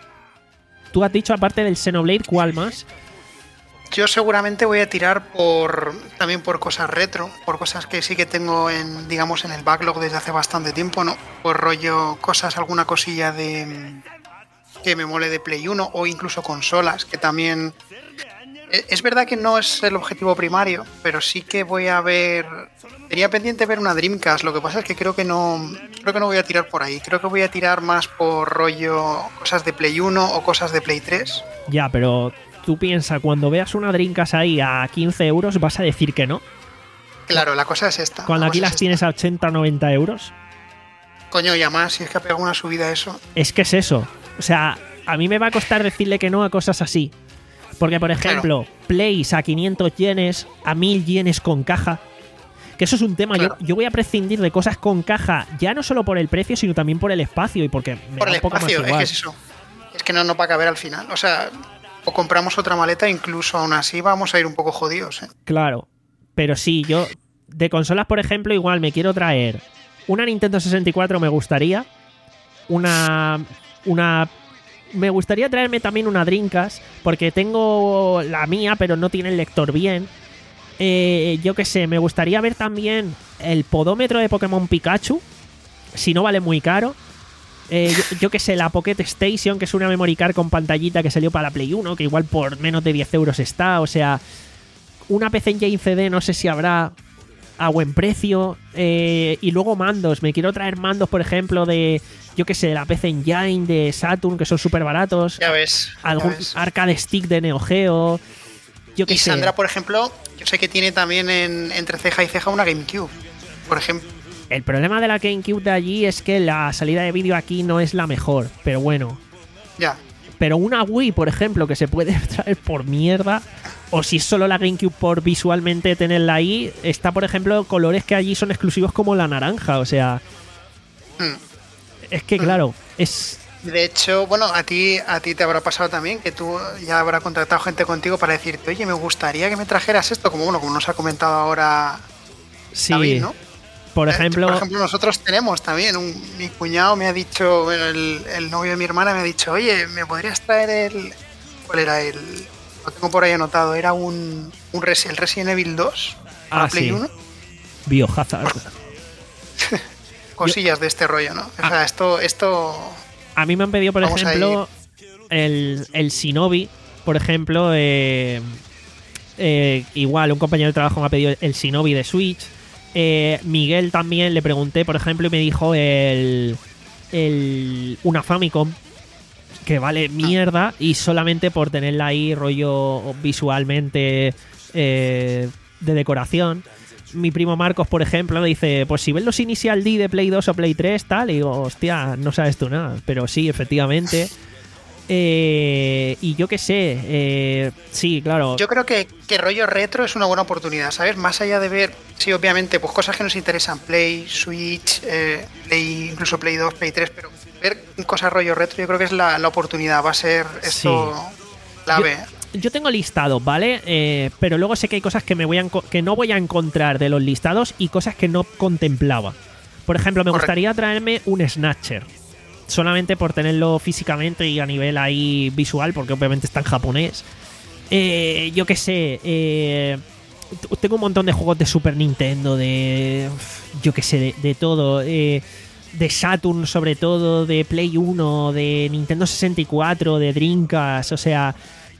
Tú has dicho, aparte del Xenoblade, ¿cuál más? Yo seguramente voy a tirar por también por cosas retro, por cosas que sí que tengo en, digamos, en el backlog desde hace bastante tiempo, ¿no? Por rollo cosas, alguna cosilla de que me mole de Play uno o incluso consolas, que también es verdad que no es el objetivo primario, pero sí que voy a ver, tenía pendiente ver una Dreamcast, lo que pasa es que creo que no creo que no voy a tirar por ahí, creo que voy a tirar más por rollo cosas de Play uno o cosas de Play tres. Ya, pero tú piensas, cuando veas una Dreamcast ahí a quince euros, vas a decir que no. Claro, la cosa es esta. Cuando la aquí cosa las es tienes esta. a ochenta o noventa euros. Coño, y además, si es que ha pegado una subida eso. Es que es eso. O sea, a mí me va a costar decirle que no a cosas así. Porque, por ejemplo, claro, Plays a quinientos yenes, a mil yenes con caja. Que eso es un tema. Claro. Yo, yo voy a prescindir de cosas con caja, ya no solo por el precio, sino también por el espacio y porque me por da el un poco espacio, más es igual. que es eso. Es que no, no va a caber al final. O sea, o compramos otra maleta, incluso aún así vamos a ir un poco jodidos, ¿eh? Claro. Pero sí, yo de consolas, por ejemplo, igual me quiero traer una Nintendo sesenta y cuatro, me gustaría. Una. Una me gustaría traerme también una Dreamcast, porque tengo la mía, pero no tiene el lector bien. Eh, yo qué sé, me gustaría ver también el podómetro de Pokémon Pikachu, si no vale muy caro. Eh, yo, yo qué sé, la Pocket Station, que es una memory card con pantallita que salió para la Play uno, que igual por menos de diez euros está. O sea, una P C Engine C D no sé si habrá a buen precio. Eh, y luego mandos, me quiero traer mandos, por ejemplo, de, yo qué sé, de la P C Engine, de Saturn, que son súper baratos. Ya ves. Ya Algún ves. arcade stick de Neo Geo. Yo qué Y sé. Sandra, por ejemplo, yo sé que tiene también en, entre ceja y ceja una GameCube, por ejemplo. El problema de la GameCube de allí es que la salida de vídeo aquí no es la mejor, pero bueno. Ya. Pero una Wii, por ejemplo, que se puede traer por mierda, o si es solo la GameCube por visualmente tenerla ahí, está, por ejemplo, colores que allí son exclusivos como la naranja, o sea... Hmm. Es que, claro, es... De hecho, bueno, a ti a ti te habrá pasado también que tú ya habrá contactado gente contigo para decirte, oye, me gustaría que me trajeras esto, como bueno, como nos ha comentado ahora Sí, David, ¿no? por Eh, ejemplo... Por ejemplo, nosotros tenemos también, un, mi cuñado me ha dicho, bueno, el, el novio de mi hermana me ha dicho, oye, ¿me podrías traer el... ¿Cuál era el...? Lo tengo por ahí anotado, era un, un Res- el Resident Evil dos, para Ah, Play sí. uno. Biohazard. Cosillas de este rollo, ¿no? O sea, esto... esto A mí me han pedido, por Vamos ejemplo, el, el Shinobi, por ejemplo, eh, eh, igual un compañero de trabajo me ha pedido el Shinobi de Switch. Eh, Miguel también le pregunté, por ejemplo, y me dijo el, el una Famicom, que vale mierda, y solamente por tenerla ahí rollo visualmente eh, de decoración. Mi primo Marcos, por ejemplo, dice, pues si ves los Initial D de Play dos o Play tres, tal, y digo, hostia, no sabes tú nada. Pero sí, efectivamente. Eh, y yo qué sé, eh, sí, claro. Yo creo que, que rollo retro es una buena oportunidad, ¿sabes? Más allá de ver, sí, obviamente, pues cosas que nos interesan, Play, Switch, eh, Play, incluso Play dos, Play tres, pero ver cosas rollo retro yo creo que es la, la oportunidad, va a ser esto clave. Yo, yo tengo listados, ¿vale? Eh, pero luego sé que hay cosas que, me voy a enco- que no voy a encontrar de los listados y cosas que no contemplaba. Por ejemplo, me Correcto. gustaría traerme un Snatcher. Solamente por tenerlo físicamente y a nivel ahí visual, porque obviamente está en japonés. Eh, yo qué sé, eh, t- tengo un montón de juegos de Super Nintendo, de... yo qué sé, de, de todo. Eh, de Saturn sobre todo, de Play uno, de Nintendo sesenta y cuatro, de Dreamcast, o sea...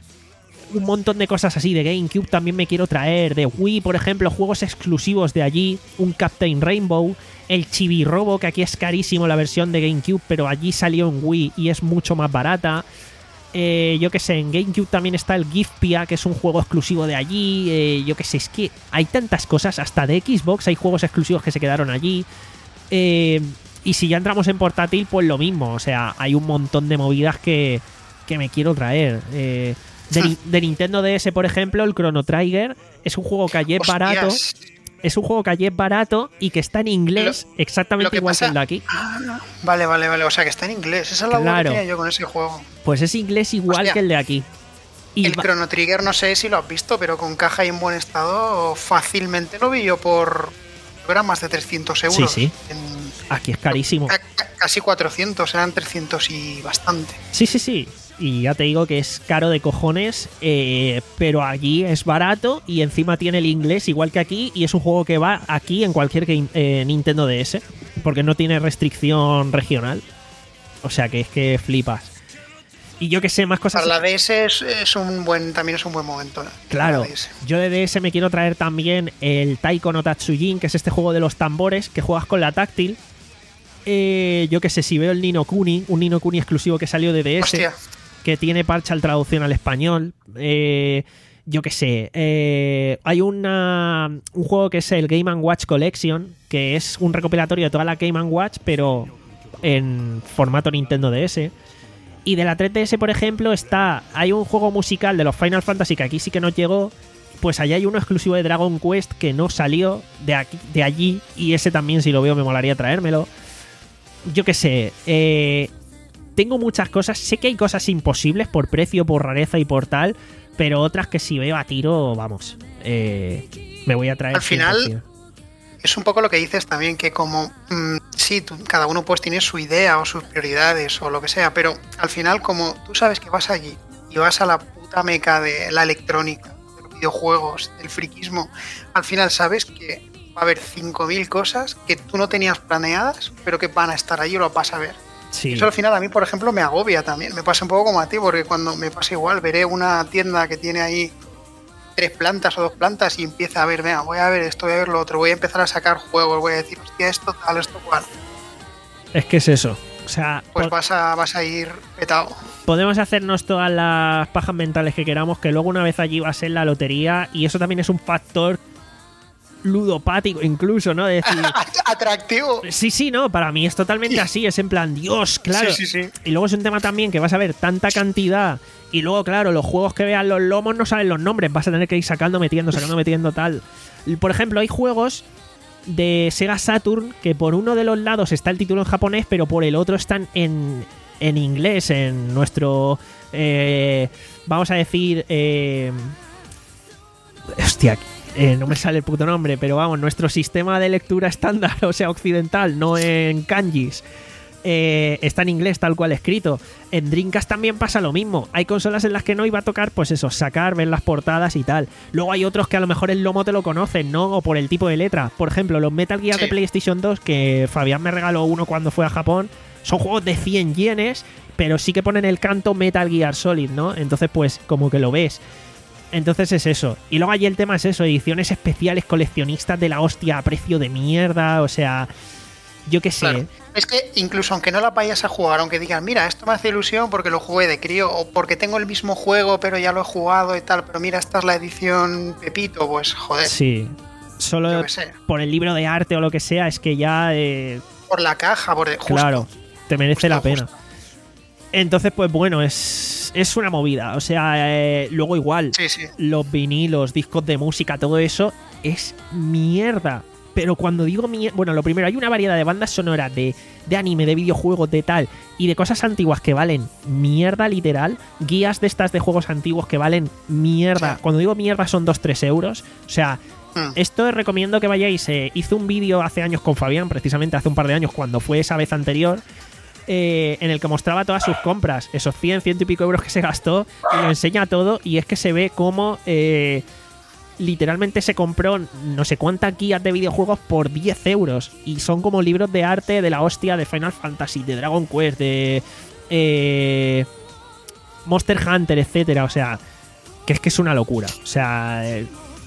un montón de cosas así, de GameCube también me quiero traer, de Wii, por ejemplo, juegos exclusivos de allí, un Captain Rainbow, el Chibi Robo, que aquí es carísimo la versión de GameCube, pero allí salió en Wii y es mucho más barata. Eh, yo que sé, en GameCube también está el Gifpia, que es un juego exclusivo de allí. Eh, yo que sé, es que hay tantas cosas, hasta de Xbox hay juegos exclusivos que se quedaron allí. Eh, y si ya entramos en portátil, pues lo mismo, o sea, hay un montón de movidas que, que me quiero traer. Eh, de, Ni- de Nintendo D S, por ejemplo, el Chrono Trigger es un juego que allí es Hostias. barato. Es un juego que allí es barato y que está en inglés Lo- exactamente lo que igual pasa- que el de aquí. Ah, vale, vale, vale. O sea, que está en inglés. Esa es la duda Claro. que tenía yo con ese juego. Pues es inglés igual Hostia. que el de aquí. Y el va- Chrono Trigger, no sé si lo has visto, pero con caja y en buen estado, fácilmente lo vi yo por... Eran más de trescientos euros. Sí, sí. En- aquí es carísimo. ca- ca- casi cuatrocientos, eran trescientos y bastante. Sí, sí, sí. Y ya te digo que es caro de cojones, eh, pero allí es barato y encima tiene el inglés igual que aquí y es un juego que va aquí en cualquier game- eh, Nintendo D S porque no tiene restricción regional. O sea que es que flipas. Y yo que sé, más cosas... Para la D S es, es un buen, también es un buen momento. ¿no? Claro, La D S. yo de D S me quiero traer también el Taiko no Tatsujin, que es este juego de los tambores que juegas con la táctil. Eh, yo que sé, si veo el Ni no Kuni, un Ni no Kuni exclusivo que salió de D S, Hostia, que tiene parcial traducción al español. Eh, yo que sé, eh, hay una, un juego que es el Game and Watch Collection, que es un recopilatorio de toda la Game and Watch, pero en formato Nintendo D S. Y de la tres D S, por ejemplo, está hay un juego musical de los Final Fantasy que aquí sí que no llegó. Pues allá hay uno exclusivo de Dragon Quest que no salió de aquí, de allí, y ese también, si lo veo, me molaría traérmelo. Yo qué sé, eh, tengo muchas cosas. Sé que hay cosas imposibles por precio, por rareza y por tal, pero otras que si veo a tiro, vamos, eh, me voy a traer. Al final, cien por cien. es un poco lo que dices también, que como mmm, sí, tú, cada uno pues tiene su idea o sus prioridades o lo que sea, pero al final como tú sabes que vas allí y vas a la puta meca de la electrónica, de los videojuegos, del friquismo, al final sabes que va a haber cinco mil cosas que tú no tenías planeadas, pero que van a estar allí y lo vas a ver. Sí. Eso al final a mí, por ejemplo, me agobia también, me pasa un poco como a ti, porque cuando me pasa igual, veré una tienda que tiene ahí tres plantas o dos plantas y empieza a ver, venga, voy a ver esto, voy a ver lo otro, voy a empezar a sacar juegos, voy a decir, hostia, esto tal, esto cual. Es que es eso. O sea, pues po- vas a, vas a ir petado. podemos hacernos todas las pajas mentales que queramos, que luego una vez allí va a ser la lotería, y eso también es un factor ludopático incluso, ¿no? De decir, Atractivo. sí, sí, no, para mí es totalmente así, es en plan, Dios, claro. Sí, sí, sí. Y luego es un tema también que vas a ver tanta cantidad y luego, claro, los juegos que vean los lomos no saben los nombres, vas a tener que ir sacando, metiendo, sacando, metiendo, tal. Y, por ejemplo, hay juegos de Sega Saturn que por uno de los lados está el título en japonés, pero por el otro están en, en inglés, en nuestro, eh, vamos a decir, eh, hostia, Eh, no me sale el puto nombre, pero vamos, nuestro sistema de lectura estándar, o sea, occidental, no en kanjis, eh, está en inglés tal cual escrito. En Dreamcast también pasa lo mismo. Hay consolas en las que no iba a tocar, pues eso, sacar, ver las portadas y tal. Luego hay otros que a lo mejor el lomo te lo conocen, ¿no? O por el tipo de letra. Por ejemplo, los Metal Gear Sí. de PlayStation dos, que Fabián me regaló uno cuando fue a Japón, son juegos de cien yenes, pero sí que ponen el canto Metal Gear Solid, ¿no? Entonces, pues, como que lo ves. Entonces es eso. Y luego allí el tema es eso, ediciones especiales coleccionistas de la hostia a precio de mierda, o sea, yo qué sé. Claro. Es que incluso aunque no la vayas a jugar, aunque digan, mira, esto me hace ilusión porque lo jugué de crío o porque tengo el mismo juego pero ya lo he jugado y tal, pero mira, esta es la edición Pepito, pues joder. Sí. Solo Yo qué sé. por el libro de arte o lo que sea, es que ya... Eh, Por la caja, por el, justo. claro, te merece Justo, la pena. justo. Entonces, pues bueno, es, es una movida. O sea, eh, luego igual, Sí, sí. los vinilos, discos de música, todo eso es mierda. Pero cuando digo mierda... Bueno, lo primero, hay una variedad de bandas sonoras de, de anime, de videojuegos, de tal, y de cosas antiguas que valen mierda literal. Guías de estas de juegos antiguos que valen mierda. Sí. Cuando digo mierda son dos tres euros. O sea... Mm. Esto os recomiendo que vayáis. Eh, hice un vídeo hace años con Fabián, precisamente hace un par de años, cuando fue esa vez anterior, eh, en el que mostraba todas sus compras, esos cien, ciento y pico euros que se gastó, y lo enseña todo. Y es que se ve como eh, literalmente se compró no sé cuántas guías de videojuegos por diez euros. Y son como libros de arte de la hostia, de Final Fantasy, de Dragon Quest, de eh, Monster Hunter, etcétera. O sea, que es que es una locura. O sea... Eh,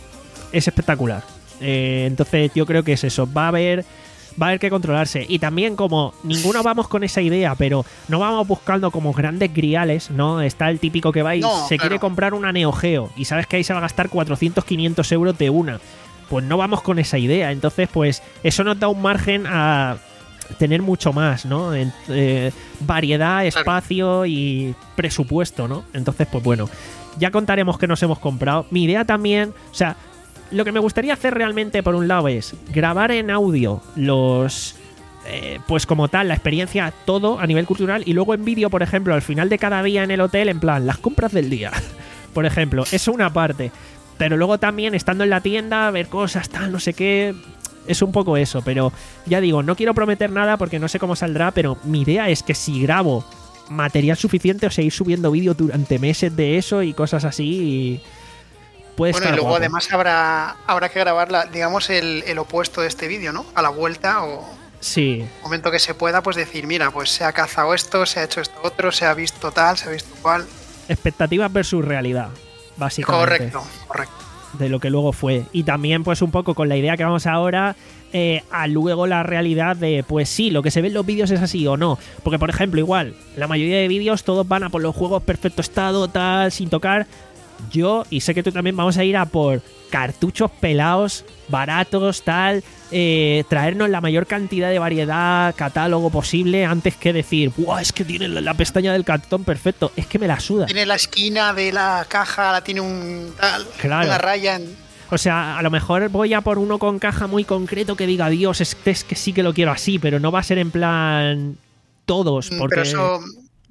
es espectacular. Eh, entonces yo creo que es eso. Va a haber va a haber que controlarse. Y también, como ninguno vamos con esa idea, pero no vamos buscando como grandes griales, ¿no? Está el típico que va y No, se claro. quiere comprar una Neo Geo y sabes que ahí se va a gastar cuatrocientos, quinientos euros de una. Pues no vamos con esa idea. Entonces, pues eso nos da un margen a tener mucho más, ¿no? En, eh, variedad, espacio y presupuesto, ¿no? Entonces, pues bueno, ya contaremos qué nos hemos comprado. Mi idea también, o sea, lo que me gustaría hacer realmente, por un lado, es grabar en audio los... Eh, pues como tal, la experiencia, todo a nivel cultural, y luego en vídeo, por ejemplo, al final de cada día en el hotel, en plan, las compras del día, por ejemplo. Eso una parte. Pero luego también, estando en la tienda, ver cosas, tal, no sé qué... Es un poco eso, pero ya digo, no quiero prometer nada porque no sé cómo saldrá, pero mi idea es que si grabo material suficiente, o sea, ir subiendo vídeos durante meses de eso y cosas así, y puede Bueno, y estar luego guapo. además habrá, habrá que grabar, la, digamos, el, el opuesto de este vídeo, ¿no? A la vuelta o Sí, momento que se pueda, pues decir, mira, pues se ha cazado esto, se ha hecho esto otro, se ha visto tal, se ha visto cual. expectativas versus realidad, básicamente. Correcto, correcto. De lo que luego fue. Y también, pues un poco con la idea que vamos ahora, eh, a luego la realidad de, pues sí, lo que se ve en los vídeos es así o no. Porque, por ejemplo, igual, la mayoría de vídeos todos van a por los juegos perfecto estado, tal, sin tocar. Yo, y sé que tú también, vamos a ir a por cartuchos pelados, baratos, tal, eh, traernos la mayor cantidad de variedad, catálogo posible, antes que decir, ¡buah! Es que tiene la, la pestaña del cartón perfecto. Es que me la suda. Tiene la esquina de la caja, la tiene un tal, Claro. una raya en... O sea, a lo mejor voy a por uno con caja muy concreto que diga, Dios, este es que sí que lo quiero así, pero no va a ser en plan todos, porque... Pero eso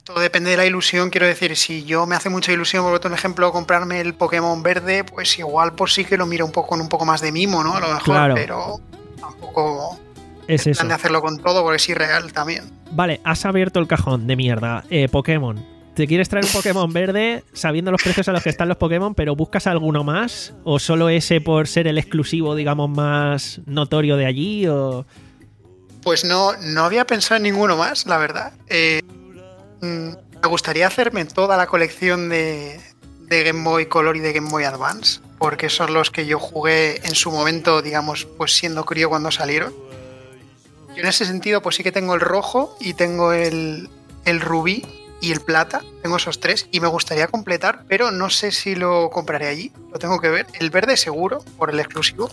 todo depende de la ilusión. Quiero decir, si yo me hace mucha ilusión, por otro ejemplo, comprarme el Pokémon verde, pues igual pues sí que lo miro un poco con un poco más de mimo, ¿no? A lo mejor, Claro. pero tampoco Es en eso. plan de hacerlo con todo porque es irreal también. Vale, has abierto el cajón de mierda. Eh, Pokémon. ¿Te quieres traer un Pokémon verde sabiendo los precios a los que están los Pokémon, pero buscas alguno más? ¿O solo ese por ser el exclusivo, digamos, más notorio de allí? ¿O...? Pues no, no había pensado en ninguno más, la verdad. Eh, mm, me gustaría hacerme toda la colección de, de Game Boy Color y de Game Boy Advance, porque son los que yo jugué en su momento, digamos, pues siendo crío cuando salieron. Yo en ese sentido, pues sí que tengo el rojo y tengo el, el rubí y el plata. Tengo esos tres y me gustaría completar, pero no sé si lo compraré allí. Lo tengo que ver. El verde seguro, por el exclusivo.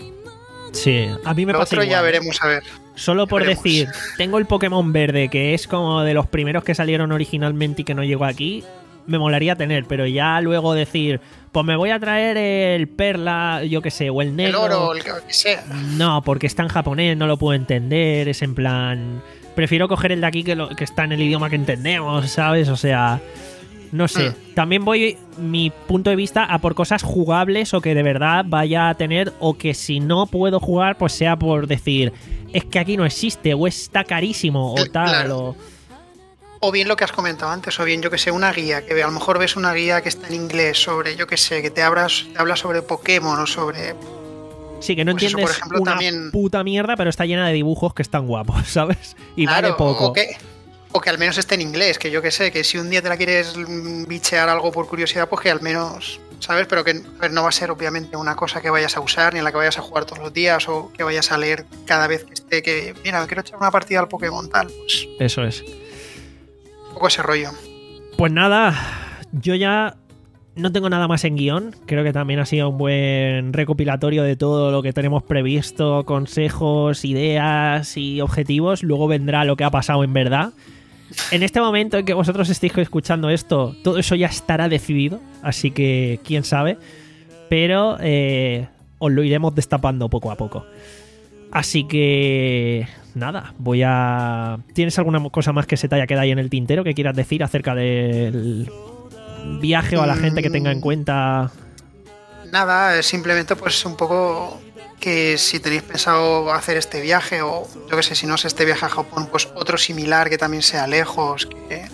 Sí, a mí me Lo pasa otro igual. ya veremos a ver. Solo por veremos. decir, tengo el Pokémon verde, que es como de los primeros que salieron originalmente y que no llegó aquí, me molaría tener, pero ya luego decir, pues me voy a traer el perla, yo qué sé, o el El negro. oro, el que sea. No, porque está en japonés, no lo puedo entender, es en plan... Prefiero coger el de aquí que, lo, que está en el idioma que entendemos, ¿sabes? O sea, no sé. Mm. También voy mi punto de vista a por cosas jugables o que de verdad vaya a tener, o que si no puedo jugar, pues sea por decir, es que aquí no existe, o está carísimo, o Eh, tal, claro. o... O bien lo que has comentado antes, o bien yo que sé, una guía, que a lo mejor ves una guía que está en inglés sobre, yo que sé, que te, abras, te habla sobre Pokémon o sobre... Sí, que no Pues eso, entiendes por ejemplo, una también- puta mierda, pero está llena de dibujos que están guapos, ¿sabes? Y Claro, vale poco. O que, o que al menos esté en inglés, que yo que sé, que si un día te la quieres mm, bichear algo por curiosidad, pues que al menos, ¿sabes? Pero que a ver, no va a ser obviamente una cosa que vayas a usar, ni en la que vayas a jugar todos los días, o que vayas a leer cada vez que esté, que, mira, me quiero echar una partida al Pokémon tal, pues Eso es. un poco ese rollo. Pues nada, yo ya no tengo nada más en guión. Creo que también ha sido un buen recopilatorio de todo lo que tenemos previsto, consejos, ideas y objetivos. Luego vendrá lo que ha pasado en verdad. En este momento en que vosotros estéis escuchando esto, todo eso ya estará decidido, así que quién sabe. Pero eh, os lo iremos destapando poco a poco. Así que nada, voy a... ¿Tienes alguna cosa más que se te haya quedado ahí en el tintero que quieras decir acerca del viaje o a la gente que tenga en cuenta? Nada, es simplemente pues un poco que si tenéis pensado hacer este viaje, o yo que sé, si no es este viaje a Japón, pues otro similar que también sea lejos, que,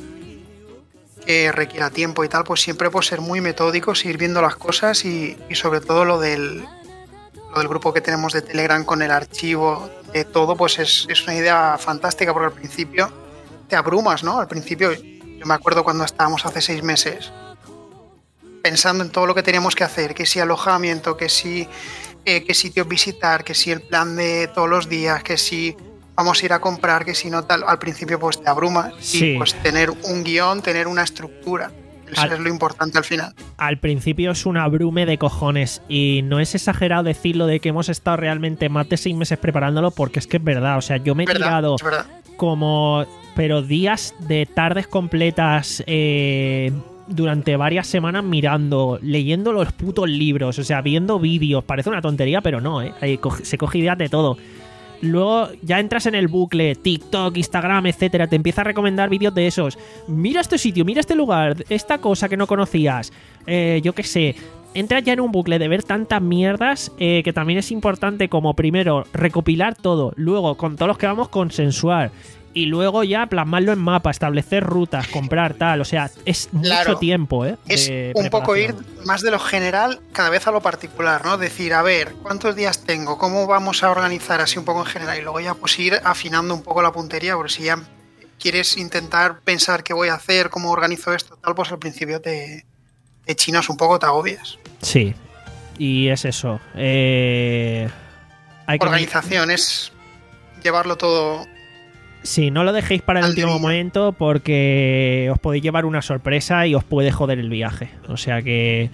que requiera tiempo y tal, pues siempre pues ser muy metódicos, ir viendo las cosas y, y sobre todo lo del, lo del grupo que tenemos de Telegram con el archivo de todo, pues es, es una idea fantástica, porque al principio te abrumas, ¿no? Al principio, yo me acuerdo cuando estábamos hace seis meses pensando en todo lo que teníamos que hacer, que si alojamiento, que si eh, qué sitios visitar, que si el plan de todos los días, que si vamos a ir a comprar, que si no tal, al principio pues te abrumas. Sí. Y pues tener un guión, tener una estructura, eso Al- es lo importante al final. Al principio es una brume de cojones y no es exagerado decirlo de que hemos estado realmente más de seis meses preparándolo, porque es que es verdad, o sea, yo me he ¿Verdad? tirado Es verdad. como, pero días de tardes completas eh, durante varias semanas mirando, leyendo los putos libros, o sea, viendo vídeos. Parece una tontería, pero no, ¿eh? Ahí coge- se coge ideas de todo. Luego ya entras en el bucle, TikTok, Instagram, etcétera, te empieza a recomendar vídeos de esos. Mira este sitio, mira este lugar, esta cosa que no conocías, eh, yo qué sé. Entras ya en un bucle de ver tantas mierdas eh, que también es importante, como primero recopilar todo, luego con todos los que vamos consensuar y luego ya plasmarlo en mapa, establecer rutas, comprar tal, o sea, es mucho Claro. tiempo, ¿eh? Es de un poco ir preparación. más de lo general cada vez a lo particular, ¿no? Decir, a ver, ¿cuántos días tengo? ¿Cómo vamos a organizar así un poco en general? Y luego ya pues ir afinando un poco la puntería, porque si ya quieres intentar pensar qué voy a hacer, cómo organizo esto, tal, pues al principio te, te chinas un poco, te agobias. Sí, y es eso. Eh, hay que Organización es llevarlo todo. Sí, no lo dejéis para el Al último día. momento, porque os podéis llevar una sorpresa y os puede joder el viaje. O sea que,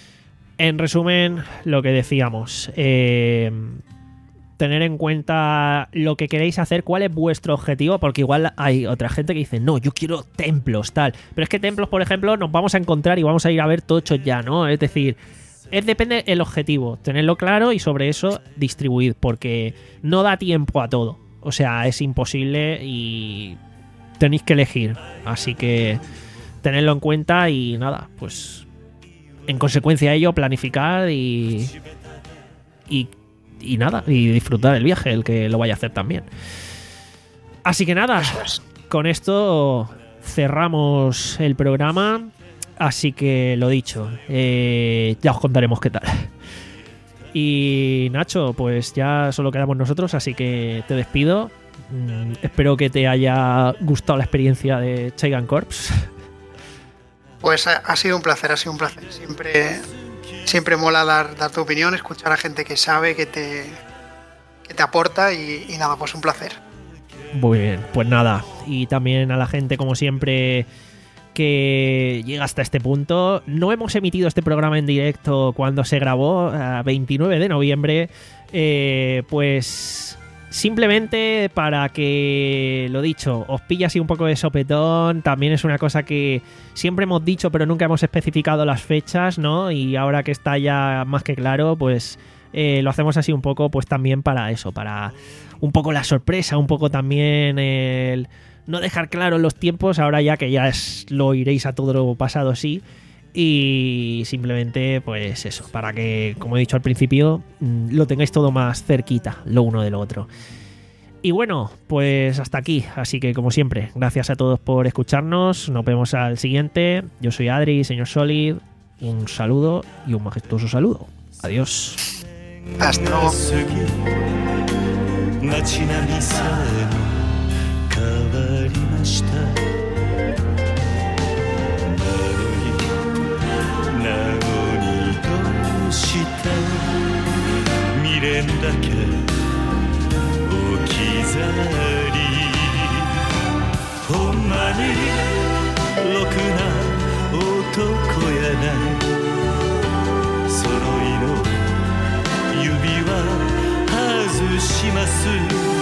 en resumen, lo que decíamos, eh, tener en cuenta lo que queréis hacer, cuál es vuestro objetivo, porque igual hay otra gente que dice, no, yo quiero templos, tal. Pero es que templos, por ejemplo, nos vamos a encontrar y vamos a ir a ver tochos ya, ¿no? Es decir, es depende el objetivo, tenerlo claro y sobre eso distribuir, porque no da tiempo a todo. O sea, es imposible y tenéis que elegir. Así que tenedlo en cuenta y nada, pues en consecuencia de ello, planificar y, y, y nada, y disfrutar el viaje, el que lo vaya a hacer también. Así que nada, con esto cerramos el programa. Así que lo dicho, eh, ya os contaremos qué tal. Y Nacho, pues ya solo quedamos nosotros, así que te despido. Mm, espero que te haya gustado la experiencia de Chaigan Corps. Pues ha, ha sido un placer, ha sido un placer. Siempre, siempre mola dar, dar tu opinión, escuchar a gente que sabe, que te, que te aporta y, y nada, pues un placer. Muy bien, pues nada. Y también a la gente, como siempre, que llega hasta este punto. No hemos emitido este programa en directo cuando se grabó, a veintinueve de noviembre. Eh, pues simplemente para que, lo dicho, os pille así un poco de sopetón. También es una cosa que siempre hemos dicho, pero nunca hemos especificado las fechas, ¿no? Y ahora que está ya más que claro, pues eh, lo hacemos así un poco, pues también para eso, para un poco la sorpresa, un poco también el no dejar claro los tiempos, ahora ya que ya es, lo iréis a todo lo pasado, sí. Y simplemente, pues eso, para que, como he dicho al principio, lo tengáis todo más cerquita, lo uno de lo otro. Y bueno, pues hasta aquí. Así que, como siempre, gracias a todos por escucharnos. Nos vemos al siguiente. Yo soy Adri, señor Solid. Un saludo y un majestuoso saludo. Adiós. Hasta luego. 変わりましたなのにどうして未練だけ置き去りほんまにろくな男やない揃いの指輪外します